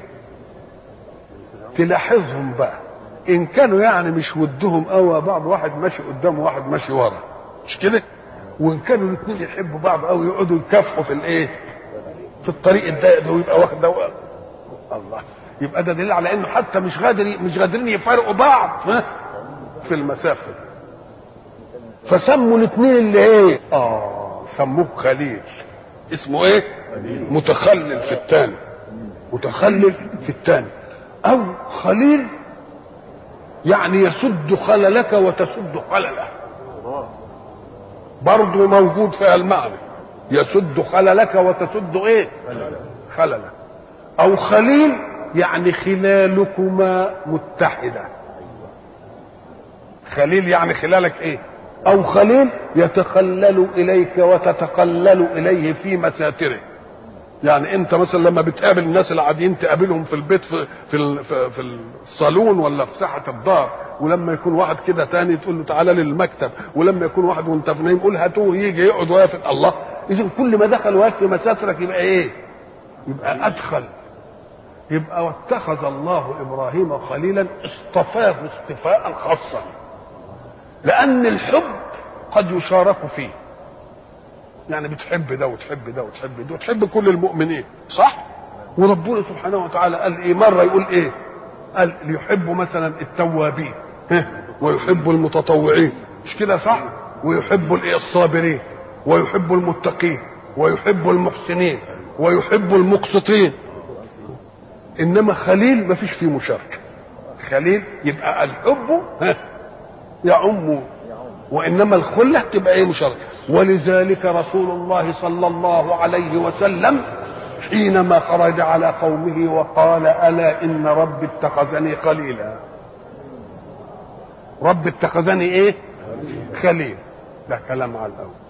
تلاحظهم بقى ان كانوا يعني مش ودهم قوي بعض، واحد ماشي قدام وواحد ماشي ورا، مش كده؟ وان كانوا الاثنين يحبوا بعض قوي يقعدوا يكافحوا في الايه؟ في الطريق الضيق ده، ويبقى واخد ده الله. يبقى ده دليل على انه حتى مش قادرين يفرقوا بعض في المسافه. فسموا الاثنين اللي ايه؟ سموه خليل. اسمه ايه؟ متخلل في الثاني، متخلل في الثاني. او خليل يعني يسد خللك وتسد خلله، برضه موجود فيها المعنى، يسد خللك وتسد ايه؟ خللك. او خليل يعني خلالكما متحدة. خليل يعني خلالك ايه؟ او خليل يتخلل اليك وتتقلل اليه في مساتره. يعني انت مثلا لما بتقابل الناس العاديين تقابلهم في البيت في الصالون ولا في ساحه الدار، ولما يكون واحد كده تاني تقول له تعالى للمكتب، ولما يكون واحد وانت في نايم قول هاتوه يجي يقعد واقف. الله، اذا كل ما دخل واقف في مساترك يبقى ايه؟ يبقى ادخل. يبقى واتخذ الله ابراهيم خليلا، اصطفاه اصطفاء خاصا، لان الحب قد يشارك فيه، يعني بتحب ده وتحب ده وتحب ده وتحب كل المؤمنين، صح؟ وربنا سبحانه وتعالى قال ايه مره، يقول ايه؟ قال يحب مثلا التوابين ويحب المتطوعين، مش كده صح؟ ويحب الصابرين ويحب المتقين ويحب المحسنين ويحب المقسطين. انما خليل ما فيش فيه مشاركه. خليل يبقى الحب يعم، وانما الخله تبقى ايه؟ مشاركه. ولذلك رسول الله صلى الله عليه وسلم حينما خرج على قومه وقال الا ان ربي اتخذني خليلا. رب اتخذني ايه؟ خليل. ده كلام على الاول.